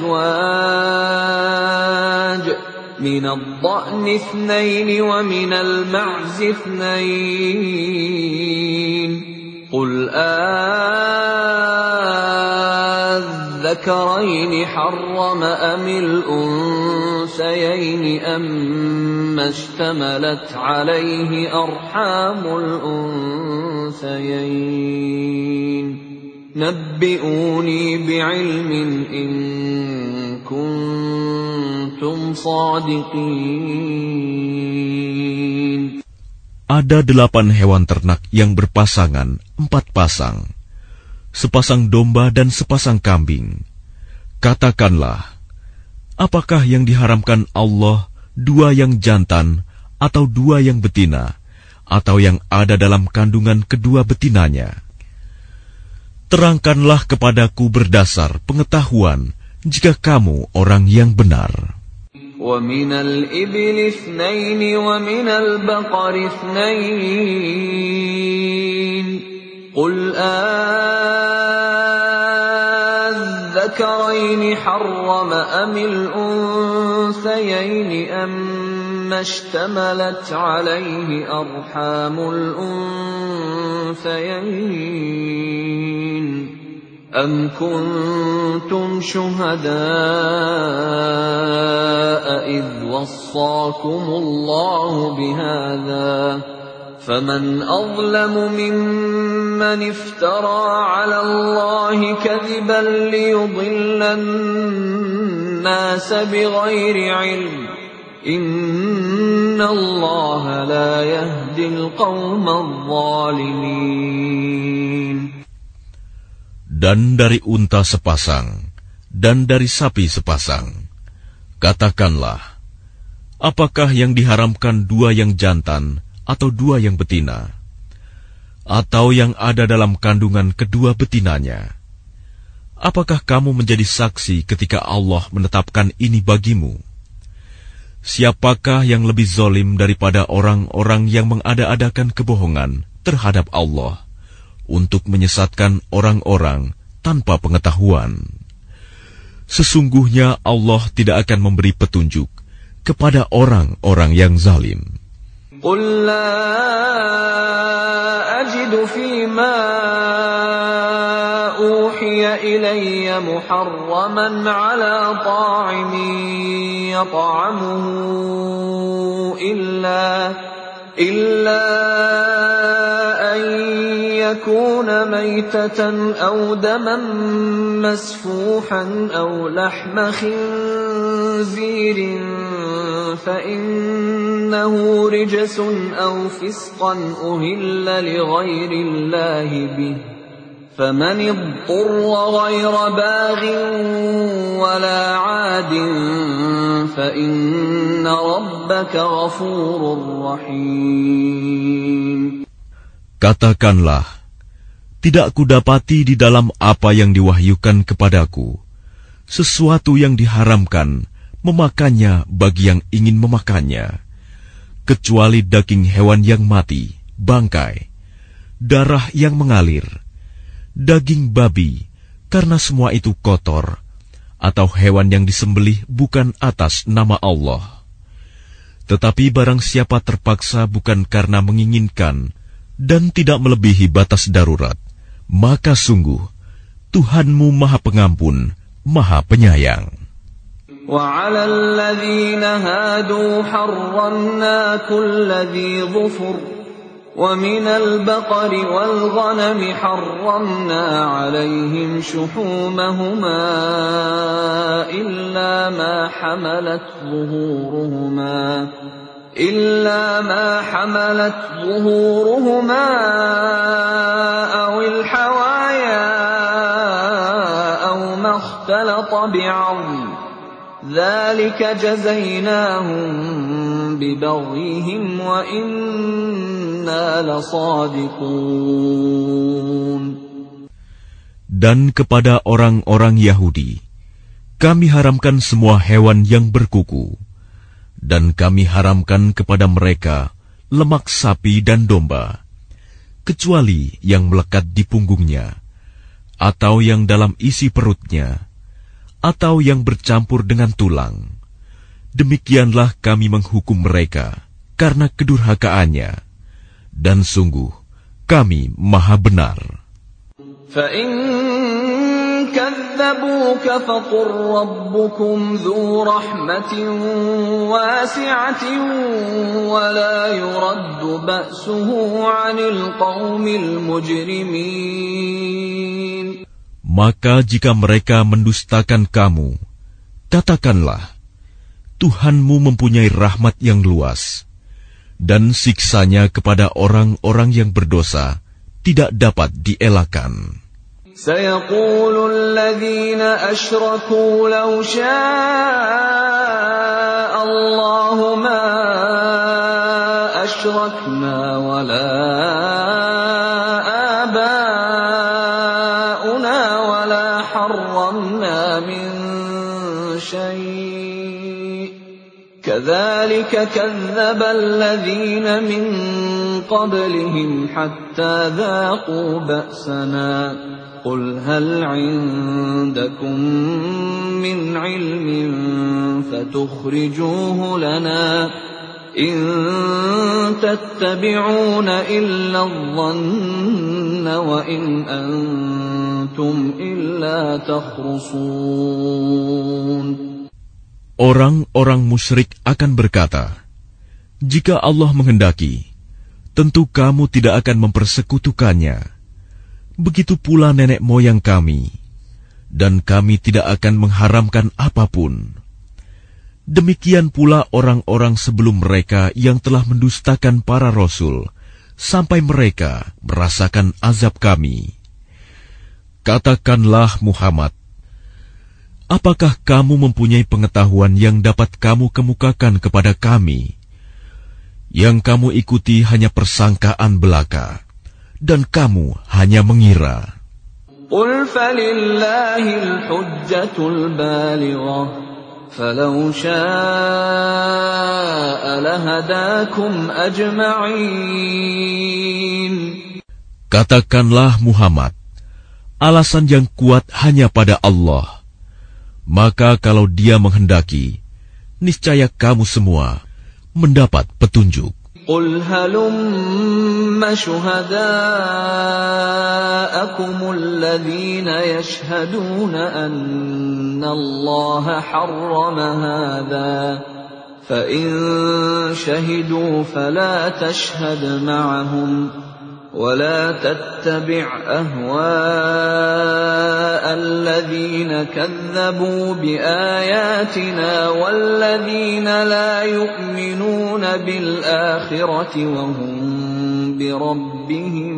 أزواج من الضأن 2 ومن المعز 2 قل الذكرين حرم أم الأنثيين أما اشتملت عليه أرحام الأنثيين نبئوني بعلم إن كنتم صادقين. Ada 8 hewan ternak yang berpasangan 4 pasang, sepasang domba dan sepasang kambing. Katakanlah, apakah yang diharamkan Allah 2 yang jantan atau 2 yang betina, atau yang ada dalam kandungan kedua betinanya? terangkanlah kepadaku berdasar pengetahuan jika kamu orang yang benar. وَمِنَ الْإِبِلِ اثْنَيْنِ وَمِنَ الْبَقَرِ اثْنَيْنِ قُلْ أَذَّكَرَيْنِ حَرَّمَ أَمِ الْأُنثَيَيْنِ أَمَّا اشْتَمَلَتْ عَلَيْهِ أَرْحَامُ الْأُنثَيَيْنِ أَمْ كُنتُمْ شُهَدَاءَ إِذْ وَصَّاكُمُ اللَّهُ بِهَذَا فَمَنْ أَظْلَمُ مِمَّنِ افْتَرَى عَلَى اللَّهِ كَذِبًا لِيُضِلَّ النَّاسَ بِغَيْرِ عِلْمٍ إِنَّ اللَّهَ لَا يَهْدِي الْقَوْمَ الظَّالِمِينَ. Dan dari unta sepasang, dan dari sapi sepasang. Katakanlah, apakah yang diharamkan dua yang jantan, atau dua yang betina? Atau yang ada dalam kandungan kedua betinanya? Apakah kamu menjadi saksi ketika Allah menetapkan ini bagimu? Siapakah yang lebih zalim daripada orang-orang yang mengada-adakan kebohongan terhadap Allah untuk menyesatkan orang-orang tanpa pengetahuan? Sesungguhnya Allah tidak akan memberi petunjuk kepada orang-orang yang zalim. قُل لَّا أَجِدُ فِيمَا أُوحِيَ إِلَيَّ مُحَرَّمًا عَلَىٰ طَاعِمٍ يَطْعَمُهُ إِلَّا أَن يَكُونَ مَيْتَةً أَوْ دَمًا مَّسْفُوحًا أَوْ لَحْمَ خِنزِيرٍ فَإِنَّهُ رِجْسٌ أَوْ فِسْقًا أُهِلَّ لِغَيْرِ اللَّهِ بِهِ فَمَنِ اضْطُرَّ غَيْرَ بَاغٍ وَلَا عَادٍ فَإِنَّ رَبَّكَ غَفُورٌ رَّحِيمٌ. Katakanlah, tidak kudapati di dalam apa yang diwahyukan kepadaku sesuatu yang diharamkan memakannya bagi yang ingin memakannya, kecuali daging hewan yang mati, bangkai, darah yang mengalir, daging babi, karena semua itu kotor, atau hewan yang disembelih bukan atas nama Allah. Tetapi barang siapa terpaksa bukan karena menginginkan dan tidak melebihi batas darurat, maka sungguh Tuhanmu Maha Pengampun, Maha Penyayang. وَعَلَى الَّذِينَ هَادُوا حَرَّمْنَا كُلَّ ذِي ظُفُرٍ وَمِنَ الْبَقَرِ وَالْغَنَمِ حَرَّمْنَا عَلَيْهِمْ شُحُومَهُمَا إِلَّا مَا حَمَلَتْ ظُهُورُهُمَا أَوِ الْحَوَايَا أَوْ مَا اخْتَلَطَ بِعَظْمٍ ذَلِكَ جَزَيْنَاهُمْ بِبَغْيِهِمْ وَإِنَّا لَصَادِقُونَ. Dan kepada orang-orang Yahudi, kami haramkan semua hewan yang berkuku, dan kami haramkan kepada mereka lemak sapi dan domba, kecuali yang melekat di punggungnya, atau yang dalam isi perutnya, atau yang bercampur dengan tulang. Demikianlah kami menghukum mereka karena kedurhakaannya, dan sungguh kami Maha Benar. فَإِن كَذَّبُوكَ فَقُل رَّبُّكُمْ ذُو رَحْمَةٍ وَاسِعَةٍ وَلَا يُرَدُّ بَأْسُهُ عَنِ الْقَوْمِ الْمُجْرِمِينَ. Maka jika mereka mendustakan kamu, katakanlah, Tuhanmu mempunyai rahmat yang luas, dan siksanya kepada orang-orang yang berdosa tidak dapat dielakkan. سَيَقُولُ الَّذِينَ أَشْرَكُوا لَوْ شَاءَ اللَّهُ مَا أَشْرَكْنَا وَلَا حرمنا من شيء كذلك كذب الذين من قبلهم حتى ذاقوا بأسنا قل هل عندكم من علم فتخرجوه لنا إن تتبعون إلا الظن وإن أنتم إلا تخرصون. Orang-orang musyrik akan berkata, jika Allah menghendaki, tentu kamu tidak akan mempersekutukannya. Begitu pula nenek moyang kami, dan kami tidak akan mengharamkan apapun. Demikian pula orang-orang sebelum mereka yang telah mendustakan para rasul, sampai mereka merasakan azab kami. Katakanlah Muhammad, apakah kamu mempunyai pengetahuan yang dapat kamu kemukakan kepada kami? Yang kamu ikuti hanya persangkaan belaka, dan kamu hanya mengira. Qul falillahil hujjatul balighah, falau syaa'a lahadakum ajma'in. Katakanlah Muhammad, alasan yang kuat hanya pada Allah. Maka kalau Dia menghendaki, niscaya kamu semua mendapat petunjuk. Qul halumma syuhada'akumul ladzina yashhaduna anna Allah harrama hadha fa in shahidu fala tashhad ma'ahum ولا تتبع أهواء الذين كذبوا بآياتنا والذين لا يؤمنون بالآخرة وهم بربهم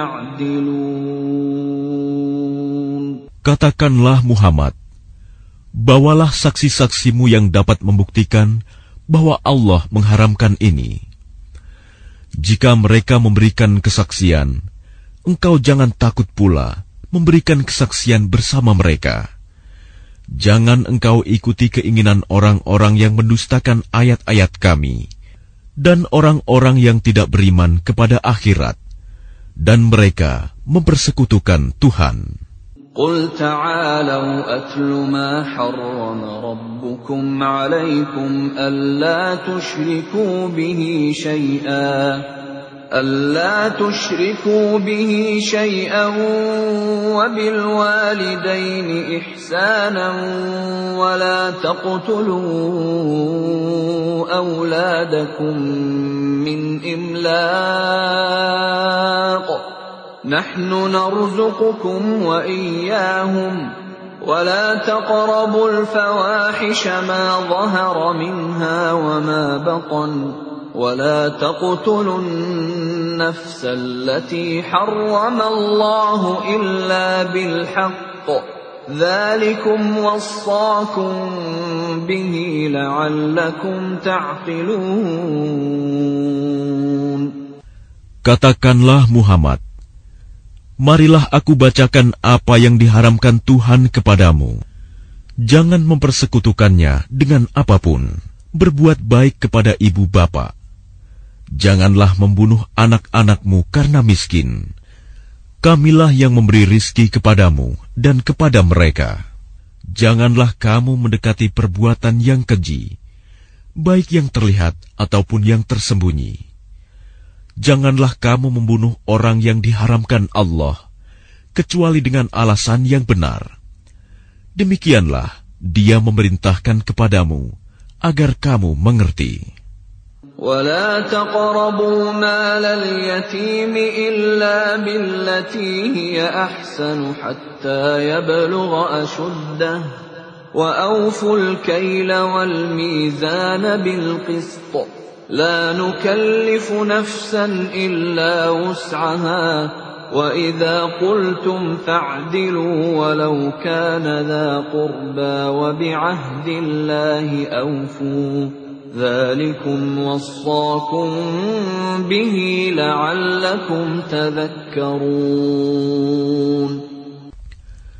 يعدلون. Katakanlah Muhammad, bawalah saksi-saksimu yang dapat membuktikan bahwa Allah mengharamkan ini. Jika mereka memberikan kesaksian, engkau jangan takut pula memberikan kesaksian bersama mereka. Jangan engkau ikuti keinginan orang-orang yang mendustakan ayat-ayat kami, dan orang-orang yang tidak beriman kepada akhirat, dan mereka mempersekutukan Tuhan. Qul ta'alau atlu ma harrama rabbukum alaykum alla tushriku bihi shay'an wa bil walidayni ihsanan wa la taqtulu awladakum min imlaq نحن نرزقكم وإياهم ولا تقربوا الفواحش ما ظهر منها وما بطن ولا تقتلوا النفس التي حرم الله إلا بالحق ذلكم وصاكم به لعلكم تعقلون. Katakanlah Muhammad, marilah aku bacakan apa yang diharamkan Tuhan kepadamu. Jangan mempersekutukannya dengan apapun. Berbuat baik kepada ibu bapa. Janganlah membunuh anak-anakmu karena miskin. Kamilah yang memberi rizki kepadamu dan kepada mereka. Janganlah kamu mendekati perbuatan yang keji, baik yang terlihat ataupun yang tersembunyi. Janganlah kamu membunuh orang yang diharamkan Allah, kecuali dengan alasan yang benar. Demikianlah Dia memerintahkan kepadamu, agar kamu mengerti. وَلَا تَقْرَبُوا مَالَ الْيَتِيمِ إِلَّا بِالَّتِي هِيَ أَحْسَنُ حَتَّى يَبْلُغَ أَشُدَّهُ وَأَوْفُوا الْكَيْلَ وَالْمِيزَانَ بِالْقِسْطِ لا نكلف نفسا إلا وسعها وإذا قلتم فاعدلوا ولو كان ذا قربى وبعهد الله أوفوا ذلكم وصاكم به لعلكم تذكرون.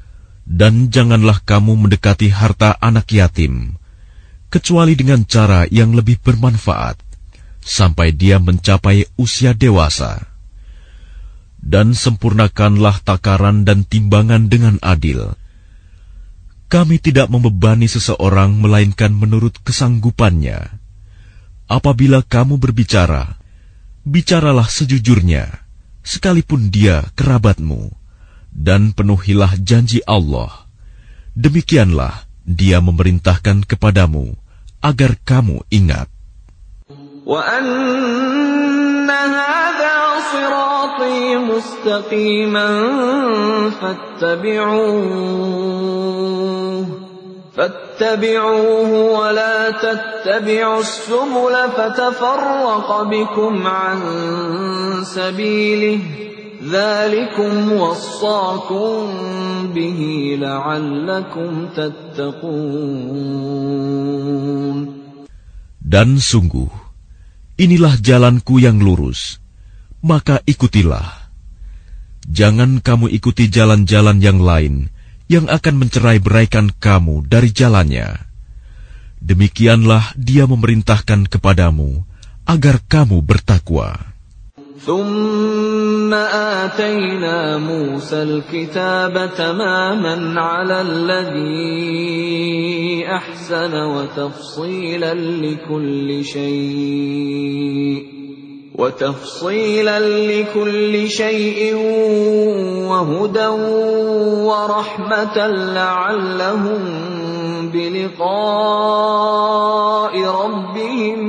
Dan janganlah kamu mendekati harta anak yatim, kecuali dengan cara yang lebih bermanfaat, sampai dia mencapai usia dewasa. Dan sempurnakanlah takaran dan timbangan dengan adil. Kami tidak membebani seseorang melainkan menurut kesanggupannya. Apabila kamu berbicara, bicaralah sejujurnya, sekalipun dia kerabatmu, dan penuhilah janji Allah. Demikianlah Dia memerintahkan kepadamu agar kamu ingat. Wa anna hadha sirati mustaqiman fattabi'uhu wa la tattabi'us subula fatafarraqa bikum an sabilihi dzalikum wassaakum bihi la'allakum tattaqun. Dan sungguh, inilah jalanku yang lurus, maka ikutilah. Jangan kamu ikuti jalan-jalan yang lain yang akan mencerai-beraikan kamu dari jalannya. Demikianlah Dia memerintahkan kepadamu agar kamu bertakwa. ثم آتينا موسى الكتاب تماما على الذي أحسن وتفصيلا لكل شيء وهدى ورحمة لعلهم بلقاء ربهم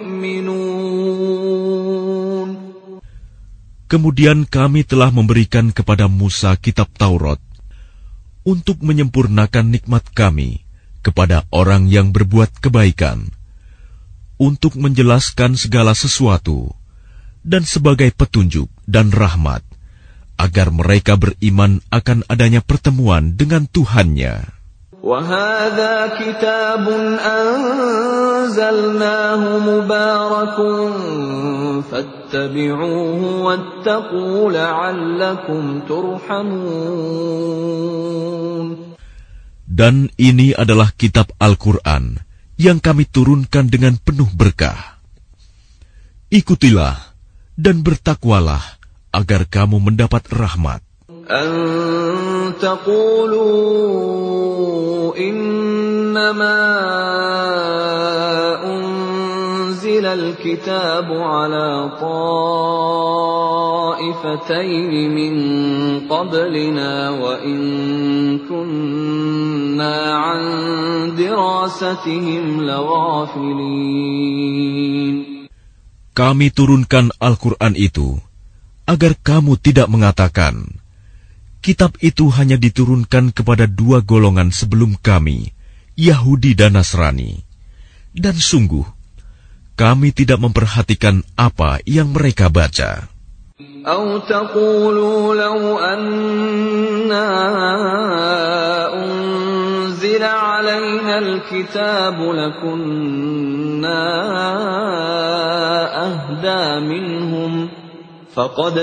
يؤمنون. Kemudian kami telah memberikan kepada Musa kitab Taurat untuk menyempurnakan nikmat kami kepada orang yang berbuat kebaikan, untuk menjelaskan segala sesuatu, dan sebagai petunjuk dan rahmat, agar mereka beriman akan adanya pertemuan dengan Tuhannya. وَهَذَا كِتَابٌ أَنزَلْنَاهُ مُبَارَكٌ فَاتَّبِعُوهُ وَاتَّقُوا لَعَلَّكُمْ تُرْحَمُونَ. Dan ini adalah kitab Al-Quran yang kami turunkan dengan penuh berkah. Ikutilah dan bertakwalah agar kamu mendapat rahmat. أن تقولوا إنما أنزل الكتاب على طائفتين من قبلنا وإن كنا عن دراستهم لغافلين. Kami turunkan Al-Quran itu agar kamu tidak mengatakan, kitab itu hanya diturunkan kepada dua golongan sebelum kami, Yahudi dan Nasrani. Dan sungguh, kami tidak memperhatikan apa yang mereka baca. أو تقولوا لو أنا أنزل علينا الكتاب لكنا أهدى منهم فقد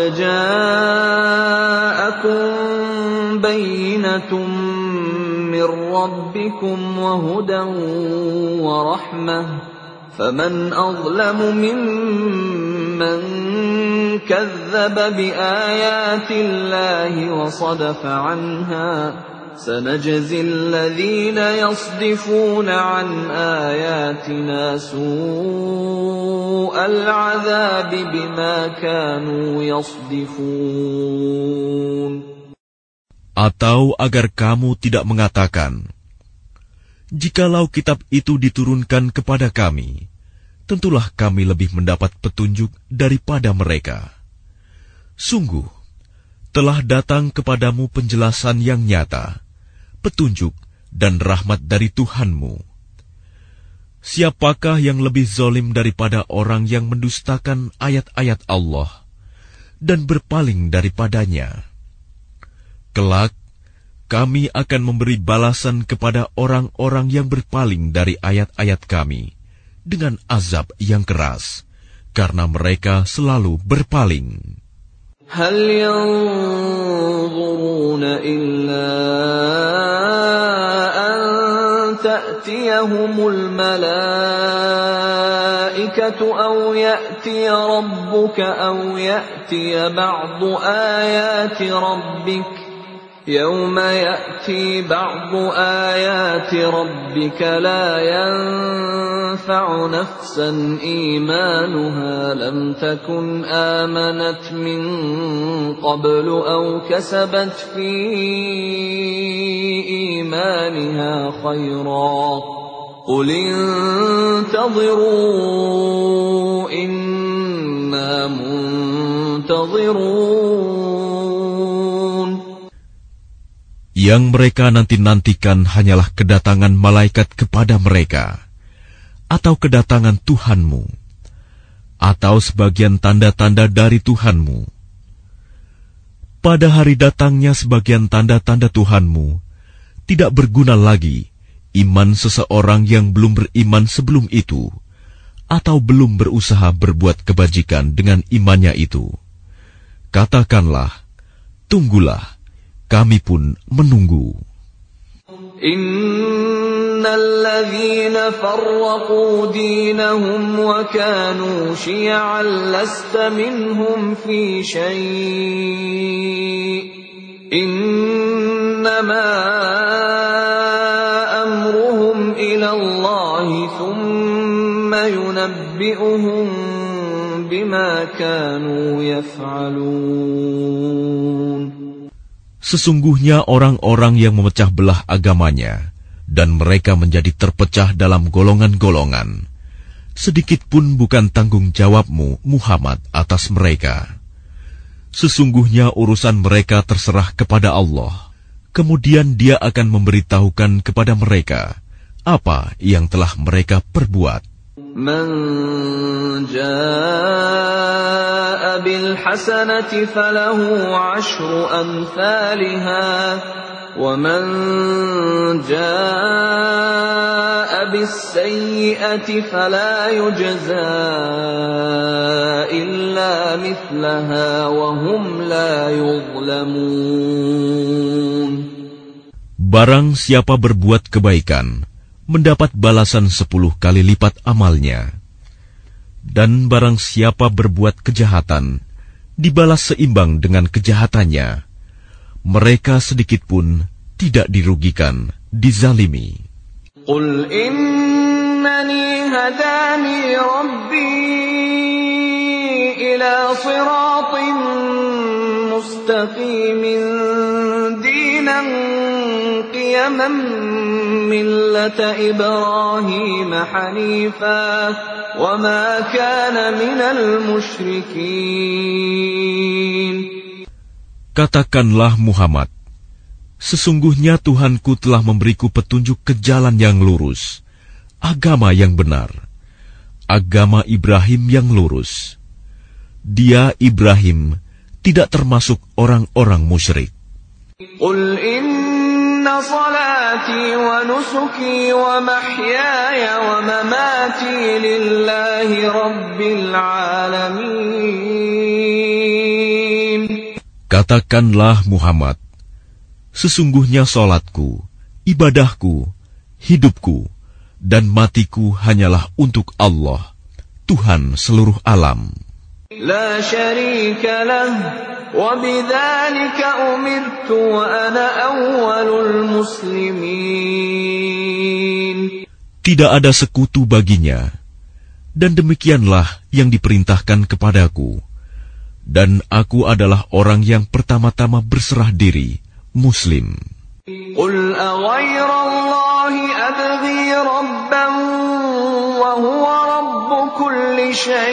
جاءكم بينة من ربكم وهدى ورحمة فمن أظلم ممن كذب بآيات الله وصدف عنها سنجزي الذين يصدفون عن آياتنا سوء العذاب بما كانوا يصدفون. Atau agar kamu tidak mengatakan, jikalau kitab itu diturunkan kepada kami, tentulah kami lebih mendapat petunjuk daripada mereka. Sungguh, telah datang kepadamu penjelasan yang nyata, petunjuk dan rahmat dari Tuhanmu. Siapakah yang lebih zalim daripada orang yang mendustakan ayat-ayat Allah dan berpaling daripadanya? Kelak, kami akan memberi balasan kepada orang-orang yang berpaling dari ayat-ayat kami dengan azab yang keras, karena mereka selalu berpaling. هل ينظرون إلا أن تأتيهم الملائكة أو يأتي ربك أو يأتي بعض آيات ربك يوم يأتي بعض آيات ربك لا ينفع نفسا إيمانها لم تكن آمنت من قبل أو كسبت في إيمانها خيرا قل انتظروا إنا منتظرون. Yang mereka nanti-nantikan hanyalah kedatangan malaikat kepada mereka, atau kedatangan Tuhanmu, atau sebagian tanda-tanda dari Tuhanmu. Pada hari datangnya sebagian tanda-tanda Tuhanmu, tidak berguna lagi iman seseorang yang belum beriman sebelum itu, atau belum berusaha berbuat kebajikan dengan imannya itu. Katakanlah, tunggulah, kami pun menunggu. Innal ladzina farraqu dinahum wa kanu syi'an lasta minhum fi syai' innama amruhum ila Allah thumma yunabbi'uhum bima kanu yaf'alun. Sesungguhnya orang-orang yang memecah belah agamanya dan mereka menjadi terpecah dalam golongan-golongan, sedikit pun bukan tanggung jawabmu, Muhammad, atas mereka. Sesungguhnya urusan mereka terserah kepada Allah. Kemudian Dia akan memberitahukan kepada mereka apa yang telah mereka perbuat. Man jaa bil hasanati falahu 'ashru amsalha wa man jaa bis sayyi'ati fala yujza illa mithlaha wa hum la yuzlamun. Barang siapa berbuat kebaikan mendapat balasan 10 kali lipat amalnya. Dan barang siapa berbuat kejahatan, dibalas seimbang dengan kejahatannya. Mereka sedikit pun tidak dirugikan, dizalimi. Qul innani hadani rabbi ila siratin mustaqimin dinan qiyaman millata Ibrahim hanifan wa ma kana minal musyrikin. Katakanlah Muhammad, sesungguhnya Tuhanku telah memberiku petunjuk ke jalan yang lurus, agama yang benar, agama Ibrahim yang lurus. Dia, Ibrahim, tidak termasuk orang-orang musyrik. Qul inna salati wa nusuki wa mahyaya wa mamati lillahi rabbil alamin. Katakanlah Muhammad, sesungguhnya salatku, ibadahku, hidupku, dan matiku hanyalah untuk Allah, Tuhan seluruh alam. La syarika lah, wa bidzalika umirtu wa ana awwalul muslimin. Tidak ada sekutu baginya, dan demikianlah yang diperintahkan kepadaku. Dan aku adalah orang yang pertama-tama berserah diri, Muslim. Qul aghayra Allahi abghi rabban wa huwa rabbu kulli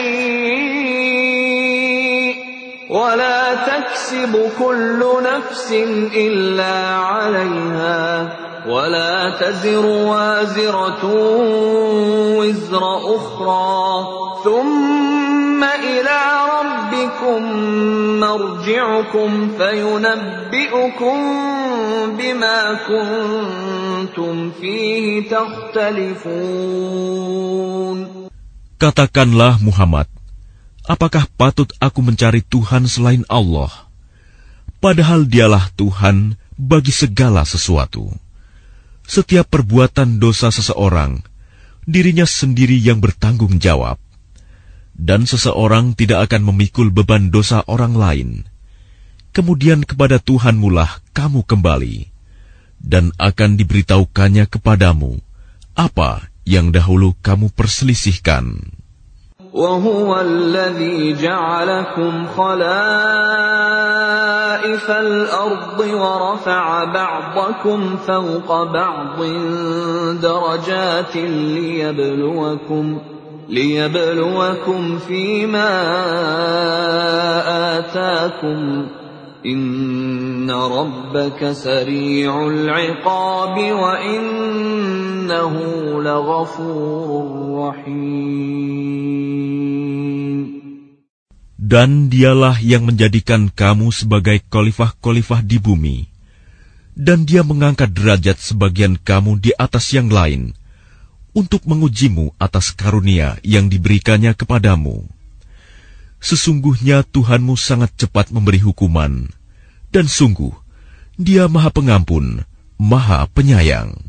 syai' wa la taksibu kullu nafsin illa 'alayha wa la taziru waziratun wizra ukhra thumma ila rabbikum marji'ukum fayunabbi'ukum bima kuntum fihi takhtalifun. Katakanlah Muhammad, apakah patut aku mencari Tuhan selain Allah? Padahal dialah Tuhan bagi segala sesuatu. Setiap perbuatan dosa seseorang, dirinya sendiri yang bertanggung jawab. Dan seseorang tidak akan memikul beban dosa orang lain. Kemudian kepada Tuhanmulah kamu kembali, dan akan diberitahukannya kepadamu apa yang dahulu kamu perselisihkan. وَهُوَ الَّذِي جَعَلَكُمْ خَلَائِفَ الْأَرْضِ وَرَفَعَ بَعْضَكُمْ فَوْقَ بَعْضٍ دَرَجَاتٍ لِيَبْلُوَكُمْ فِيمَا آتَاكُمْ إِنَّ رَبَّكَ سَرِيعُ الْعِقَابِ وَإِنَّهُ لَغَفُورٌ رَّحِيمٌ. Dan dialah yang menjadikan kamu sebagai khalifah-khalifah di bumi, dan dia mengangkat derajat sebagian kamu di atas yang lain, untuk mengujimu atas karunia yang diberikannya kepadamu. Sesungguhnya Tuhanmu sangat cepat memberi hukuman, dan sungguh Dia Maha Pengampun, Maha Penyayang.